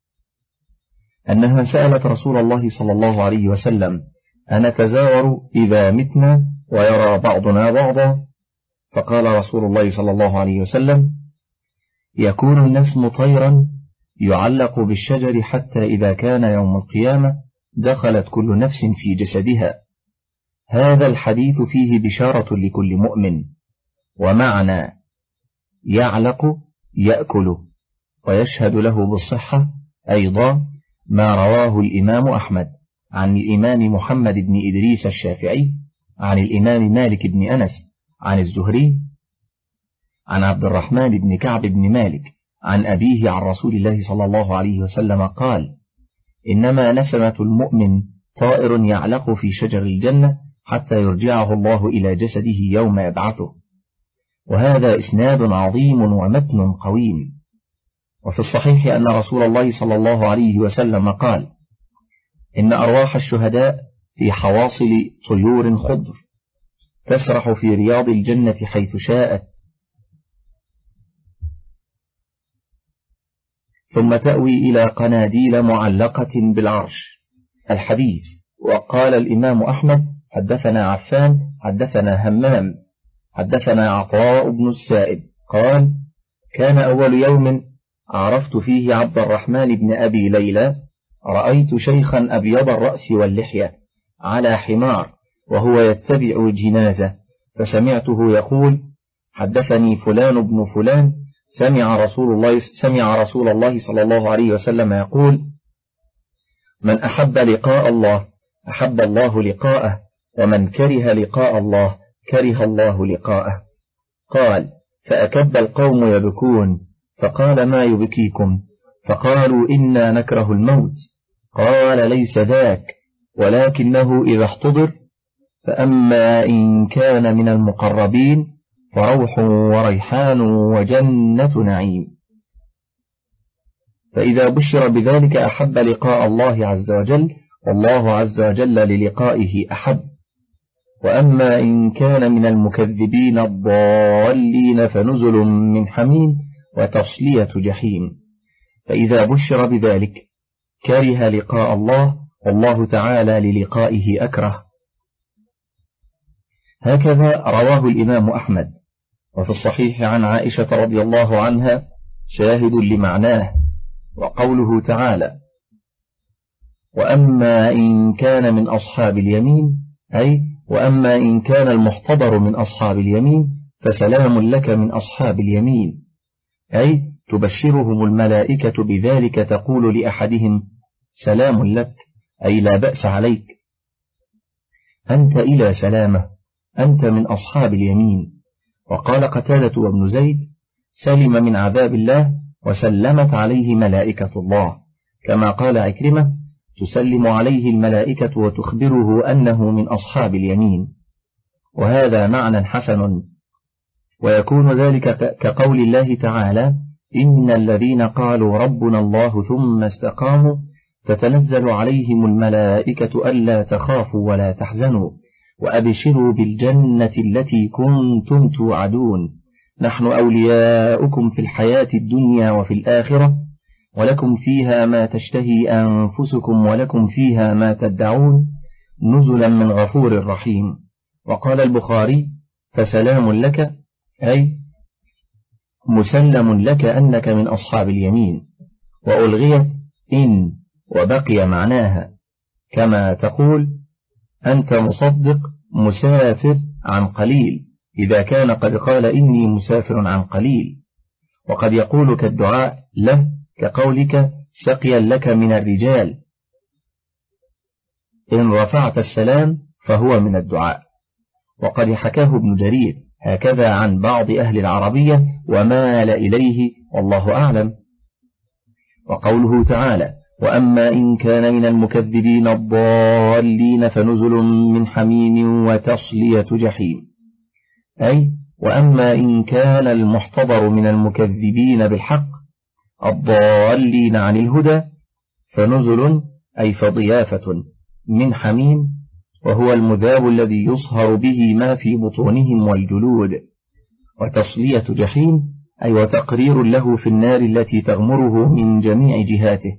أنها سألت رسول الله صلى الله عليه وسلم: أنتزاور إذا متنا ويرى بعضنا بعضا؟ فقال رسول الله صلى الله عليه وسلم: يكون النسم طيرا يعلق بالشجر حتى إذا كان يوم القيامة دخلت كل نفس في جسدها. هذا الحديث فيه بشارة لكل مؤمن. ومعنى يعلق يأكل، ويشهد له بالصحة أيضا ما رواه الإمام أحمد عن الإمام محمد بن إدريس الشافعي عن الإمام مالك بن أنس عن الزهري عن عبد الرحمن بن كعب بن مالك عن أبيه عن رسول الله صلى الله عليه وسلم قال: إنما نسمة المؤمن طائر يعلق في شجر الجنة حتى يرجعه الله إلى جسده يوم يبعثه. وهذا إسناد عظيم ومتن قويم. وفي الصحيح أن رسول الله صلى الله عليه وسلم قال: إن أرواح الشهداء في حواصل طيور خضر تسرح في رياض الجنة حيث شاءت، ثم تأوي إلى قناديل معلقة بالعرش. الحديث. وقال الإمام أحمد: حدثنا عفان حدثنا همام حدثنا عطاء بن السائب قال: كان أول يوم عرفت فيه عبد الرحمن بن أبي ليلى رأيت شيخا أبيض الرأس واللحية على حمار وهو يتبع جنازة، فسمعته يقول: حدثني فلان بن فلان سمع رسول الله سمع رسول الله صلى الله عليه وسلم يقول: من أحب لقاء الله أحب الله لقاءه، ومن كره لقاء الله كره الله لقاءه. قال: فأكب القوم يبكون، فقال ما يبكيكم؟ فقالوا إنا نكره الموت. قال ليس ذاك، ولكنه إذا احتضر، فأما إن كان من المقربين فروح وريحان وجنة نعيم. فإذا بشر بذلك أحب لقاء الله عز وجل، والله عز وجل للقائه أحب. وأما إن كان من المكذبين الضالين فنزل من حميم وتصلية جحيم. فإذا بشر بذلك كره لقاء الله، والله تعالى للقائه أكره. هكذا رواه الإمام أحمد. وفي الصحيح عن عائشة رضي الله عنها شاهد لمعناه، وقوله تعالى: وأما إن كان من أصحاب اليمين، أي وأما إن كان المحتضر من أصحاب اليمين فسلام لك من أصحاب اليمين، أي تبشرهم الملائكة بذلك، تقول لأحدهم: سلام لك، أي لا بأس عليك، أنت إلى سلامة، أنت من أصحاب اليمين. وقال قتادة وابن زيد: سلم من عذاب الله وسلمت عليه ملائكة الله، كما قال عكرمة: تسلم عليه الملائكة وتخبره أنه من أصحاب اليمين. وهذا معنى حسن. ويكون ذلك كقول الله تعالى: إن الذين قالوا ربنا الله ثم استقاموا تتنزل عليهم الملائكة ألا تخافوا ولا تحزنوا وأبشروا بالجنة التي كنتم توعدون، نحن أولياؤكم في الحياة الدنيا وفي الآخرة، ولكم فيها ما تشتهي أنفسكم ولكم فيها ما تدعون، نزلا من غفور رحيم. وقال البخاري: فسلام لك، أي مسلم لك أنك من أصحاب اليمين. وألغيت إن وبقي معناها، كما تقول: أنت مصدق مسافر عن قليل، إذا كان قد قال إني مسافر عن قليل. وقد يقول كالدعاء له، كقولك: سقيا لك من الرجال، إن رفعت السلام فهو من الدعاء. وقد حكاه ابن جرير هكذا عن بعض أهل العربية ومال إليه، والله أعلم. وقوله تعالى: وأما إن كان من المكذبين الضالين فنزل من حميم وتصلية جحيم، أي وأما إن كان المحتضر من المكذبين بالحق الضالين عن الهدى فنزل، أي فضيافة من حميم، وهو المذاب الذي يصهر به ما في بطونهم والجلود، وتصلية جحيم، أي وتقرير له في النار التي تغمره من جميع جهاته.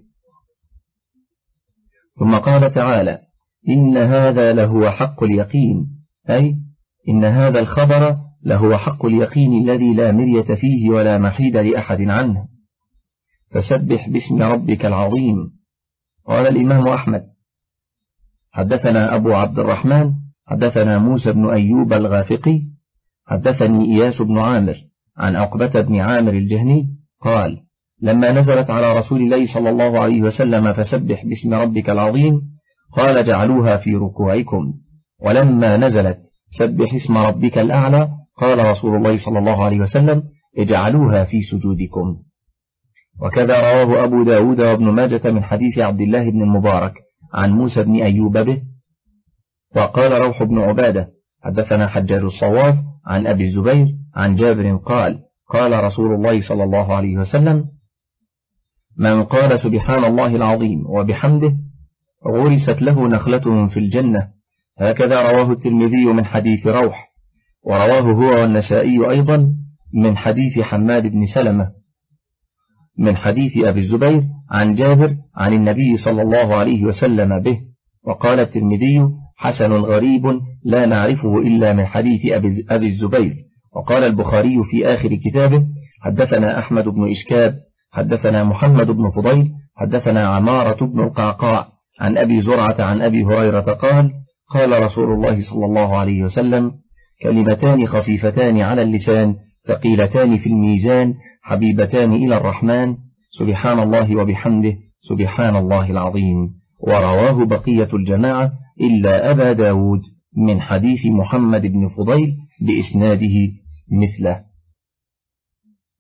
ثم قال تعالى: إن هذا لهو حق اليقين، أي إن هذا الخبر لهو حق اليقين الذي لا مرية فيه ولا محيد لأحد عنه، فسبح باسم ربك العظيم. قال الإمام أحمد: حدثنا أبو عبد الرحمن حدثنا موسى بن أيوب الغافقي حدثني إياس بن عامر عن عقبة بن عامر الجهني قال: لما نزلت على رسول الله صلى الله عليه وسلم فسبح باسم ربك العظيم، قال: جعلوها في ركوعكم. ولما نزلت سبح اسم ربك الأعلى، قال رسول الله صلى الله عليه وسلم: اجعلوها في سجودكم. وكذا رواه أبو داود وابن ماجة من حديث عبد الله بن المبارك عن موسى بن أيوب به. وقال روح بن عبادة حدثنا حجاج الصواف عن أبي الزبير عن جابر قال: قال رسول الله صلى الله عليه وسلم: من قال سبحان الله العظيم وبحمده غرست له نخلة في الجنة. هكذا رواه الترمذي من حديث روح، ورواه هو والنسائي أيضا من حديث حماد بن سلمة من حديث أبي الزبير عن جابر عن النبي صلى الله عليه وسلم به. وقال الترمذي: حسن غريب لا نعرفه إلا من حديث أبي الزبير. وقال البخاري في آخر كتابه: حدثنا أحمد بن إشكاب حدثنا محمد بن فضيل حدثنا عمارة بن القعقاع عن أبي زرعة عن أبي هريرة قال: قال رسول الله صلى الله عليه وسلم: كلمتان خفيفتان على اللسان ثقيلتان في الميزان حبيبتان إلى الرحمن، سبحان الله وبحمده، سبحان الله العظيم. ورواه بقية الجماعة إلا أبا داود من حديث محمد بن فضيل بإسناده مثله.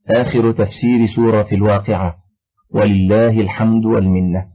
آخر تفسير سورة الواقعة، ولله الحمد والمنة.